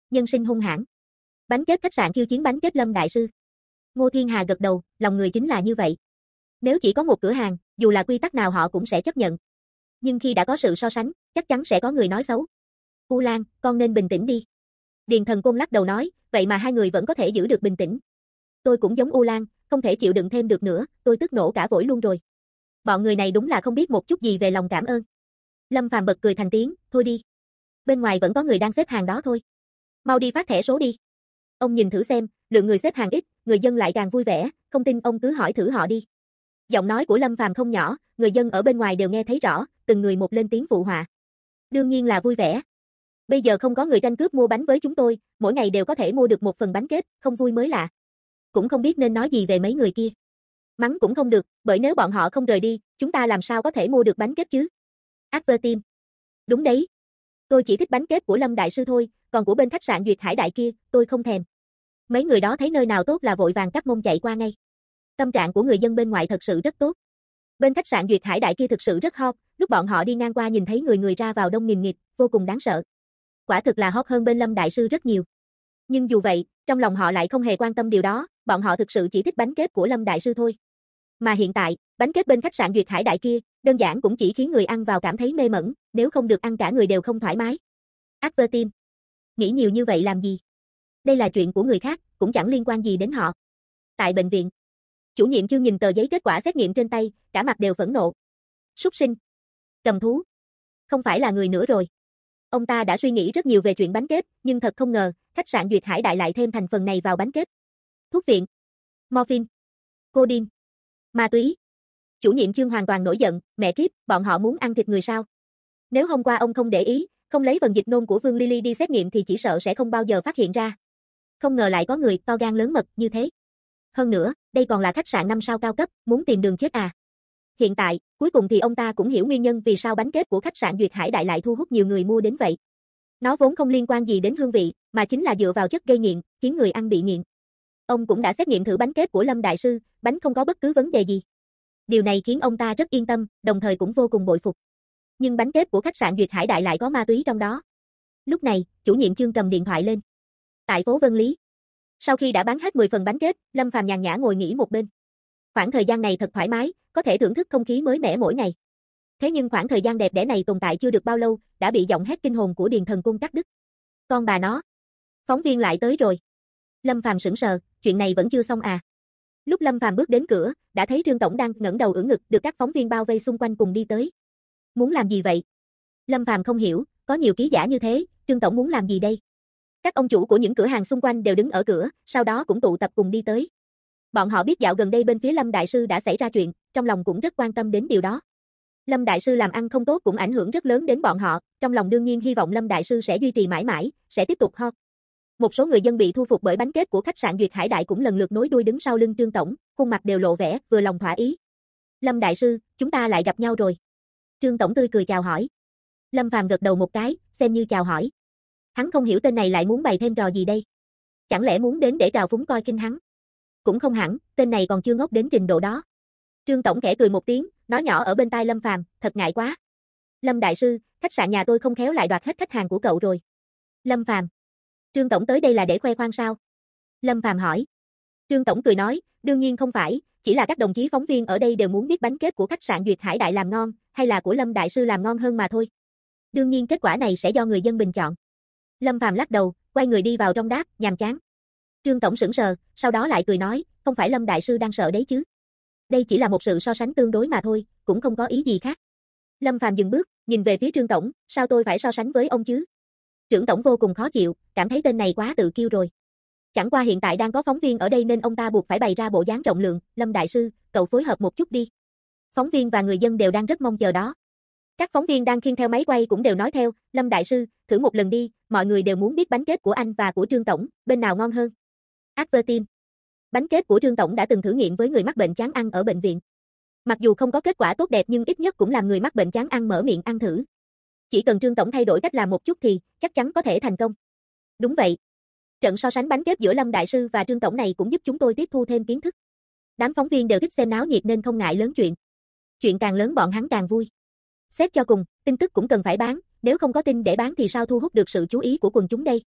nhân sinh hung hãn. Bánh kết khách sạn khiêu chiến bánh kết Lâm đại sư. Ngô Thiên Hà gật đầu, lòng người chính là như vậy. Nếu chỉ có một cửa hàng, dù là quy tắc nào họ cũng sẽ chấp nhận. Nhưng khi đã có sự so sánh, chắc chắn sẽ có người nói xấu. U Lan, con nên bình tĩnh đi. Điền Thần Côn lắc đầu nói, vậy mà hai người vẫn có thể giữ được bình tĩnh. Tôi cũng giống U Lan, không thể chịu đựng thêm được nữa, tôi tức nổ cả phổi luôn rồi. Bọn người này đúng là không biết một chút gì về lòng cảm ơn. Lâm Phàm bật cười thành tiếng, thôi đi. Bên ngoài vẫn có người đang xếp hàng đó thôi. Mau đi phát thẻ số đi. Ông nhìn thử xem, lượng người xếp hàng ít, người dân lại càng vui vẻ, không tin ông cứ hỏi thử họ đi. Giọng nói của Lâm Phàm không nhỏ, người dân ở bên ngoài đều nghe thấy rõ, từng người một lên tiếng phụ họa. Đương nhiên là vui vẻ. Bây giờ không có người tranh cướp mua bánh với chúng tôi, mỗi ngày đều có thể mua được một phần bánh kết, không vui mới lạ. Cũng không biết nên nói gì về mấy người kia. Mắng cũng không được, bởi nếu bọn họ không rời đi, chúng ta làm sao có thể mua được bánh kết chứ? Advertim. Đúng đấy. Tôi chỉ thích bánh kết của Lâm đại sư thôi, còn của bên khách sạn Duyệt Hải Đại kia, tôi không thèm. Mấy người đó thấy nơi nào tốt là vội vàng cắp mông chạy qua ngay. Tâm trạng của người dân bên ngoài thật sự rất tốt. Bên khách sạn Duyệt Hải Đại kia thực sự rất hot, lúc bọn họ đi ngang qua nhìn thấy người ra vào đông nghìn nghịt, vô cùng đáng sợ. Quả thực là hot hơn bên Lâm đại sư rất nhiều. Nhưng dù vậy, trong lòng họ lại không hề quan tâm điều đó, bọn họ thực sự chỉ thích bánh kết của Lâm đại sư thôi. Mà hiện tại, bánh kết bên khách sạn Duyệt Hải Đại kia, đơn giản cũng chỉ khiến người ăn vào cảm thấy mê mẩn, nếu không được ăn cả người đều không thoải mái. Advertim. Nghĩ nhiều như vậy làm gì? Đây là chuyện của người khác, cũng chẳng liên quan gì đến họ. Tại bệnh viện, chủ nhiệm Chương nhìn tờ giấy kết quả xét nghiệm trên tay, cả mặt đều phẫn nộ. Súc sinh. Cầm thú. Không phải là người nữa rồi. Ông ta đã suy nghĩ rất nhiều về chuyện bánh kết, nhưng thật không ngờ, khách sạn Duyệt Hải Đại lại thêm thành phần này vào bánh kết. Thuốc viện. Morphine. Codeine. Ma túy. Chủ nhiệm Chương hoàn toàn nổi giận, mẹ kiếp, bọn họ muốn ăn thịt người sao? Nếu hôm qua ông không để ý, không lấy vần dịch nôn của Vương Lily đi xét nghiệm thì chỉ sợ sẽ không bao giờ phát hiện ra. Không ngờ lại có người to gan lớn mật như thế. Hơn nữa, đây còn là khách sạn 5 sao cao cấp, muốn tìm đường chết à? Hiện tại, cuối cùng thì ông ta cũng hiểu nguyên nhân vì sao bánh kết của khách sạn Duyệt Hải Đại lại thu hút nhiều người mua đến vậy. Nó vốn không liên quan gì đến hương vị, mà chính là dựa vào chất gây nghiện, khiến người ăn bị nghiện. Ông cũng đã xét nghiệm thử bánh kết của Lâm đại sư, bánh không có bất cứ vấn đề gì. Điều này khiến ông ta rất yên tâm, đồng thời cũng vô cùng bội phục. Nhưng bánh kết của khách sạn Duyệt Hải Đại lại có ma túy trong đó. Lúc này, chủ nhiệm Chương cầm điện thoại lên. Tại phố Vân Lý. Sau khi đã bán hết 10 phần bánh kết, Lâm Phàm nhàn nhã ngồi nghỉ một bên. Khoảng thời gian này thật thoải mái, có thể thưởng thức không khí mới mẻ mỗi ngày. Thế nhưng khoảng thời gian đẹp đẽ này tồn tại chưa được bao lâu, đã bị giọng hét kinh hồn của Điền Thần Côn cắt đứt. Con bà nó, phóng viên lại tới rồi. Lâm Phàm sững sờ, chuyện này vẫn chưa xong à? Lúc Lâm Phàm bước đến cửa, đã thấy Trương tổng đang ngẩng đầu ưỡn ngực, được các phóng viên bao vây xung quanh cùng đi tới. Muốn làm gì vậy? Lâm Phàm không hiểu, có nhiều ký giả như thế, Trương tổng muốn làm gì đây? Các ông chủ của những cửa hàng xung quanh đều đứng ở cửa, sau đó cũng tụ tập cùng đi tới. Bọn họ biết dạo gần đây bên phía Lâm đại sư đã xảy ra chuyện, trong lòng cũng rất quan tâm đến điều đó. Lâm đại sư làm ăn không tốt cũng ảnh hưởng rất lớn đến bọn họ, trong lòng đương nhiên hy vọng Lâm đại sư sẽ duy trì mãi mãi, sẽ tiếp tục hot. Một số người dân bị thu phục bởi bánh kết của khách sạn Duyệt Hải Đại cũng lần lượt nối đuôi đứng sau lưng Trương tổng, khuôn mặt đều lộ vẻ vừa lòng thỏa ý. Lâm đại sư, chúng ta lại gặp nhau rồi. Trương tổng tươi cười chào hỏi. Lâm Phàm gật đầu một cái, xem như chào hỏi. Hắn không hiểu tên này lại muốn bày thêm trò gì đây. Chẳng lẽ muốn đến để trào phúng coi kinh hắn? Cũng không hẳn, tên này còn chưa ngốc đến trình độ đó. Trương tổng khẽ cười một tiếng, nói nhỏ ở bên tai Lâm Phàm, thật ngại quá. Lâm đại sư, khách sạn nhà tôi không khéo lại đoạt hết khách hàng của cậu rồi. Lâm Phàm. Trương tổng tới đây là để khoe khoang sao? Lâm Phàm hỏi. Trương tổng cười nói, đương nhiên không phải, chỉ là các đồng chí phóng viên ở đây đều muốn biết bánh kết của khách sạn Duyệt Hải Đại làm ngon, hay là của Lâm đại sư làm ngon hơn mà thôi. Đương nhiên kết quả này sẽ do người dân bình chọn. Lâm Phàm lắc đầu, quay người đi vào trong đáp, nhàm chán. Trương tổng sững sờ, sau đó lại cười nói, không phải Lâm đại sư đang sợ đấy chứ? Đây chỉ là một sự so sánh tương đối mà thôi, cũng không có ý gì khác. Lâm Phàm dừng bước, nhìn về phía Trương tổng, sao tôi phải so sánh với ông chứ? Trương tổng vô cùng khó chịu, cảm thấy tên này quá tự kiêu rồi. Chẳng qua hiện tại đang có phóng viên ở đây nên ông ta buộc phải bày ra bộ dáng rộng lượng, Lâm đại sư, cậu phối hợp một chút đi. Phóng viên và người dân đều đang rất mong chờ đó. Các phóng viên đang khiêng theo máy quay cũng đều nói theo, Lâm đại sư, thử một lần đi, mọi người đều muốn biết bánh kết của anh và của Trương tổng, bên nào ngon hơn. Advertim. Bánh kết của Trương tổng đã từng thử nghiệm với người mắc bệnh chán ăn ở bệnh viện. Mặc dù không có kết quả tốt đẹp nhưng ít nhất cũng làm người mắc bệnh chán ăn mở miệng ăn thử. Chỉ cần Trương tổng thay đổi cách làm một chút thì chắc chắn có thể thành công. Đúng vậy. Trận so sánh bánh kết giữa Lâm đại sư và Trương tổng này cũng giúp chúng tôi tiếp thu thêm kiến thức. Đám phóng viên đều thích xem náo nhiệt nên không ngại lớn chuyện. Chuyện càng lớn bọn hắn càng vui. Xét cho cùng, tin tức cũng cần phải bán, nếu không có tin để bán thì sao thu hút được sự chú ý của quần chúng đây.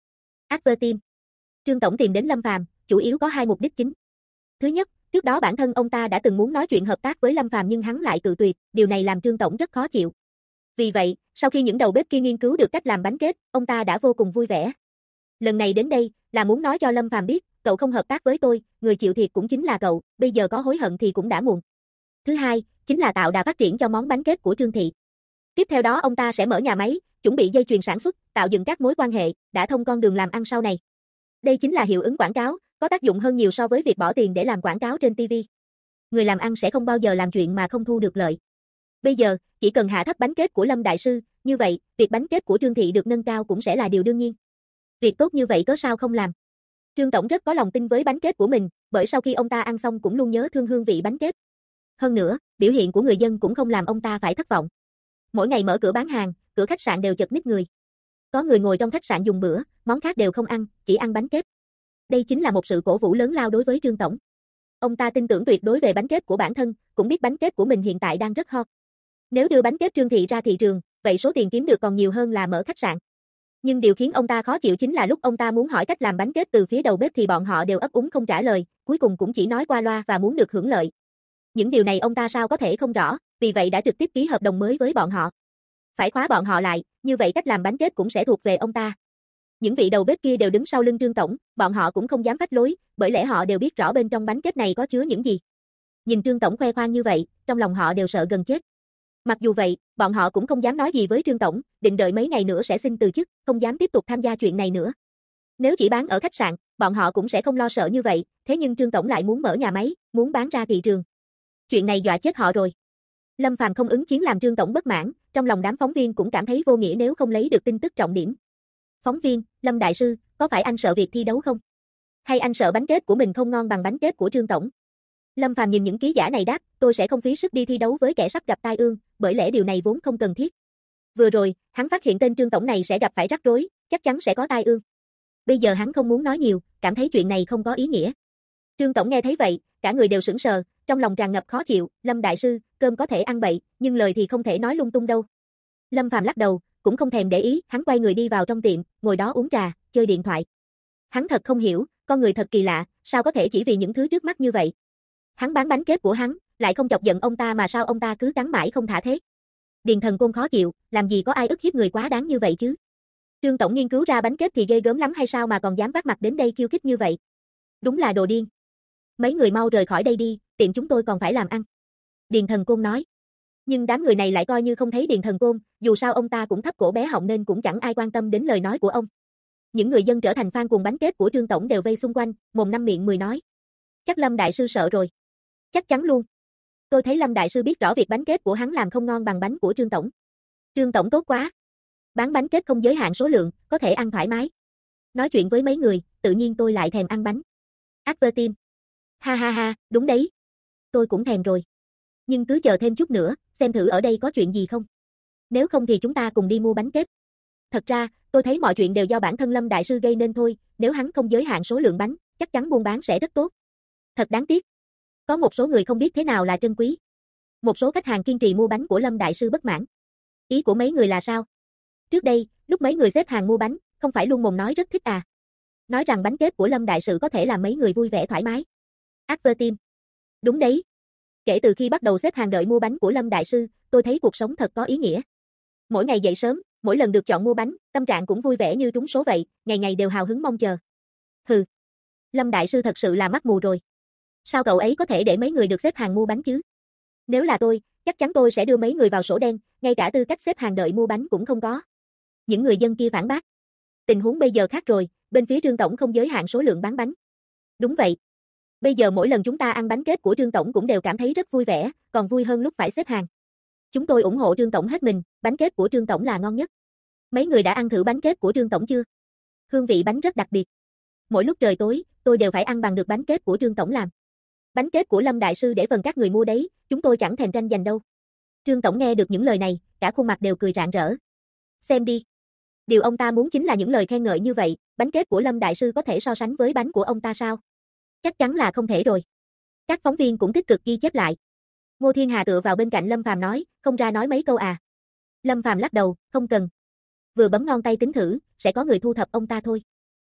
Advertime. Trương tổng tìm đến Lâm Phàm, chủ yếu có hai mục đích chính. Thứ nhất, trước đó bản thân ông ta đã từng muốn nói chuyện hợp tác với Lâm Phàm nhưng hắn lại cự tuyệt, điều này làm Trương tổng rất khó chịu. Vì vậy, sau khi những đầu bếp kia nghiên cứu được cách làm bánh kết, ông ta đã vô cùng vui vẻ. Lần này đến đây là muốn nói cho Lâm Phàm biết, cậu không hợp tác với tôi, người chịu thiệt cũng chính là cậu, bây giờ có hối hận thì cũng đã muộn. Thứ hai, chính là tạo đà phát triển cho món bánh kết của Trương thị. Tiếp theo đó ông ta sẽ mở nhà máy, chuẩn bị dây chuyền sản xuất, tạo dựng các mối quan hệ, đã thông con đường làm ăn sau này. Đây chính là hiệu ứng quảng cáo, có tác dụng hơn nhiều so với việc bỏ tiền để làm quảng cáo trên TV. Người làm ăn sẽ không bao giờ làm chuyện mà không thu được lợi. Bây giờ, chỉ cần hạ thấp bánh kết của Lâm đại sư, như vậy, việc bánh kết của Trương thị được nâng cao cũng sẽ là điều đương nhiên. Việc tốt như vậy có sao không làm. Trương tổng rất có lòng tin với bánh kết của mình, bởi sau khi ông ta ăn xong cũng luôn nhớ thương hương vị bánh kết. Hơn nữa, biểu hiện của người dân cũng không làm ông ta phải thất vọng. Mỗi ngày mở cửa bán hàng, cửa khách sạn đều chật ních người. Có người ngồi trong khách sạn dùng bữa, món khác đều không ăn, chỉ ăn bánh kết. Đây chính là một sự cổ vũ lớn lao đối với Trương tổng. Ông ta tin tưởng tuyệt đối về bánh kết của bản thân, cũng biết bánh kết của mình hiện tại đang rất hot. Nếu đưa bánh kết Trương thị ra thị trường, vậy số tiền kiếm được còn nhiều hơn là mở khách sạn. Nhưng điều khiến ông ta khó chịu chính là lúc ông ta muốn hỏi cách làm bánh kết từ phía đầu bếp thì bọn họ đều ấp úng không trả lời, cuối cùng cũng chỉ nói qua loa và muốn được hưởng lợi. Những điều này ông ta sao có thể không rõ, vì vậy đã trực tiếp ký hợp đồng mới với bọn họ. Phải khóa bọn họ lại, như vậy cách làm bánh kết cũng sẽ thuộc về ông ta. Những vị đầu bếp kia đều đứng sau lưng Trương tổng, bọn họ cũng không dám phách lối, bởi lẽ họ đều biết rõ bên trong bánh kết này có chứa những gì. Nhìn Trương tổng khoe khoang như vậy, trong lòng họ đều sợ gần chết. Mặc dù vậy, bọn họ cũng không dám nói gì với Trương tổng, định đợi mấy ngày nữa sẽ xin từ chức, không dám tiếp tục tham gia chuyện này nữa. Nếu chỉ bán ở khách sạn, bọn họ cũng sẽ không lo sợ như vậy, thế nhưng Trương tổng lại muốn mở nhà máy, muốn bán ra thị trường. Chuyện này dọa chết họ rồi. Lâm Phàm không ứng chiến làm Trương tổng bất mãn, trong lòng đám phóng viên cũng cảm thấy vô nghĩa nếu không lấy được tin tức trọng điểm. Phóng viên, Lâm đại sư, có phải anh sợ việc thi đấu không? Hay anh sợ bánh kết của mình không ngon bằng bánh kết của Trương tổng? Lâm Phàm nhìn những ký giả này đáp, tôi sẽ không phí sức đi thi đấu với kẻ sắp gặp tai ương, bởi lẽ điều này vốn không cần thiết. Vừa rồi, hắn phát hiện tên Trương tổng này sẽ gặp phải rắc rối, chắc chắn sẽ có tai ương. Bây giờ hắn không muốn nói nhiều, cảm thấy chuyện này không có ý nghĩa. Trương tổng nghe thấy vậy, cả người đều sững sờ, trong lòng tràn ngập khó chịu, Lâm đại sư, cơm có thể ăn bậy, nhưng lời thì không thể nói lung tung đâu. Lâm Phàm lắc đầu, cũng không thèm để ý, hắn quay người đi vào trong tiệm, ngồi đó uống trà, chơi điện thoại. Hắn thật không hiểu, con người thật kỳ lạ, sao có thể chỉ vì những thứ trước mắt như vậy. Hắn bán bánh kết của hắn, lại không chọc giận ông ta mà sao ông ta cứ cắn mãi không thả thế. Điền Thần Côn khó chịu, làm gì có ai ức hiếp người quá đáng như vậy chứ. Trương tổng nghiên cứu ra bánh kết thì ghê gớm lắm hay sao mà còn dám vác mặt đến đây khiêu khích như vậy. Đúng là đồ điên. Mấy người mau rời khỏi đây đi, tiệm chúng tôi còn phải làm ăn. Điền Thần Côn nói. Nhưng đám người này lại coi như không thấy Điền Thần Côn, dù sao ông ta cũng thấp cổ bé họng nên cũng chẳng ai quan tâm đến lời nói của ông. Những người dân trở thành fan cuồng bánh kết của Trương tổng đều vây xung quanh, mồm năm miệng mười nói. Chắc Lâm đại sư sợ rồi. Chắc chắn luôn. Tôi thấy Lâm đại sư biết rõ việc bánh kết của hắn làm không ngon bằng bánh của Trương tổng. Trương tổng tốt quá. Bán bánh kết không giới hạn số lượng, có thể ăn thoải mái. Nói chuyện với mấy người, tự nhiên tôi lại thèm ăn bánh. Advertime. Ha ha ha, đúng đấy. Tôi cũng thèm rồi. Nhưng cứ chờ thêm chút nữa, xem thử ở đây có chuyện gì không. Nếu không thì chúng ta cùng đi mua bánh kết. Thật ra, tôi thấy mọi chuyện đều do bản thân Lâm đại sư gây nên thôi, nếu hắn không giới hạn số lượng bánh, chắc chắn buôn bán sẽ rất tốt. Thật đáng tiếc. Có một số người không biết thế nào là trân quý. Một số khách hàng kiên trì mua bánh của Lâm đại sư bất mãn. Ý của mấy người là sao? Trước đây, lúc mấy người xếp hàng mua bánh, không phải luôn mồm nói rất thích à? Nói rằng bánh kết của Lâm đại sư có thể làm mấy người vui vẻ thoải mái. Advertime. Đúng đấy. Kể từ khi bắt đầu xếp hàng đợi mua bánh của Lâm đại sư, tôi thấy cuộc sống thật có ý nghĩa. Mỗi ngày dậy sớm, mỗi lần được chọn mua bánh, tâm trạng cũng vui vẻ như trúng số vậy, ngày ngày đều hào hứng mong chờ. Hừ. Lâm đại sư thật sự là mắt mù rồi. Sao cậu ấy có thể để mấy người được xếp hàng mua bánh chứ? Nếu là tôi, chắc chắn tôi sẽ đưa mấy người vào sổ đen, ngay cả tư cách xếp hàng đợi mua bánh cũng không có. Những người dân kia phản bác. Tình huống bây giờ khác rồi, bên phía Trương tổng không giới hạn số lượng bán bánh. Đúng vậy. Bây giờ mỗi lần chúng ta ăn bánh kết của Trương tổng cũng đều cảm thấy rất vui vẻ, còn vui hơn lúc phải xếp hàng. Chúng tôi ủng hộ Trương tổng hết mình, bánh kết của Trương tổng là ngon nhất. Mấy người đã ăn thử bánh kết của Trương tổng chưa? Hương vị bánh rất đặc biệt. Mỗi lúc trời tối, tôi đều phải ăn bằng được bánh kết của Trương tổng làm. Bánh kết của Lâm đại sư để phần các người mua đấy, chúng tôi chẳng thèm tranh giành đâu. Trương tổng nghe được những lời này, cả khuôn mặt đều cười rạng rỡ. Xem đi. Điều ông ta muốn chính là những lời khen ngợi như vậy, bánh kết của Lâm đại sư có thể so sánh với bánh của ông ta sao? Chắc chắn là không thể rồi. Các phóng viên cũng tích cực ghi chép lại. Ngô Thiên Hà tựa vào bên cạnh Lâm Phàm nói, không ra nói mấy câu à. Lâm Phàm lắc đầu, không cần. Vừa bấm ngón tay tính thử, sẽ có người thu thập ông ta thôi.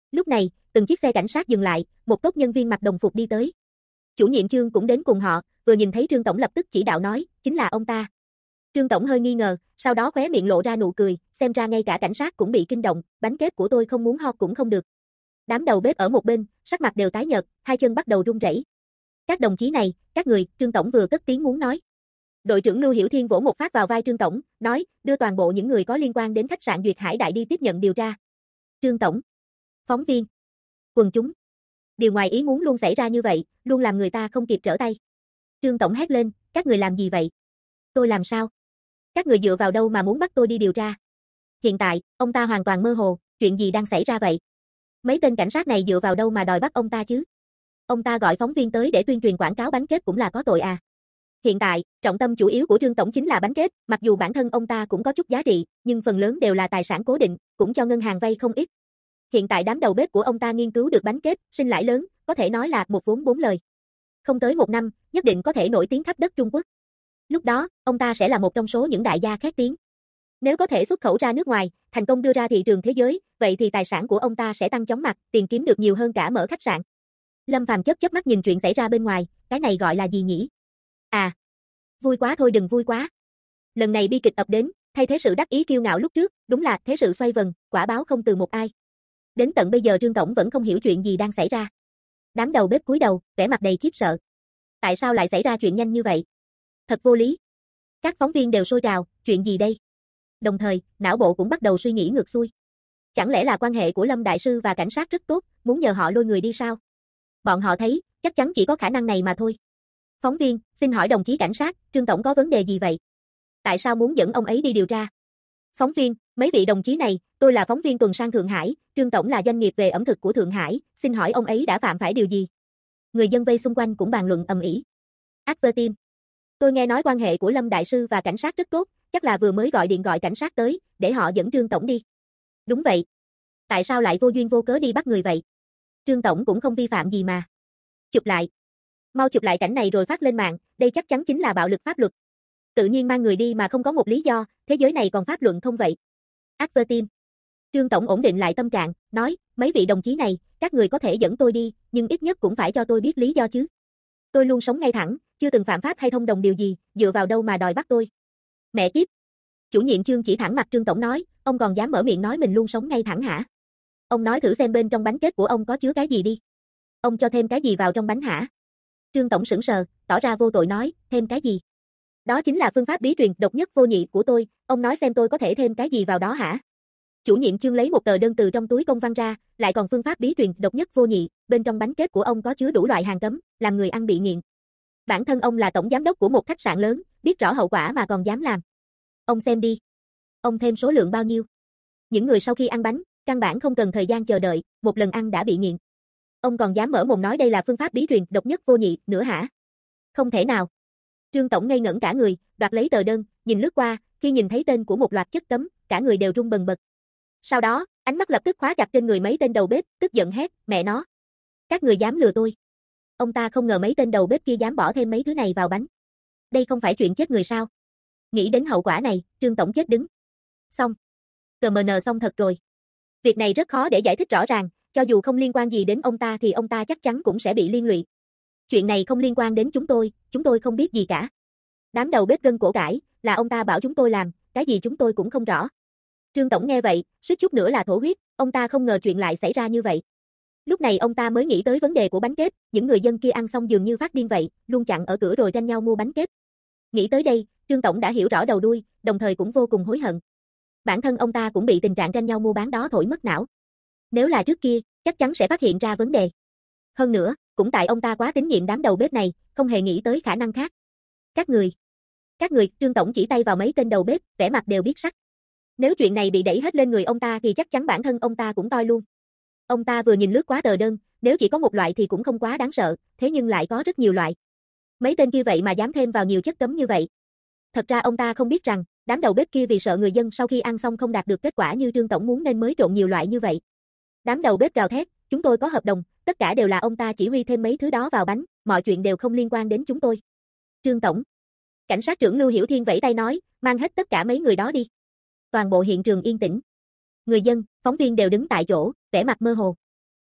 Lúc này, từng chiếc xe cảnh sát dừng lại, một tốt nhân viên mặc đồng phục đi tới. Chủ nhiệm Trương cũng đến cùng họ, vừa nhìn thấy Trương tổng lập tức chỉ đạo nói, chính là ông ta. Trương tổng hơi nghi ngờ, sau đó khóe miệng lộ ra nụ cười, xem ra ngay cả cảnh sát cũng bị kinh động, bánh kếp của tôi không muốn ho cũng không được. Đám đầu bếp ở một bên, sắc mặt đều tái nhợt, hai chân bắt đầu run rẩy. Các đồng chí này, các người, Trương tổng vừa cất tiếng muốn nói. Đội trưởng Lưu Hiểu Thiên vỗ một phát vào vai Trương tổng, nói, đưa toàn bộ những người có liên quan đến khách sạn Duyệt Hải Đại đi tiếp nhận điều tra. Trương tổng, phóng viên, quần chúng. Điều ngoài ý muốn luôn xảy ra như vậy, luôn làm người ta không kịp trở tay. Trương tổng hét lên, các người làm gì vậy? Tôi làm sao? Các người dựa vào đâu mà muốn bắt tôi đi điều tra? Hiện tại, ông ta hoàn toàn mơ hồ, chuyện gì đang xảy ra vậy? Mấy tên cảnh sát này dựa vào đâu mà đòi bắt ông ta chứ? Ông ta gọi phóng viên tới để tuyên truyền quảng cáo bánh kếp cũng là có tội à? Hiện tại, trọng tâm chủ yếu của Trương tổng chính là bánh kếp, mặc dù bản thân ông ta cũng có chút giá trị, nhưng phần lớn đều là tài sản cố định, cũng cho ngân hàng vay không ít. Hiện tại đám đầu bếp của ông ta nghiên cứu được bánh kếp, sinh lãi lớn, có thể nói là một vốn bốn lời. Không tới một năm, nhất định có thể nổi tiếng khắp đất Trung Quốc. Lúc đó, ông ta sẽ là một trong số những đại gia khét tiếng. Nếu có thể xuất khẩu ra nước ngoài, thành công đưa ra thị trường thế giới, vậy thì tài sản của ông ta sẽ tăng chóng mặt, tiền kiếm được nhiều hơn cả mở khách sạn. Lâm Phàm chớp mắt nhìn chuyện xảy ra bên ngoài, cái này gọi là gì nhỉ? À, vui quá thôi đừng vui quá. Lần này bi kịch ập đến, thay thế sự đắc ý kiêu ngạo lúc trước, đúng là thế sự xoay vần, quả báo không từ một ai. Đến tận bây giờ Trương tổng vẫn không hiểu chuyện gì đang xảy ra. Đám đầu bếp cúi đầu, vẻ mặt đầy khiếp sợ. Tại sao lại xảy ra chuyện nhanh như vậy? Thật vô lý. Các phóng viên đều sôi trào, chuyện gì đây? Đồng thời, não bộ cũng bắt đầu suy nghĩ ngược xuôi. Chẳng lẽ là quan hệ của Lâm đại sư và cảnh sát rất tốt, muốn nhờ họ lôi người đi sao? Bọn họ thấy, chắc chắn chỉ có khả năng này mà thôi. Phóng viên, xin hỏi đồng chí cảnh sát, Trương tổng có vấn đề gì vậy? Tại sao muốn dẫn ông ấy đi điều tra? Phóng viên, mấy vị đồng chí này, tôi là phóng viên tuần sang Thượng Hải, Trương tổng là doanh nghiệp về ẩm thực của Thượng Hải, xin hỏi ông ấy đã phạm phải điều gì? Người dân vây xung quanh cũng bàn luận ầm ĩ. Advertim. Tôi nghe nói quan hệ của Lâm đại sư và cảnh sát rất tốt, chắc là vừa mới gọi điện gọi cảnh sát tới, để họ dẫn Trương tổng đi. Đúng vậy. Tại sao lại vô duyên vô cớ đi bắt người vậy? Trương tổng cũng không vi phạm gì mà. Chụp lại. Mau chụp lại cảnh này rồi phát lên mạng, đây chắc chắn chính là bạo lực pháp luật. Tự nhiên mang người đi mà không có một lý do, thế giới này còn pháp luận không vậy? Advertim. Trương tổng ổn định lại tâm trạng, nói, mấy vị đồng chí này, các người có thể dẫn tôi đi, nhưng ít nhất cũng phải cho tôi biết lý do chứ. Tôi luôn sống ngay thẳng, chưa từng phạm pháp hay thông đồng điều gì, dựa vào đâu mà đòi bắt tôi. Mẹ kiếp. Chủ nhiệm Trương chỉ thẳng mặt Trương tổng nói, ông còn dám mở miệng nói mình luôn sống ngay thẳng hả? Ông nói thử xem bên trong bánh kếp của ông có chứa cái gì đi. Ông cho thêm cái gì vào trong bánh hả? Trương tổng sững sờ, tỏ ra vô tội nói, thêm cái gì? Đó chính là phương pháp bí truyền độc nhất vô nhị của tôi, ông nói xem tôi có thể thêm cái gì vào đó hả? Chủ nhiệm Trương lấy một tờ đơn từ trong túi công văn ra, lại còn phương pháp bí truyền độc nhất vô nhị, bên trong bánh kếp của ông có chứa đủ loại hàng cấm, làm người ăn bị nghiện. Bản thân ông là tổng giám đốc của một khách sạn lớn, biết rõ hậu quả mà còn dám làm. Ông xem đi. Ông thêm số lượng bao nhiêu? Những người sau khi ăn bánh, căn bản không cần thời gian chờ đợi, một lần ăn đã bị nghiện. Ông còn dám mở mồm nói đây là phương pháp bí truyền độc nhất vô nhị nữa hả? Không thể nào. Trương tổng ngây ngẩn cả người, đoạt lấy tờ đơn, nhìn lướt qua, khi nhìn thấy tên của một loạt chất cấm, cả người đều run bần bật. Sau đó, ánh mắt lập tức khóa chặt trên người mấy tên đầu bếp, tức giận hét, mẹ nó. Các người dám lừa tôi. Ông ta không ngờ mấy tên đầu bếp kia dám bỏ thêm mấy thứ này vào bánh. Đây không phải chuyện chết người sao? Nghĩ đến hậu quả này, Trương tổng chết đứng. Xong. CMN xong thật rồi. Việc này rất khó để giải thích rõ ràng, cho dù không liên quan gì đến ông ta thì ông ta chắc chắn cũng sẽ bị liên lụy. Chuyện này không liên quan đến chúng tôi không biết gì cả. Đám đầu bếp gân cổ cãi, là ông ta bảo chúng tôi làm, cái gì chúng tôi cũng không rõ. Trương tổng nghe vậy, suýt chút nữa là thổ huyết, ông ta không ngờ chuyện lại xảy ra như vậy. Lúc này ông ta mới nghĩ tới vấn đề của bánh kếp, những người dân kia ăn xong dường như phát điên vậy, luôn chặn ở cửa rồi tranh nhau mua bánh kếp. Nghĩ tới đây, Trương tổng đã hiểu rõ đầu đuôi, đồng thời cũng vô cùng hối hận. Bản thân ông ta cũng bị tình trạng tranh nhau mua bán đó thổi mất não. Nếu là trước kia, chắc chắn sẽ phát hiện ra vấn đề. Hơn nữa, cũng tại ông ta quá tín nhiệm đám đầu bếp này, không hề nghĩ tới khả năng khác. Các người, Trương tổng chỉ tay vào mấy tên đầu bếp, vẻ mặt đều biết sắc. Nếu chuyện này bị đẩy hết lên người ông ta thì chắc chắn bản thân ông ta cũng toi luôn. Ông ta vừa nhìn lướt qua tờ đơn, nếu chỉ có một loại thì cũng không quá đáng sợ, thế nhưng lại có rất nhiều loại. Mấy tên kia vậy mà dám thêm vào nhiều chất cấm như vậy. Thật ra ông ta không biết rằng, đám đầu bếp kia vì sợ người dân sau khi ăn xong không đạt được kết quả như Trương tổng muốn nên mới trộn nhiều loại như vậy. Đám đầu bếp gào thét, chúng tôi có hợp đồng, tất cả đều là ông ta chỉ huy thêm mấy thứ đó vào bánh, mọi chuyện đều không liên quan đến chúng tôi. Trương tổng. Cảnh sát trưởng Lưu Hiểu Thiên vẫy tay nói, mang hết tất cả mấy người đó đi. Toàn bộ hiện trường yên tĩnh. Người dân, phóng viên đều đứng tại chỗ, vẻ mặt mơ hồ.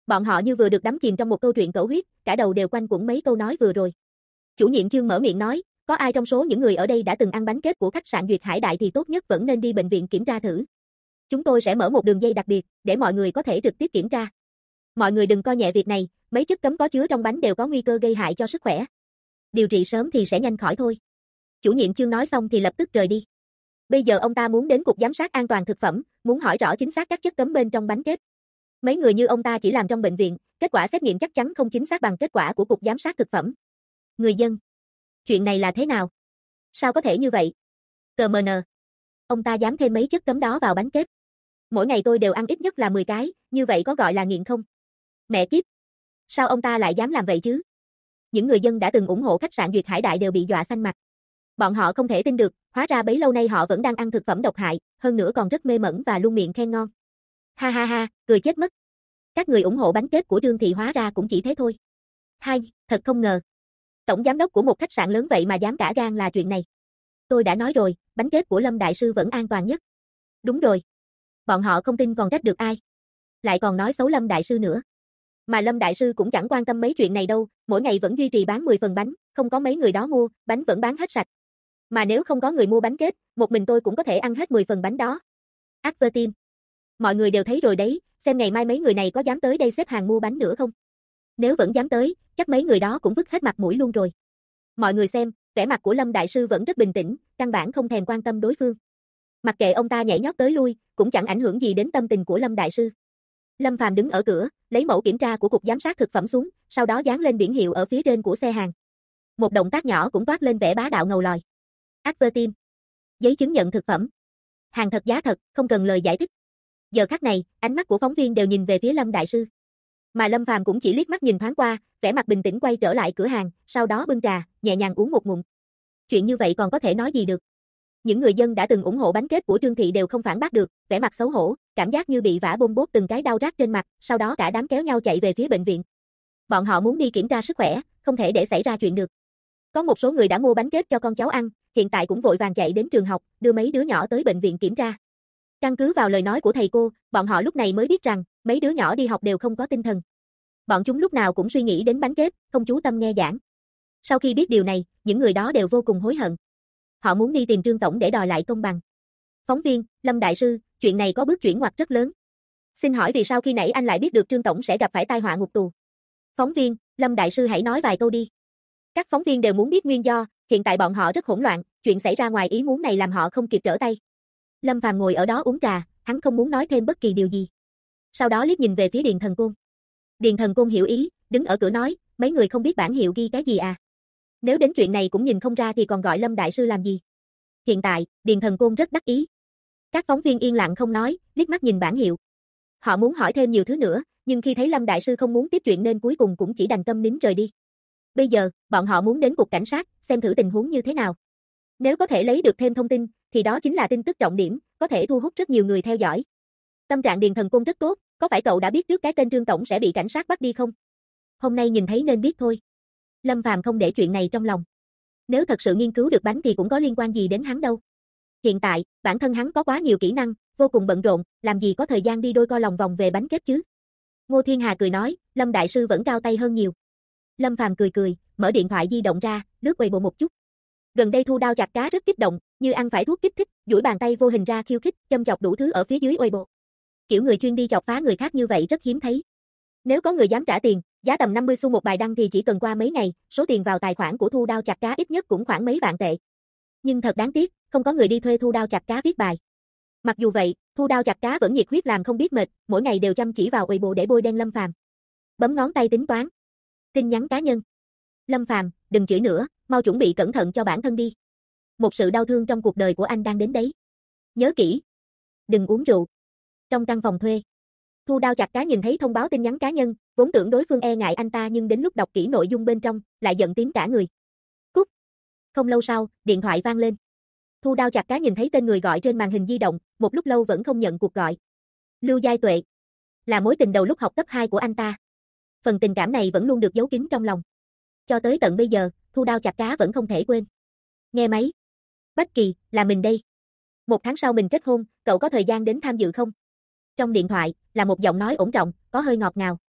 Bọn họ như vừa được đắm chìm trong một câu chuyện cẩu huyết, cả đầu đều quanh quẩn mấy câu nói vừa rồi. Chủ nhiệm Chương mở miệng nói, có ai trong số những người ở đây đã từng ăn bánh kết của khách sạn Duyệt Hải Đại thì tốt nhất vẫn nên đi bệnh viện kiểm tra thử. Chúng tôi sẽ mở một đường dây đặc biệt, để mọi người có thể trực tiếp kiểm tra. Mọi người đừng coi nhẹ việc này, mấy chất cấm có chứa trong bánh đều có nguy cơ gây hại cho sức khỏe. Điều trị sớm thì sẽ nhanh khỏi thôi. Chủ nhiệm Chương nói xong thì lập tức rời đi. Bây giờ ông ta muốn đến Cục Giám sát An toàn Thực phẩm, muốn hỏi rõ chính xác các chất cấm bên trong bánh kết. Mấy người như ông ta chỉ làm trong bệnh viện, kết quả xét nghiệm chắc chắn không chính xác bằng kết quả của Cục Giám sát Thực phẩm. Người dân, chuyện này là thế nào? Sao có thể như vậy? CMN. Ông ta dám thêm mấy chất cấm đó vào bánh kết. Mỗi ngày tôi đều ăn ít nhất là 10 cái, như vậy có gọi là nghiện không? Mẹ kiếp. Sao ông ta lại dám làm vậy chứ? Những người dân đã từng ủng hộ khách sạn Duyệt Hải Đại đều bị dọa xanh mặt. Bọn họ không thể tin được, hóa ra bấy lâu nay họ vẫn đang ăn thực phẩm độc hại, hơn nữa còn rất mê mẩn và luôn miệng khen ngon. Ha ha ha, cười chết mất. Các người ủng hộ bánh kết của Trương Thị hóa ra cũng chỉ thế thôi. Hai, thật không ngờ. Tổng giám đốc của một khách sạn lớn vậy mà dám cả gan là chuyện này. Tôi đã nói rồi, bánh kết của Lâm Đại Sư vẫn an toàn nhất. Đúng rồi. Bọn họ không tin còn trách được ai. Lại còn nói xấu Lâm Đại Sư nữa. Mà Lâm Đại Sư cũng chẳng quan tâm mấy chuyện này đâu, mỗi ngày vẫn duy trì bán 10 phần bánh, không có mấy người đó mua, bánh vẫn bán hết sạch. Mà nếu không có người mua bánh kết, một mình tôi cũng có thể ăn hết 10 phần bánh đó. Advertim. Mọi người đều thấy rồi đấy, xem ngày mai mấy người này có dám tới đây xếp hàng mua bánh nữa không? Nếu vẫn dám tới, chắc mấy người đó cũng vứt hết mặt mũi luôn rồi. Mọi người xem, vẻ mặt của Lâm Đại Sư vẫn rất bình tĩnh, căn bản không thèm quan tâm đối phương. Mặc kệ ông ta nhảy nhót tới lui, cũng chẳng ảnh hưởng gì đến tâm tình của Lâm Đại Sư. Lâm Phàm đứng ở cửa, lấy mẫu kiểm tra của Cục Giám sát Thực phẩm xuống, sau đó dán lên biển hiệu ở phía trên của xe hàng. Một động tác nhỏ cũng toát lên vẻ bá đạo ngầu lòi. Advertim. Giấy chứng nhận thực phẩm. Hàng thật giá thật, không cần lời giải thích. Giờ khắc này, ánh mắt của phóng viên đều nhìn về phía Lâm Đại Sư. Mà Lâm Phàm cũng chỉ liếc mắt nhìn thoáng qua, vẻ mặt bình tĩnh quay trở lại cửa hàng, sau đó bưng trà, nhẹ nhàng uống một ngụm. Chuyện như vậy còn có thể nói gì được? Những người dân đã từng ủng hộ bánh kết của Trương Thị đều không phản bác được, vẻ mặt xấu hổ, cảm giác như bị vả bôm bốt từng cái đau rát trên mặt, sau đó cả đám kéo nhau chạy về phía bệnh viện. Bọn họ muốn đi kiểm tra sức khỏe, không thể để xảy ra chuyện được. Có một số người đã mua bánh kết cho con cháu ăn, hiện tại cũng vội vàng chạy đến trường học, đưa mấy đứa nhỏ tới bệnh viện kiểm tra. Căn cứ vào lời nói của thầy cô, bọn họ lúc này mới biết rằng, mấy đứa nhỏ đi học đều không có tinh thần. Bọn chúng lúc nào cũng suy nghĩ đến bánh kết, không chú tâm nghe giảng. Sau khi biết điều này, những người đó đều vô cùng hối hận. Họ muốn đi tìm Trương Tổng để đòi lại công bằng. Phóng viên, Lâm Đại Sư, chuyện này có bước chuyển ngoặt rất lớn. Xin hỏi vì sao khi nãy anh lại biết được Trương Tổng sẽ gặp phải tai họa ngục tù? Phóng viên, Lâm Đại Sư hãy nói vài câu đi. Các phóng viên đều muốn biết nguyên do, hiện tại bọn họ rất hỗn loạn, chuyện xảy ra ngoài ý muốn này làm họ không kịp trở tay. Lâm Phàm ngồi ở đó uống trà, hắn không muốn nói thêm bất kỳ điều gì. Sau đó liếc nhìn về phía Điền Thần Côn. Điền Thần Côn hiểu ý, đứng ở cửa nói, mấy người không biết bản hiệu ghi cái gì à? Nếu đến chuyện này cũng nhìn không ra thì còn gọi Lâm Đại Sư làm gì? Hiện tại, Điền Thần Côn rất đắc ý. Các phóng viên yên lặng không nói, liếc mắt nhìn bản hiệu. Họ muốn hỏi thêm nhiều thứ nữa, nhưng khi thấy Lâm Đại Sư không muốn tiếp chuyện nên cuối cùng cũng chỉ đành câm nín rời đi. Bây giờ, bọn họ muốn đến cục cảnh sát, xem thử tình huống như thế nào. Nếu có thể lấy được thêm thông tin, thì đó chính là tin tức trọng điểm, có thể thu hút rất nhiều người theo dõi. Tâm trạng Điền Thần Côn rất tốt, có phải cậu đã biết trước cái tên Trương Tổng sẽ bị cảnh sát bắt đi không? Hôm nay nhìn thấy nên biết thôi. Lâm Phàm không để chuyện này trong lòng. Nếu thật sự nghiên cứu được bánh thì cũng có liên quan gì đến hắn đâu. Hiện tại, bản thân hắn có quá nhiều kỹ năng, vô cùng bận rộn, làm gì có thời gian đi đôi co lòng vòng về bánh kết chứ. Ngô Thiên Hà cười nói, Lâm Đại Sư vẫn cao tay hơn nhiều. Lâm Phàm cười cười, mở điện thoại di động ra, lướt Weibo một chút. Gần đây Thu Đao Chặt Cá rất kích động, như ăn phải thuốc kích thích, duỗi bàn tay vô hình ra khiêu khích, châm chọc đủ thứ ở phía dưới Weibo. Kiểu người chuyên đi chọc phá người khác như vậy rất hiếm thấy. Nếu có người dám trả tiền, giá tầm 50 xu một bài đăng thì chỉ cần qua mấy ngày, số tiền vào tài khoản của Thu Đao Chặt Cá ít nhất cũng khoảng mấy vạn tệ. Nhưng thật đáng tiếc, không có người đi thuê Thu Đao Chặt Cá viết bài. Mặc dù vậy, Thu Đao Chặt Cá vẫn nhiệt huyết làm không biết mệt, mỗi ngày đều chăm chỉ vào Weibo để bôi đen Lâm Phàm. Bấm ngón tay tính toán. Tin nhắn cá nhân. Lâm Phàm, đừng chửi nữa, mau chuẩn bị cẩn thận cho bản thân đi. Một sự đau thương trong cuộc đời của anh đang đến đấy. Nhớ kỹ. Đừng uống rượu. Trong căn phòng thuê. Thu Đao Chặt Cá nhìn thấy thông báo tin nhắn cá nhân, vốn tưởng đối phương e ngại anh ta nhưng đến lúc đọc kỹ nội dung bên trong, lại giận tím cả người. Cút. Không lâu sau, điện thoại vang lên. Thu Đao Chặt Cá nhìn thấy tên người gọi trên màn hình di động, một lúc lâu vẫn không nhận cuộc gọi. Lưu Giai Tuệ. Là mối tình đầu lúc học cấp 2 của anh ta. Phần tình cảm này vẫn luôn được giấu kín trong lòng. Cho tới tận bây giờ, Thu Đao Chặt Cá vẫn không thể quên. Nghe máy. Bách Kỳ, là mình đây. 1 tháng sau mình kết hôn, cậu có thời gian đến tham dự không? Trong điện thoại, là một giọng nói ổn trọng, có hơi ngọt ngào.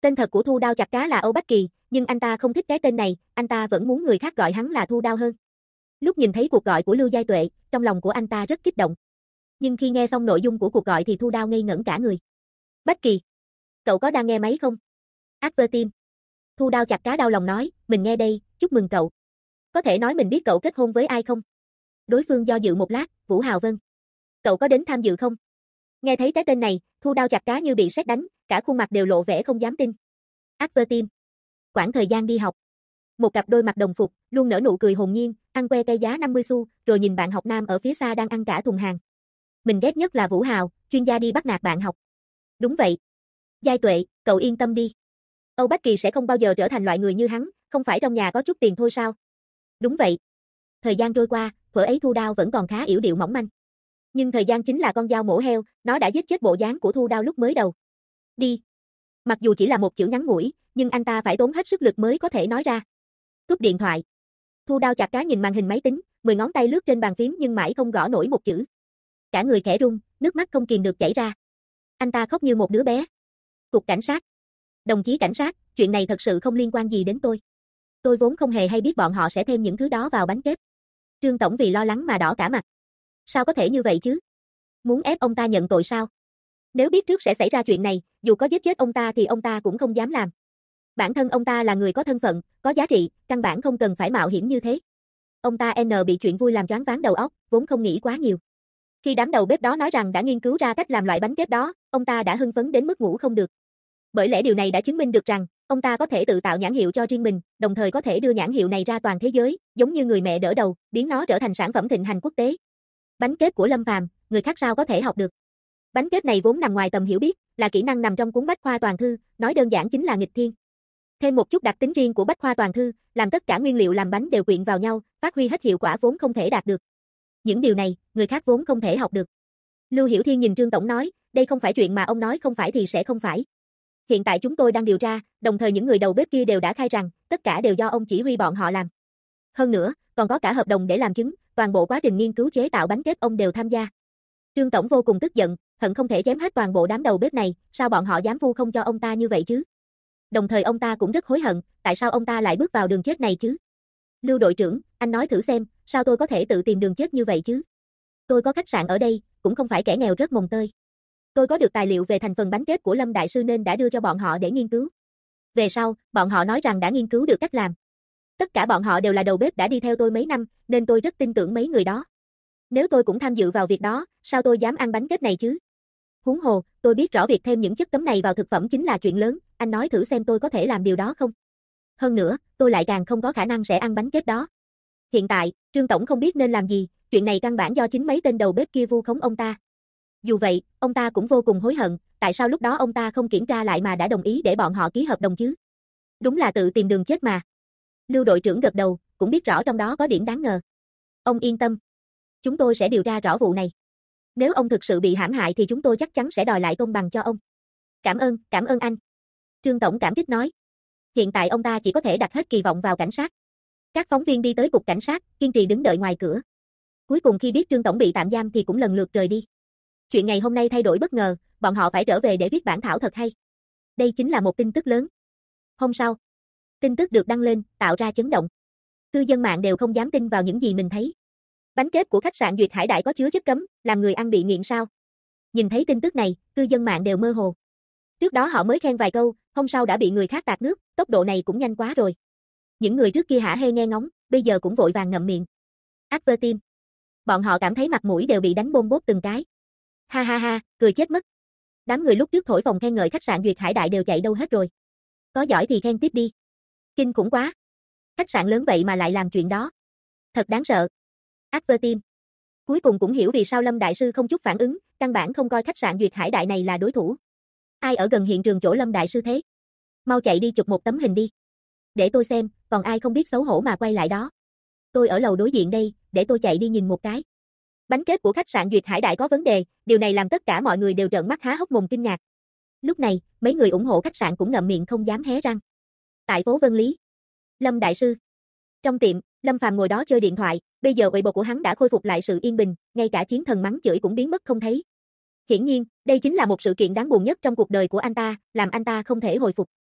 Tên thật của Thu Đao Chặt Cá là Âu Bách Kỳ, nhưng anh ta không thích cái tên này, anh ta vẫn muốn người khác gọi hắn là Thu Đao hơn. Lúc nhìn thấy cuộc gọi của Lưu Giai Tuệ, trong lòng của anh ta rất kích động. Nhưng khi nghe xong nội dung của cuộc gọi thì Thu Đao ngây ngẩn cả người. Bách Kỳ, cậu có đang nghe máy không? Advertim. Thu Đao Chặt Cá đau lòng nói, mình nghe đây, chúc mừng cậu. Có thể nói mình biết cậu kết hôn với ai không? Đối phương do dự một lát, Vũ Hào vâng. Cậu có đến tham dự không? Nghe thấy cái tên này, Thu Đao Chặt Cá như bị sét đánh, cả khuôn mặt đều lộ vẻ không dám tin. Advertim. Quãng thời gian đi học. Một cặp đôi mặc đồng phục, luôn nở nụ cười hồn nhiên, ăn que cây giá 50 xu, rồi nhìn bạn học nam ở phía xa đang ăn cả thùng hàng. Mình ghét nhất là Vũ Hào, chuyên gia đi bắt nạt bạn học. Đúng vậy. Giai Tuệ, cậu yên tâm đi. Âu Bách Kỳ sẽ không bao giờ trở thành loại người như hắn, không phải trong nhà có chút tiền thôi sao? Đúng vậy. Thời gian trôi qua, thuở ấy Thu Đao vẫn còn khá yểu điệu mỏng manh. Nhưng thời gian chính là con dao mổ heo, nó đã giết chết bộ dáng của Thu Đao lúc mới đầu. Đi. Mặc dù chỉ là một chữ ngắn ngủi, nhưng anh ta phải tốn hết sức lực mới có thể nói ra. Cúp điện thoại. Thu Đao Chặt Cá nhìn màn hình máy tính, 10 ngón tay lướt trên bàn phím nhưng mãi không gõ nổi một chữ. Cả người khẽ run, nước mắt không kìm được chảy ra. Anh ta khóc như một đứa bé. Cục cảnh sát. Đồng chí cảnh sát, chuyện này thật sự không liên quan gì đến tôi. Tôi vốn không hề hay biết bọn họ sẽ thêm những thứ đó vào bánh kếp. Trương tổng vì lo lắng mà đỏ cả mặt. Sao có thể như vậy chứ? Muốn ép ông ta nhận tội sao? Nếu biết trước sẽ xảy ra chuyện này, dù có giết chết ông ta thì ông ta cũng không dám làm. Bản thân ông ta là người có thân phận, có giá trị, căn bản không cần phải mạo hiểm như thế. Ông ta bị chuyện vui làm choáng váng đầu óc, vốn không nghĩ quá nhiều. Khi đám đầu bếp đó nói rằng đã nghiên cứu ra cách làm loại bánh kếp đó, ông ta đã hưng phấn đến mức ngủ không được. Bởi lẽ điều này đã chứng minh được rằng, ông ta có thể tự tạo nhãn hiệu cho riêng mình, đồng thời có thể đưa nhãn hiệu này ra toàn thế giới, giống như người mẹ đỡ đầu, biến nó trở thành sản phẩm thịnh hành quốc tế. Bánh kếp của Lâm Phàm, người khác sao có thể học được. Bánh kếp này vốn nằm ngoài tầm hiểu biết, là kỹ năng nằm trong cuốn bách khoa toàn thư, nói đơn giản chính là nghịch thiên. Thêm một chút đặc tính riêng của bách khoa toàn thư, làm tất cả nguyên liệu làm bánh đều quyện vào nhau, phát huy hết hiệu quả vốn không thể đạt được. Những điều này, người khác vốn không thể học được. Lưu Hiểu Thiên nhìn Trương tổng nói, đây không phải chuyện mà ông nói không phải thì sẽ không phải. Hiện tại chúng tôi đang điều tra, đồng thời những người đầu bếp kia đều đã khai rằng, tất cả đều do ông chỉ huy bọn họ làm. Hơn nữa, còn có cả hợp đồng để làm chứng, toàn bộ quá trình nghiên cứu chế tạo bánh kếp ông đều tham gia. Trương tổng vô cùng tức giận, hận không thể chém hết toàn bộ đám đầu bếp này, sao bọn họ dám vu không cho ông ta như vậy chứ? Đồng thời ông ta cũng rất hối hận, tại sao ông ta lại bước vào đường chết này chứ? Lưu đội trưởng, anh nói thử xem, sao tôi có thể tự tìm đường chết như vậy chứ? Tôi có khách sạn ở đây, cũng không phải kẻ nghèo rớt mồng tơi. Tôi có được tài liệu về thành phần bánh kếp của Lâm Đại Sư nên đã đưa cho bọn họ để nghiên cứu. Về sau, bọn họ nói rằng đã nghiên cứu được cách làm. Tất cả bọn họ đều là đầu bếp đã đi theo tôi mấy năm, nên tôi rất tin tưởng mấy người đó. Nếu tôi cũng tham dự vào việc đó, sao tôi dám ăn bánh kếp này chứ? Huống hồ, tôi biết rõ việc thêm những chất cấm này vào thực phẩm chính là chuyện lớn, anh nói thử xem tôi có thể làm điều đó không? Hơn nữa, tôi lại càng không có khả năng sẽ ăn bánh kếp đó. Hiện tại, Trương tổng không biết nên làm gì, chuyện này căn bản do chính mấy tên đầu bếp kia vu khống ông ta. Dù vậy, ông ta cũng vô cùng hối hận, tại sao lúc đó ông ta không kiểm tra lại mà đã đồng ý để bọn họ ký hợp đồng chứ? Đúng là tự tìm đường chết mà. Lưu đội trưởng gật đầu, cũng biết rõ trong đó có điểm đáng ngờ. Ông yên tâm. Chúng tôi sẽ điều tra rõ vụ này. Nếu ông thực sự bị hãm hại thì chúng tôi chắc chắn sẽ đòi lại công bằng cho ông. Cảm ơn anh. Trương tổng cảm kích nói. Hiện tại ông ta chỉ có thể đặt hết kỳ vọng vào cảnh sát. Các phóng viên đi tới cục cảnh sát, kiên trì đứng đợi ngoài cửa. Cuối cùng khi biết Trương tổng bị tạm giam thì cũng lần lượt rời đi. Chuyện ngày hôm nay thay đổi bất ngờ, bọn họ phải trở về để viết bản thảo thật hay. Đây chính là một tin tức lớn. Hôm sau, tin tức được đăng lên, tạo ra chấn động. Cư dân mạng đều không dám tin vào những gì mình thấy. Bánh kếp của khách sạn Duyệt Hải Đại có chứa chất cấm, làm người ăn bị nghiện sao? Nhìn thấy tin tức này, cư dân mạng đều mơ hồ. Trước đó họ mới khen vài câu, hôm sau đã bị người khác tạt nước, tốc độ này cũng nhanh quá rồi. Những người trước kia hả hê nghe ngóng, bây giờ cũng vội vàng ngậm miệng. Advertim. Bọn họ cảm thấy mặt mũi đều bị đánh bôm bốp từng cái. Ha ha ha, cười chết mất. Đám người lúc trước thổi phồng khen ngợi khách sạn Duyệt Hải Đại đều chạy đâu hết rồi. Có giỏi thì khen tiếp đi. Kinh khủng quá. Khách sạn lớn vậy mà lại làm chuyện đó. Thật đáng sợ. Advertim. Cuối cùng cũng hiểu vì sao Lâm Đại Sư không chút phản ứng, căn bản không coi khách sạn Duyệt Hải Đại này là đối thủ. Ai ở gần hiện trường chỗ Lâm Đại Sư thế? Mau chạy đi chụp một tấm hình đi. Để tôi xem, còn ai không biết xấu hổ mà quay lại đó. Tôi ở lầu đối diện đây, để tôi chạy đi nhìn một cái. Bánh kếp của khách sạn Duyệt Hải Đại có vấn đề, điều này làm tất cả mọi người đều trợn mắt há hốc mồm kinh ngạc. Lúc này, mấy người ủng hộ khách sạn cũng ngậm miệng không dám hé răng. Tại phố Vân Lý, Lâm Đại Sư. Trong tiệm, Lâm Phàm ngồi đó chơi điện thoại, bây giờ Weibo của hắn đã khôi phục lại sự yên bình, ngay cả chiến thần mắng chửi cũng biến mất không thấy. Hiển nhiên, đây chính là một sự kiện đáng buồn nhất trong cuộc đời của anh ta, làm anh ta không thể hồi phục.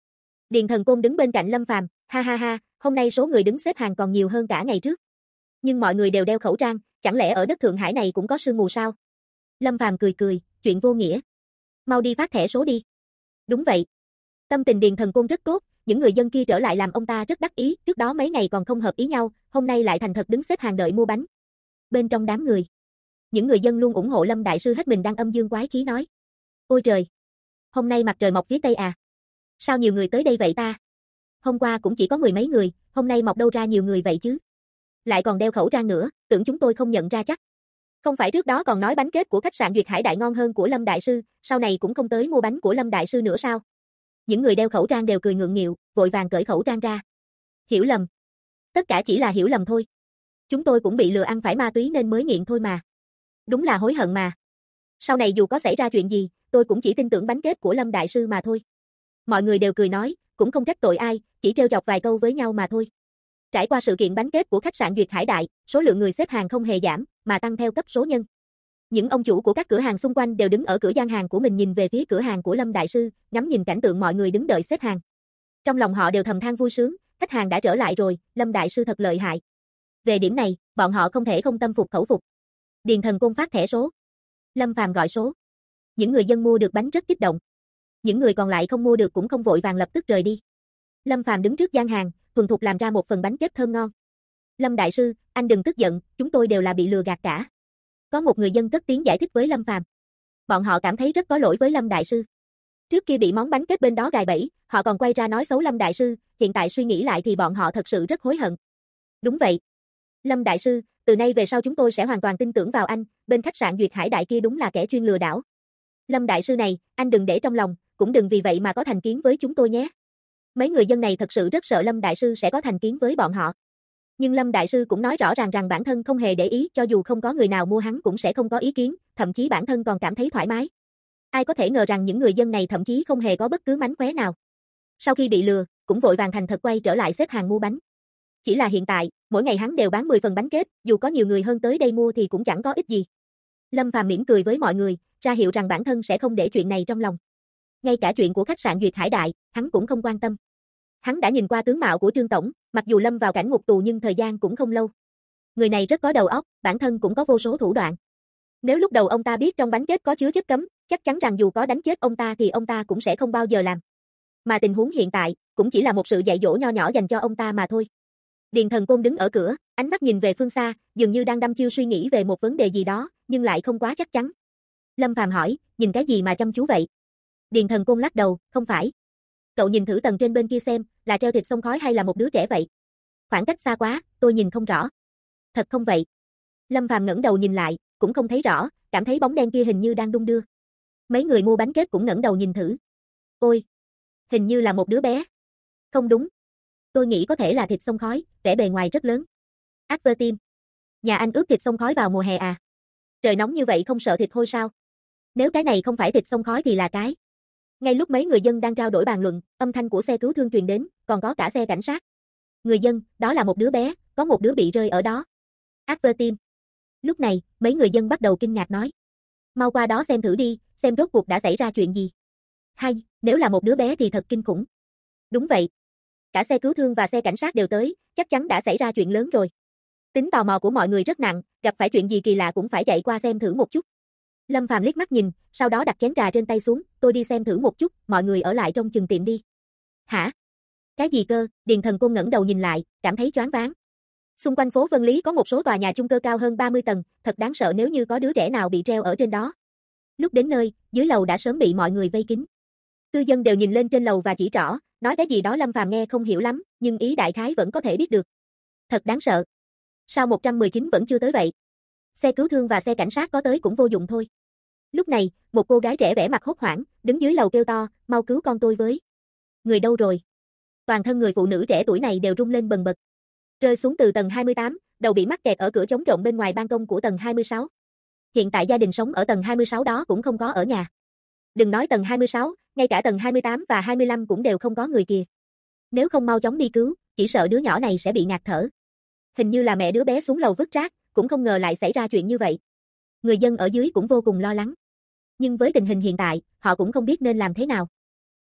Điền Thần Côn đứng bên cạnh Lâm Phàm, ha ha ha, hôm nay số người đứng xếp hàng còn nhiều hơn cả ngày trước. Nhưng mọi người đều đeo khẩu trang, chẳng lẽ ở đất Thượng Hải này cũng có sương mù sao? Lâm Phàm cười cười, chuyện vô nghĩa. Mau đi phát thẻ số đi. Đúng vậy. Tâm tình Điền Thần Côn rất tốt, những người dân kia trở lại làm ông ta rất đắc ý, trước đó mấy ngày còn không hợp ý nhau, hôm nay lại thành thật đứng xếp hàng đợi mua bánh. Bên trong đám người, những người dân luôn ủng hộ Lâm đại sư hết mình đang âm dương quái khí nói. Ôi trời, hôm nay mặt trời mọc phía tây à? Sao nhiều người tới đây vậy ta? Hôm qua cũng chỉ có mười mấy người, hôm nay mọc đâu ra nhiều người vậy chứ? Lại còn đeo khẩu trang nữa, tưởng chúng tôi không nhận ra chắc. Không phải trước đó còn nói bánh kết của khách sạn Duyệt Hải Đại ngon hơn của Lâm đại sư, sau này cũng không tới mua bánh của Lâm đại sư nữa sao? Những người đeo khẩu trang đều cười ngượng nghịu, vội vàng cởi khẩu trang ra. Hiểu lầm. Tất cả chỉ là hiểu lầm thôi. Chúng tôi cũng bị lừa ăn phải ma túy nên mới nghiện thôi mà. Đúng là hối hận mà. Sau này dù có xảy ra chuyện gì, tôi cũng chỉ tin tưởng bánh kết của Lâm đại sư mà thôi. Mọi người đều cười nói, cũng không trách tội ai, chỉ trêu chọc vài câu với nhau mà thôi. Trải qua sự kiện bánh kết của khách sạn Duyệt Hải Đại, số lượng người xếp hàng không hề giảm, mà tăng theo cấp số nhân. Những ông chủ của các cửa hàng xung quanh đều đứng ở cửa gian hàng của mình nhìn về phía cửa hàng của Lâm đại sư, ngắm nhìn cảnh tượng mọi người đứng đợi xếp hàng. Trong lòng họ đều thầm than vui sướng, khách hàng đã trở lại rồi, Lâm đại sư thật lợi hại. Về điểm này, bọn họ không thể không tâm phục khẩu phục. Điền Thần Côn phát thẻ số. Lâm Phàm gọi số. Những người dân mua được bánh rất kích động. Những người còn lại không mua được cũng không vội vàng lập tức rời đi. Lâm Phàm đứng trước gian hàng, thuần thục làm ra một phần bánh kết thơm ngon. Lâm đại sư, anh đừng tức giận, chúng tôi đều là bị lừa gạt cả. Có một người dân cất tiếng giải thích với Lâm Phàm. Bọn họ cảm thấy rất có lỗi với Lâm đại sư. Trước kia bị món bánh kết bên đó gài bẫy, họ còn quay ra nói xấu Lâm đại sư, hiện tại suy nghĩ lại thì bọn họ thật sự rất hối hận. Đúng vậy. Lâm đại sư, từ nay về sau chúng tôi sẽ hoàn toàn tin tưởng vào anh, bên khách sạn Duyệt Hải Đại kia đúng là kẻ chuyên lừa đảo. Lâm đại sư này, anh đừng để trong lòng, cũng đừng vì vậy mà có thành kiến với chúng tôi nhé. Mấy người dân này thật sự rất sợ Lâm đại sư sẽ có thành kiến với bọn họ. Nhưng Lâm đại sư cũng nói rõ ràng rằng bản thân không hề để ý, cho dù không có người nào mua hắn cũng sẽ không có ý kiến, thậm chí bản thân còn cảm thấy thoải mái. Ai có thể ngờ rằng những người dân này thậm chí không hề có bất cứ mánh khóe nào. Sau khi bị lừa, cũng vội vàng thành thật quay trở lại xếp hàng mua bánh. Chỉ là hiện tại, mỗi ngày hắn đều bán 10 phần bánh kết, dù có nhiều người hơn tới đây mua thì cũng chẳng có ích gì. Lâm Phàm mỉm cười với mọi người, ra hiệu rằng bản thân sẽ không để chuyện này trong lòng. Ngay cả chuyện của khách sạn Duyệt Hải Đại, hắn cũng không quan tâm. Hắn đã nhìn qua tướng mạo của Trương tổng, mặc dù lâm vào cảnh ngục tù nhưng thời gian cũng không lâu. Người này rất có đầu óc, bản thân cũng có vô số thủ đoạn. Nếu lúc đầu ông ta biết trong bánh kết có chứa chất cấm, chắc chắn rằng dù có đánh chết ông ta thì ông ta cũng sẽ không bao giờ làm. Mà tình huống hiện tại, cũng chỉ là một sự dạy dỗ nho nhỏ dành cho ông ta mà thôi. Điền Thần Côn đứng ở cửa, ánh mắt nhìn về phương xa, dường như đang đăm chiêu suy nghĩ về một vấn đề gì đó, nhưng lại không quá chắc chắn. Lâm Phàm hỏi, nhìn cái gì mà chăm chú vậy? Điền Thần Côn lắc đầu, không phải. Cậu nhìn thử tầng trên bên kia xem, là treo thịt xông khói hay là một đứa trẻ vậy? Khoảng cách xa quá, tôi nhìn không rõ. Thật không vậy? Lâm Phàm ngẩng đầu nhìn lại, cũng không thấy rõ, cảm thấy bóng đen kia hình như đang đung đưa. Mấy người mua bánh kết cũng ngẩng đầu nhìn thử. Ôi, hình như là một đứa bé. Không đúng. Tôi nghĩ có thể là thịt xông khói, vẻ bề ngoài rất lớn. Advertim. Nhà anh ướp thịt xông khói vào mùa hè à? Trời nóng như vậy không sợ thịt hôi sao? Nếu cái này không phải thịt xông khói thì là cái. Ngay lúc mấy người dân đang trao đổi bàn luận, âm thanh của xe cứu thương truyền đến, còn có cả xe cảnh sát. Người dân, đó là một đứa bé, có một đứa bị rơi ở đó. Advertim. Lúc này, mấy người dân bắt đầu kinh ngạc nói. Mau qua đó xem thử đi, xem rốt cuộc đã xảy ra chuyện gì. Hay, nếu là một đứa bé thì thật kinh khủng. Đúng vậy. Cả xe cứu thương và xe cảnh sát đều tới, chắc chắn đã xảy ra chuyện lớn rồi. Tính tò mò của mọi người rất nặng, gặp phải chuyện gì kỳ lạ cũng phải chạy qua xem thử một chút. Lâm Phàm liếc mắt nhìn, sau đó đặt chén trà trên tay xuống, tôi đi xem thử một chút, mọi người ở lại trong chừng tiệm đi. Hả? Cái gì cơ? Điền Thần Côn ngẩng đầu nhìn lại, cảm thấy choáng váng. Xung quanh phố Vân Lý có một số tòa nhà chung cư cao hơn 30 tầng, thật đáng sợ nếu như có đứa trẻ nào bị treo ở trên đó. Lúc đến nơi, dưới lầu đã sớm bị mọi người vây kín. Cư dân đều nhìn lên trên lầu và chỉ trỏ, nói cái gì đó Lâm Phàm nghe không hiểu lắm, nhưng ý đại khái vẫn có thể biết được. Thật đáng sợ. Sao 119 vẫn chưa tới vậy? Xe cứu thương và xe cảnh sát có tới cũng vô dụng thôi. Lúc này, một cô gái trẻ vẻ mặt hốt hoảng, đứng dưới lầu kêu to, mau cứu con tôi với. Người đâu rồi? Toàn thân người phụ nữ trẻ tuổi này đều rung lên bần bật. Rơi xuống từ tầng 28, đầu bị mắc kẹt ở cửa chống trộm bên ngoài ban công của tầng 26. Hiện tại gia đình sống ở tầng 26 đó cũng không có ở nhà. Đừng nói tầng 26, ngay cả tầng 28 và 25 cũng đều không có người kìa. Nếu không mau chóng đi cứu, chỉ sợ đứa nhỏ này sẽ bị ngạt thở. Hình như là mẹ đứa bé xuống lầu vứt rác, cũng không ngờ lại xảy ra chuyện như vậy. Người dân ở dưới cũng vô cùng lo lắng. Nhưng với tình hình hiện tại, họ cũng không biết nên làm thế nào.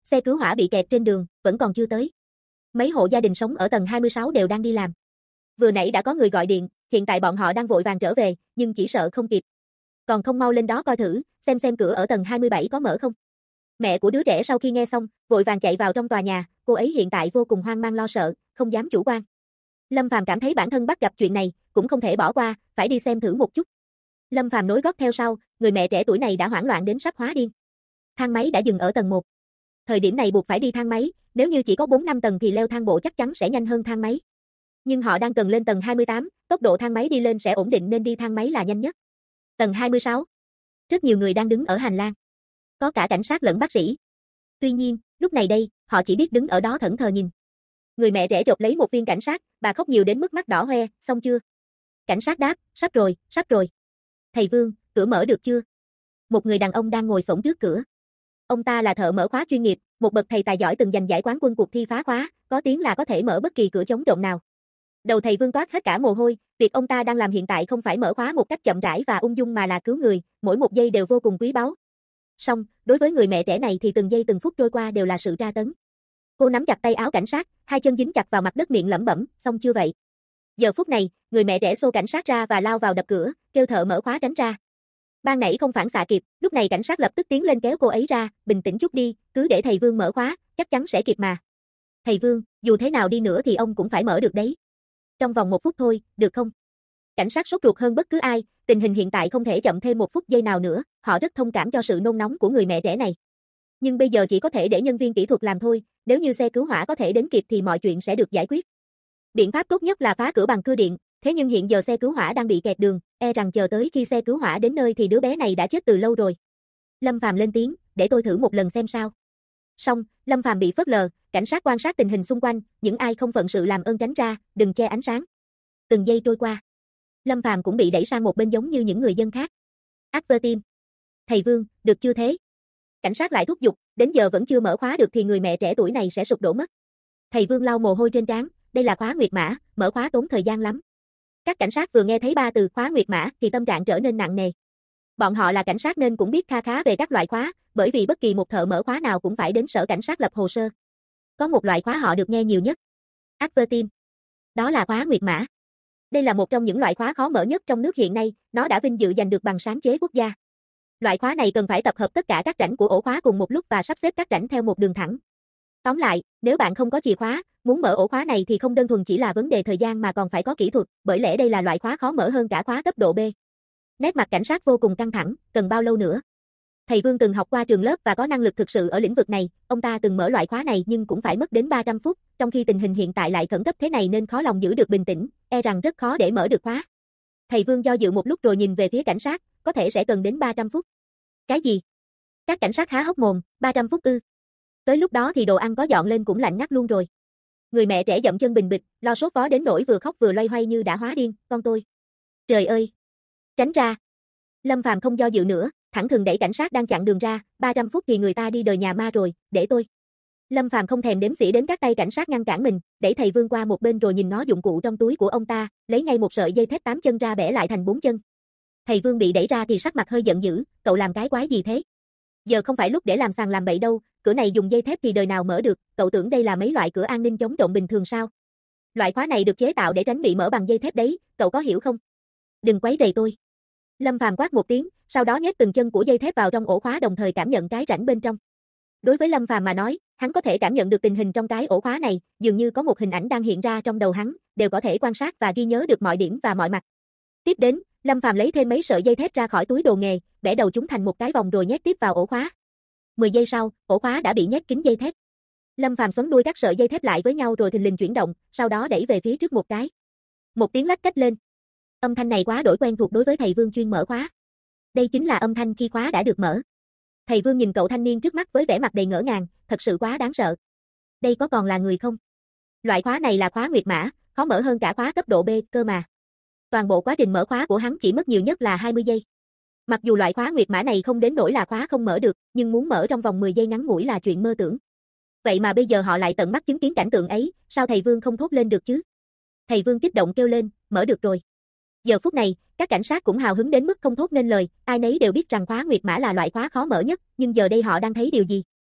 Xe cứu hỏa bị kẹt trên đường, vẫn còn chưa tới. Mấy hộ gia đình sống ở tầng 26 đều đang đi làm. Vừa nãy đã có người gọi điện, hiện tại bọn họ đang vội vàng trở về, nhưng chỉ sợ không kịp. Còn không mau lên đó coi thử, xem cửa ở tầng 27 có mở không. Mẹ của đứa trẻ sau khi nghe xong, vội vàng chạy vào trong tòa nhà, cô ấy hiện tại vô cùng hoang mang lo sợ, không dám chủ quan. Lâm Phàm cảm thấy bản thân bắt gặp chuyện này, cũng không thể bỏ qua, phải đi xem thử một chút. Lâm Phàm nối gót theo sau, người mẹ trẻ tuổi này đã hoảng loạn đến sắp hóa điên. Thang máy đã dừng ở tầng 1. Thời điểm này buộc phải đi thang máy, nếu như chỉ có 4-5 tầng thì leo thang bộ chắc chắn sẽ nhanh hơn thang máy. Nhưng họ đang cần lên tầng 28, tốc độ thang máy đi lên sẽ ổn định nên đi thang máy là nhanh nhất. Tầng 26. Rất nhiều người đang đứng ở hành lang. Có cả cảnh sát lẫn bác sĩ. Tuy nhiên, lúc này đây, họ chỉ biết đứng ở đó thẫn thờ nhìn. Người mẹ trẻ chộp lấy một viên cảnh sát, bà khóc nhiều đến mức mắt đỏ hoe, xong chưa? Cảnh sát đáp, sắp rồi, sắp rồi. Thầy Vương, cửa mở được chưa? Một người đàn ông đang ngồi xổm trước cửa. Ông ta là thợ mở khóa chuyên nghiệp, một bậc thầy tài giỏi từng giành giải quán quân cuộc thi phá khóa, có tiếng là có thể mở bất kỳ cửa chống trộm nào. Đầu thầy Vương toát hết cả mồ hôi, việc ông ta đang làm hiện tại không phải mở khóa một cách chậm rãi và ung dung mà là cứu người, mỗi một giây đều vô cùng quý báu. Song, đối với người mẹ trẻ này thì từng giây từng phút trôi qua đều là sự tra tấn. Cô nắm chặt tay áo cảnh sát, hai chân dính chặt vào mặt đất miệng lẩm bẩm, xong chưa vậy? Giờ phút này, người mẹ trẻ xô cảnh sát ra và lao vào đập cửa, kêu thợ mở khóa tránh ra. Ban nãy không phản xạ kịp, lúc này cảnh sát lập tức tiến lên kéo cô ấy ra, bình tĩnh chút đi, cứ để thầy Vương mở khóa, chắc chắn sẽ kịp mà. Thầy Vương, dù thế nào đi nữa thì ông cũng phải mở được đấy. Trong vòng 1 phút thôi, được không? Cảnh sát sốt ruột hơn bất cứ ai, tình hình hiện tại không thể chậm thêm 1 phút giây nào nữa, họ rất thông cảm cho sự nôn nóng của người mẹ trẻ này. Nhưng bây giờ chỉ có thể để nhân viên kỹ thuật làm thôi, nếu như xe cứu hỏa có thể đến kịp thì mọi chuyện sẽ được giải quyết. Biện pháp tốt nhất là phá cửa bằng cưa điện, thế nhưng hiện giờ xe cứu hỏa đang bị kẹt đường, e rằng chờ tới khi xe cứu hỏa đến nơi thì đứa bé này đã chết từ lâu rồi. Lâm Phàm lên tiếng, để tôi thử một lần xem sao. Xong, Lâm Phàm bị phớt lờ, cảnh sát quan sát tình hình xung quanh, những ai không phận sự làm ơn tránh ra, đừng che ánh sáng. Từng giây trôi qua, Lâm Phàm cũng bị đẩy sang một bên giống như những người dân khác. Advertim. Thầy Vương, được chưa thế? Cảnh sát lại thúc giục, đến giờ vẫn chưa mở khóa được thì người mẹ trẻ tuổi này sẽ sụp đổ mất. Thầy Vương lau mồ hôi trên trán, đây là khóa nguyệt mã, mở khóa tốn thời gian lắm. Các cảnh sát vừa nghe thấy 3 từ khóa nguyệt mã thì tâm trạng trở nên nặng nề. Bọn họ là cảnh sát nên cũng biết kha khá về các loại khóa, bởi vì bất kỳ một thợ mở khóa nào cũng phải đến sở cảnh sát lập hồ sơ. Có một loại khóa họ được nghe nhiều nhất. Advertim. Đó là khóa nguyệt mã. Đây là một trong những loại khóa khó mở nhất trong nước hiện nay, nó đã vinh dự giành được bằng sáng chế quốc gia. Loại khóa này cần phải tập hợp tất cả các rãnh của ổ khóa cùng một lúc và sắp xếp các rãnh theo một đường thẳng. Tóm lại, nếu bạn không có chìa khóa, muốn mở ổ khóa này thì không đơn thuần chỉ là vấn đề thời gian mà còn phải có kỹ thuật, bởi lẽ đây là loại khóa khó mở hơn cả khóa cấp độ B. Nét mặt cảnh sát vô cùng căng thẳng, cần bao lâu nữa? Thầy Vương từng học qua trường lớp và có năng lực thực sự ở lĩnh vực này, ông ta từng mở loại khóa này nhưng cũng phải mất đến 300 phút, trong khi tình hình hiện tại lại khẩn cấp thế này nên khó lòng giữ được bình tĩnh, e rằng rất khó để mở được khóa. Thầy Vương do dự một lúc rồi nhìn về phía cảnh sát, có thể sẽ cần đến 300 phút. Cái gì? Các cảnh sát há hốc mồm, 300 phút ư? Tới lúc đó thì đồ ăn có dọn lên cũng lạnh ngắt luôn rồi. Người mẹ trẻ dậm chân bình bịch, lo sốt vó đến nỗi vừa khóc vừa loay hoay như đã hóa điên, con tôi. Trời ơi! Tránh ra! Lâm Phàm không do dự nữa, thẳng thừng đẩy cảnh sát đang chặn đường ra, 300 phút thì người ta đi đời nhà ma rồi, để tôi. Lâm Phàm không thèm đếm xỉa đến các tay cảnh sát ngăn cản mình, đẩy thầy Vương qua một bên rồi nhìn nó dụng cụ trong túi của ông ta, lấy ngay một sợi dây thép 8 chân ra bẻ lại thành 4 chân. Thầy Vương bị đẩy ra thì sắc mặt hơi giận dữ, cậu làm cái quái gì thế? Giờ không phải lúc để làm sàng làm bậy đâu, cửa này dùng dây thép thì đời nào mở được, cậu tưởng đây là mấy loại cửa an ninh chống trộm bình thường sao? Loại khóa này được chế tạo để tránh bị mở bằng dây thép đấy, cậu có hiểu không? Đừng quấy rầy tôi. Lâm Phàm quát một tiếng, sau đó nhét từng chân của dây thép vào trong ổ khóa đồng thời cảm nhận cái rãnh bên trong. Đối với Lâm Phàm mà nói, hắn có thể cảm nhận được tình hình trong cái ổ khóa này, dường như có một hình ảnh đang hiện ra trong đầu hắn, đều có thể quan sát và ghi nhớ được mọi điểm và mọi mặt. Tiếp đến, Lâm Phàm lấy thêm mấy sợi dây thép ra khỏi túi đồ nghề, bẻ đầu chúng thành một cái vòng rồi nhét tiếp vào ổ khóa. 10 giây sau, ổ khóa đã bị nhét kín dây thép. Lâm Phàm xoắn đuôi các sợi dây thép lại với nhau rồi thình lình chuyển động, sau đó đẩy về phía trước một cái. Một tiếng lách cách lên. Âm thanh này quá đổi quen thuộc đối với thầy Vương chuyên mở khóa. Đây chính là âm thanh khi khóa đã được mở. Thầy Vương nhìn cậu thanh niên trước mắt với vẻ mặt đầy ngỡ ngàng, thật sự quá đáng sợ. Đây có còn là người không? Loại khóa này là khóa nguyệt mã, khó mở hơn cả khóa cấp độ B cơ mà. Toàn bộ quá trình mở khóa của hắn chỉ mất nhiều nhất là 20 giây. Mặc dù loại khóa nguyệt mã này không đến nỗi là khóa không mở được, nhưng muốn mở trong vòng 10 giây ngắn ngủi là chuyện mơ tưởng. Vậy mà bây giờ họ lại tận mắt chứng kiến cảnh tượng ấy, sao thầy Vương không thốt lên được chứ? Thầy Vương kích động kêu lên, mở được rồi. Giờ phút này, các cảnh sát cũng hào hứng đến mức không thốt nên lời, ai nấy đều biết rằng khóa nguyệt mã là loại khóa khó mở nhất, nhưng giờ đây họ đang thấy điều gì?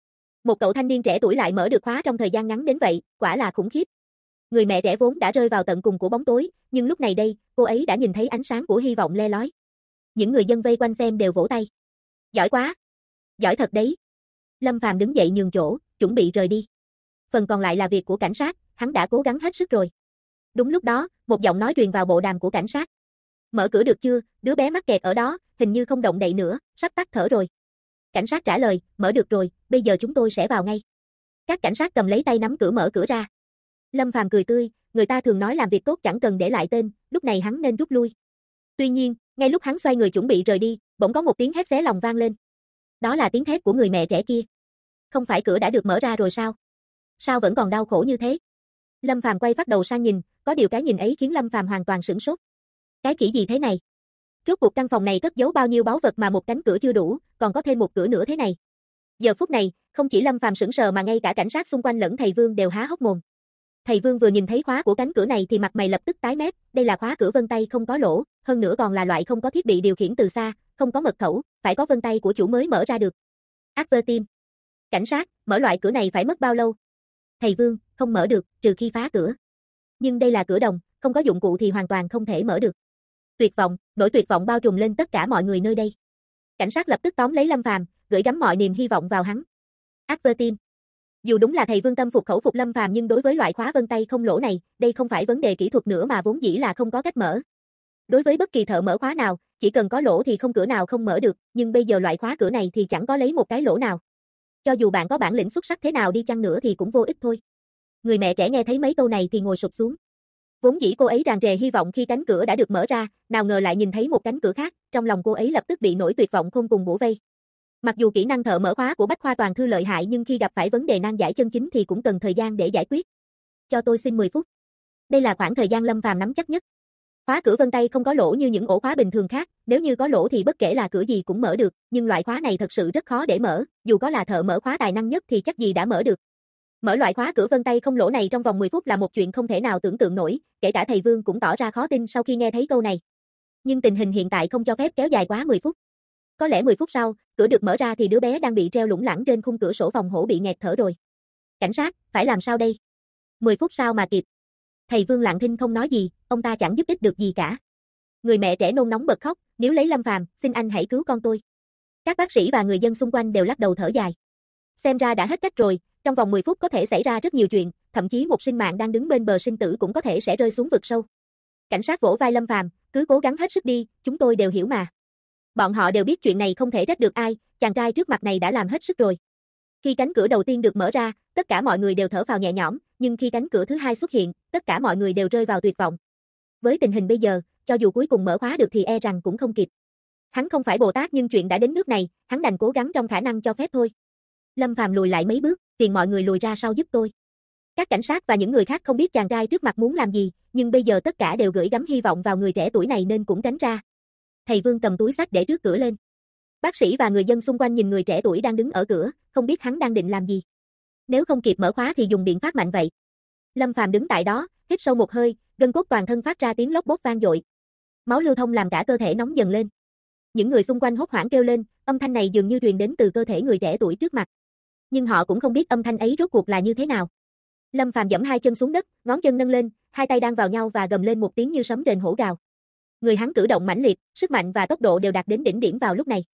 Một cậu thanh niên trẻ tuổi lại mở được khóa trong thời gian ngắn đến vậy, quả là khủng khiếp. Người mẹ trẻ vốn đã rơi vào tận cùng của bóng tối, nhưng lúc này đây, cô ấy đã nhìn thấy ánh sáng của hy vọng le lói. Những người dân vây quanh xem đều vỗ tay. Giỏi quá! Giỏi thật đấy! Lâm Phàm đứng dậy nhường chỗ, chuẩn bị rời đi. Phần còn lại là việc của cảnh sát, hắn đã cố gắng hết sức rồi. Đúng lúc đó, một giọng nói truyền vào bộ đàm của cảnh sát. Mở cửa được chưa, đứa bé mắc kẹt ở đó, hình như không động đậy nữa, sắp tắt thở rồi. Cảnh sát trả lời, mở được rồi, bây giờ chúng tôi sẽ vào ngay. Các cảnh sát cầm lấy tay nắm cửa mở cửa ra. Lâm Phàm cười tươi, người ta thường nói làm việc tốt chẳng cần để lại tên, lúc này hắn nên rút lui. Tuy nhiên, ngay lúc hắn xoay người chuẩn bị rời đi, bỗng có một tiếng hét xé lòng vang lên. Đó là tiếng thét của người mẹ trẻ kia. Không phải cửa đã được mở ra rồi sao? Sao vẫn còn đau khổ như thế? Lâm Phàm quay phát đầu sang nhìn, có điều cái nhìn ấy khiến Lâm Phàm hoàn toàn sửng sốt. Cái khỉ gì thế này? Rốt cuộc căn phòng này cất giấu bao nhiêu báu vật mà một cánh cửa chưa đủ, còn có thêm một cửa nữa thế này. Giờ phút này, không chỉ Lâm Phàm sững sờ mà ngay cả cảnh sát xung quanh lẫn thầy Vương đều há hốc mồm. Thầy Vương vừa nhìn thấy khóa của cánh cửa này thì mặt mày lập tức tái mét, đây là khóa cửa vân tay không có lỗ, hơn nữa còn là loại không có thiết bị điều khiển từ xa, không có mật khẩu, phải có vân tay của chủ mới mở ra được. Advertim. Cảnh sát, mở loại cửa này phải mất bao lâu? Thầy Vương, không mở được, trừ khi phá cửa. Nhưng đây là cửa đồng, không có dụng cụ thì hoàn toàn không thể mở được. Tuyệt vọng, nỗi tuyệt vọng bao trùm lên tất cả mọi người nơi đây. Cảnh sát lập tức tóm lấy Lâm Phàm, gửi gắm mọi niềm hy vọng vào hắn. Advertim. Dù đúng là thầy Vương tâm phục khẩu phục Lâm Phàm nhưng đối với loại khóa vân tay không lỗ này, đây không phải vấn đề kỹ thuật nữa mà vốn dĩ là không có cách mở. Đối với bất kỳ thợ mở khóa nào, chỉ cần có lỗ thì không cửa nào không mở được, nhưng bây giờ loại khóa cửa này thì chẳng có lấy một cái lỗ nào. Cho dù bạn có bản lĩnh xuất sắc thế nào đi chăng nữa thì cũng vô ích thôi. Người mẹ trẻ nghe thấy mấy câu này thì ngồi sụp xuống. Vốn dĩ cô ấy tràn trề hy vọng khi cánh cửa đã được mở ra, nào ngờ lại nhìn thấy một cánh cửa khác, trong lòng cô ấy lập tức bị nỗi tuyệt vọng khôn cùng bủa vây. Mặc dù kỹ năng thợ mở khóa của Bách Khoa Toàn Thư lợi hại nhưng khi gặp phải vấn đề nan giải chân chính thì cũng cần thời gian để giải quyết. Cho tôi xin 10 phút. Đây là khoảng thời gian Lâm Phàm nắm chắc nhất. Khóa cửa vân tay không có lỗ như những ổ khóa bình thường khác, nếu như có lỗ thì bất kể là cửa gì cũng mở được, nhưng loại khóa này thật sự rất khó để mở, dù có là thợ mở khóa tài năng nhất thì chắc gì đã mở được. Mở loại khóa cửa vân tay không lỗ này trong vòng 10 phút là một chuyện không thể nào tưởng tượng nổi, kể cả thầy Vương cũng tỏ ra khó tin sau khi nghe thấy câu này. Nhưng tình hình hiện tại không cho phép kéo dài quá 10 phút. Có lẽ 10 phút sau, cửa được mở ra thì đứa bé đang bị treo lủng lẳng trên khung cửa sổ phòng hổ bị nghẹt thở rồi. Cảnh sát, phải làm sao đây? 10 phút sau mà kịp. Thầy Vương lặng thinh không nói gì, ông ta chẳng giúp ích được gì cả. Người mẹ trẻ nôn nóng bật khóc, níu lấy Lâm Phàm, xin anh hãy cứu con tôi. Các bác sĩ và người dân xung quanh đều lắc đầu thở dài. Xem ra đã hết cách rồi, trong vòng 10 phút có thể xảy ra rất nhiều chuyện, thậm chí một sinh mạng đang đứng bên bờ sinh tử cũng có thể sẽ rơi xuống vực sâu. Cảnh sát vỗ vai Lâm Phàm, cứ cố gắng hết sức đi, chúng tôi đều hiểu mà. Bọn họ đều biết chuyện này không thể trách được ai, chàng trai trước mặt này đã làm hết sức rồi. Khi cánh cửa đầu tiên được mở ra, tất cả mọi người đều thở phào nhẹ nhõm, nhưng khi cánh cửa thứ hai xuất hiện, tất cả mọi người đều rơi vào tuyệt vọng. Với tình hình bây giờ, cho dù cuối cùng mở khóa được thì e rằng cũng không kịp. Hắn không phải Bồ Tát nhưng chuyện đã đến nước này, hắn đành cố gắng trong khả năng cho phép thôi. Lâm Phàm lùi lại mấy bước, phiền mọi người lùi ra sau giúp tôi. Các cảnh sát và những người khác không biết chàng trai trước mặt muốn làm gì, nhưng bây giờ tất cả đều gửi gắm hy vọng vào người trẻ tuổi này nên cũng tránh ra. Thầy Vương cầm túi xách để trước cửa lên. Bác sĩ và người dân xung quanh nhìn người trẻ tuổi đang đứng ở cửa, không biết hắn đang định làm gì. Nếu không kịp mở khóa thì dùng biện pháp mạnh vậy. Lâm Phàm đứng tại đó, hít sâu một hơi, gân cốt toàn thân phát ra tiếng lốp bốp vang dội. Máu lưu thông làm cả cơ thể nóng dần lên. Những người xung quanh hốt hoảng kêu lên, âm thanh này dường như truyền đến từ cơ thể người trẻ tuổi trước mặt. Nhưng họ cũng không biết âm thanh ấy rốt cuộc là như thế nào. Lâm Phàm giẫm hai chân xuống đất, ngón chân nâng lên, hai tay đang vào nhau và gầm lên một tiếng như sấm rền hổ gào. Người hắn cử động mãnh liệt, sức mạnh và tốc độ đều đạt đến đỉnh điểm vào lúc này.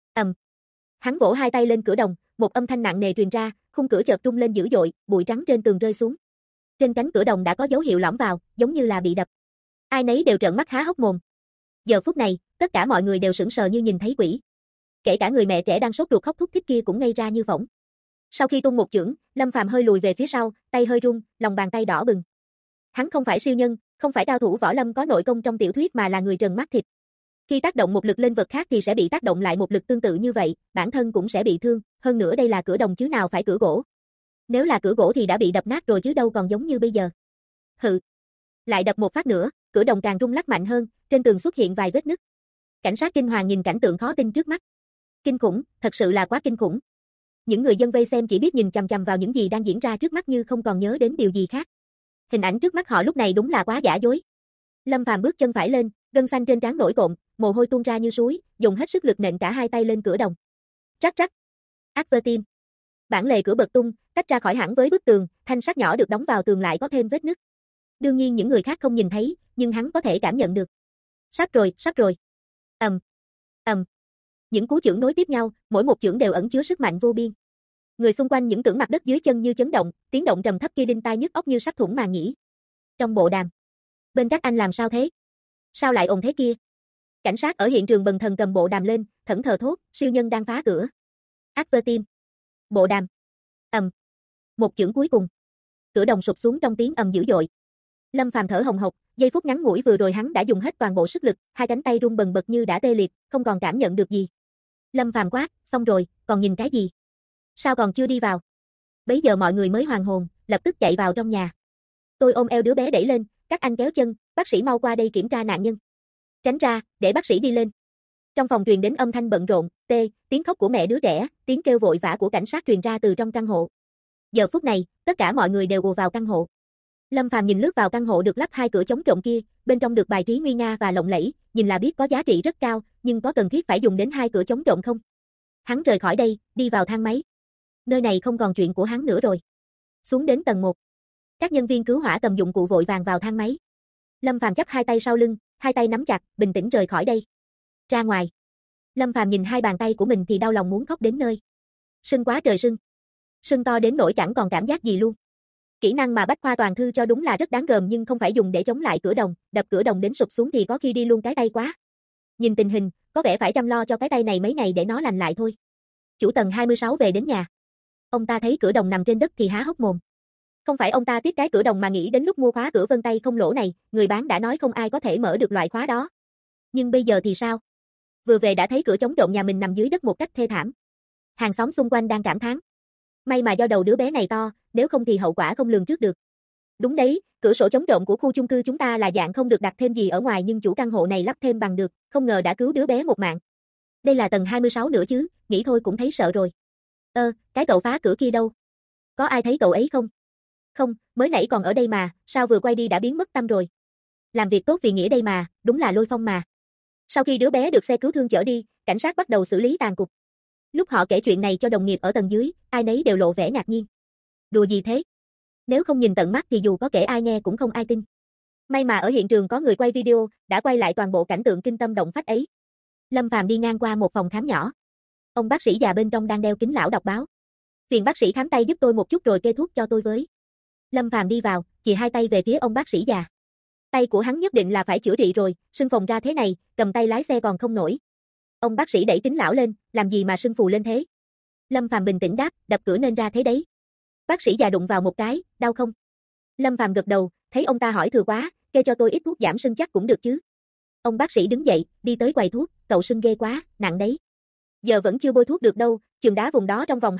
Hắn vỗ hai tay lên cửa đồng, một âm thanh nặng nề truyền ra, khung cửa chợt rung lên dữ dội, bụi trắng trên tường rơi xuống. Trên cánh cửa đồng đã có dấu hiệu lõm vào, giống như là bị đập. Ai nấy đều trợn mắt há hốc mồm. Giờ phút này, tất cả mọi người đều sững sờ như nhìn thấy quỷ. Kể cả người mẹ trẻ đang sốt ruột khóc thút thít kia cũng ngây ra như phỗng. Sau khi tung một chưởng, Lâm Phàm hơi lùi về phía sau, tay hơi run, lòng bàn tay đỏ bừng. Hắn không phải siêu nhân, không phải cao thủ võ lâm có nội công trong tiểu thuyết mà là người trần mắt thịt. Khi tác động một lực lên vật khác thì sẽ bị tác động lại một lực tương tự như vậy, bản thân cũng sẽ bị thương, hơn nữa đây là cửa đồng chứ nào phải cửa gỗ. Nếu là cửa gỗ thì đã bị đập nát rồi chứ đâu còn giống như bây giờ. Hừ. Lại đập một phát nữa, cửa đồng càng rung lắc mạnh hơn, trên tường xuất hiện vài vết nứt. Cảnh sát kinh hoàng nhìn cảnh tượng khó tin trước mắt. Kinh khủng, thật sự là quá kinh khủng. Những người dân vây xem chỉ biết nhìn chằm chằm vào những gì đang diễn ra trước mắt như không còn nhớ đến điều gì khác. Hình ảnh trước mắt họ lúc này đúng là quá giả dối. Lâm Phàm bước chân phải lên, gân xanh trên trán nổi cộm, mồ hôi tuôn ra như suối, dùng hết sức lực nện cả hai tay lên cửa đồng. Rắc rắc. Advertim. Bản lề cửa bật tung, tách ra khỏi hẳn với bức tường, thanh sắt nhỏ được đóng vào tường lại có thêm vết nứt. Đương nhiên những người khác không nhìn thấy, nhưng hắn có thể cảm nhận được. Sắp rồi, sắp rồi. Ầm, ầm. Những cú chưởng nối tiếp nhau, mỗi một chưởng đều ẩn chứa sức mạnh vô biên. Người xung quanh những tưởng mặt đất dưới chân như chấn động, tiếng động trầm thấp kia đinh tai nhức óc như sắp thủng màng nhĩ. Trong bộ đàm. Bên các anh làm sao thế? Sao lại ồn thế kia? Cảnh sát ở hiện trường bần thần cầm bộ đàm lên, thẫn thờ thốt, siêu nhân đang phá cửa. Advertime. Bộ đàm. Ầm. Một chưởng cuối cùng. Cửa đồng sụp xuống trong tiếng ầm dữ dội. Lâm Phàm thở hồng hộc, giây phút ngắn ngủi vừa rồi hắn đã dùng hết toàn bộ sức lực, hai cánh tay run bần bật như đã tê liệt, không còn cảm nhận được gì. Lâm Phàm quát, xong rồi, còn nhìn cái gì? Sao còn chưa đi vào? Bấy giờ mọi người mới hoàn hồn, lập tức chạy vào trong nhà. Tôi ôm eo đứa bé đẩy lên, các anh kéo chân, bác sĩ mau qua đây kiểm tra nạn nhân. Tránh ra, để bác sĩ đi lên. Trong phòng truyền đến âm thanh bận rộn, tiếng khóc của mẹ đứa trẻ, tiếng kêu vội vã của cảnh sát truyền ra từ trong căn hộ. Giờ phút này, tất cả mọi người đều ùa vào căn hộ. Lâm Phàm nhìn lướt vào căn hộ được lắp hai cửa chống trộm kia, bên trong được bài trí nguy nga và lộng lẫy, nhìn là biết có giá trị rất cao, nhưng có cần thiết phải dùng đến hai cửa chống trộm không? Hắn rời khỏi đây, đi vào thang máy. Nơi này không còn chuyện của hắn nữa rồi. Xuống đến tầng 1. Các nhân viên cứu hỏa cầm dụng cụ vội vàng vào thang máy. Lâm Phàm chắp hai tay sau lưng, hai tay nắm chặt, bình tĩnh rời khỏi đây. Ra ngoài. Lâm Phàm nhìn hai bàn tay của mình thì đau lòng muốn khóc đến nơi. Sưng quá trời sưng. Sưng to đến nỗi chẳng còn cảm giác gì luôn. Kỹ năng mà Bách Khoa Toàn Thư cho đúng là rất đáng gờm nhưng không phải dùng để chống lại cửa đồng, đập cửa đồng đến sụp xuống thì có khi đi luôn cái tay quá. Nhìn tình hình, có vẻ phải chăm lo cho cái tay này mấy ngày để nó lành lại thôi. Chủ tầng 26 về đến nhà. Ông ta thấy cửa đồng nằm trên đất thì há hốc mồm. Không phải ông ta tiếc cái cửa đồng mà nghĩ đến lúc mua khóa cửa vân tay không lỗ này, người bán đã nói không ai có thể mở được loại khóa đó. Nhưng bây giờ thì sao? Vừa về đã thấy cửa chống trộm nhà mình nằm dưới đất một cách thê thảm. Hàng xóm xung quanh đang cảm thán. May mà do đầu đứa bé này to, nếu không thì hậu quả không lường trước được. Đúng đấy, cửa sổ chống trộm của khu chung cư chúng ta là dạng không được đặt thêm gì ở ngoài nhưng chủ căn hộ này lắp thêm bằng được, không ngờ đã cứu đứa bé một mạng. Đây là tầng 26 nữa chứ, nghĩ thôi cũng thấy sợ rồi. Cái cậu phá cửa kia đâu? Có ai thấy cậu ấy không? Không, mới nãy còn ở đây mà, sao vừa quay đi đã biến mất tâm rồi. Làm việc tốt vì nghĩa đây mà, đúng là Lôi Phong mà. Sau khi đứa bé được xe cứu thương chở đi, cảnh sát bắt đầu xử lý tàn cục. Lúc họ kể chuyện này cho đồng nghiệp ở tầng dưới, ai nấy đều lộ vẻ ngạc nhiên. Đùa gì thế? Nếu không nhìn tận mắt thì dù có kể ai nghe cũng không ai tin. May mà ở hiện trường có người quay video, đã quay lại toàn bộ cảnh tượng kinh tâm động phách ấy. Lâm Phàm đi ngang qua một phòng khám nhỏ. Ông bác sĩ già bên trong đang đeo kính lão đọc báo. Phiền bác sĩ khám tay giúp tôi một chút rồi kê thuốc cho tôi với. Lâm Phàm đi vào, chìa hai tay về phía ông bác sĩ già. Tay của hắn nhất định là phải chữa trị rồi, sưng phồng ra thế này, cầm tay lái xe còn không nổi. Ông bác sĩ đẩy kính lão lên, làm gì mà sưng phù lên thế? Lâm Phàm bình tĩnh đáp, đập cửa nên ra thế đấy. Bác sĩ già đụng vào một cái, đau không? Lâm Phàm gật đầu, thấy ông ta hỏi thừa quá, kê cho tôi ít thuốc giảm sưng chắc cũng được chứ. Ông bác sĩ đứng dậy, đi tới quầy thuốc, cậu sưng ghê quá, nặng đấy. Giờ vẫn chưa bôi thuốc được đâu, chườm đá vùng đó trong vòng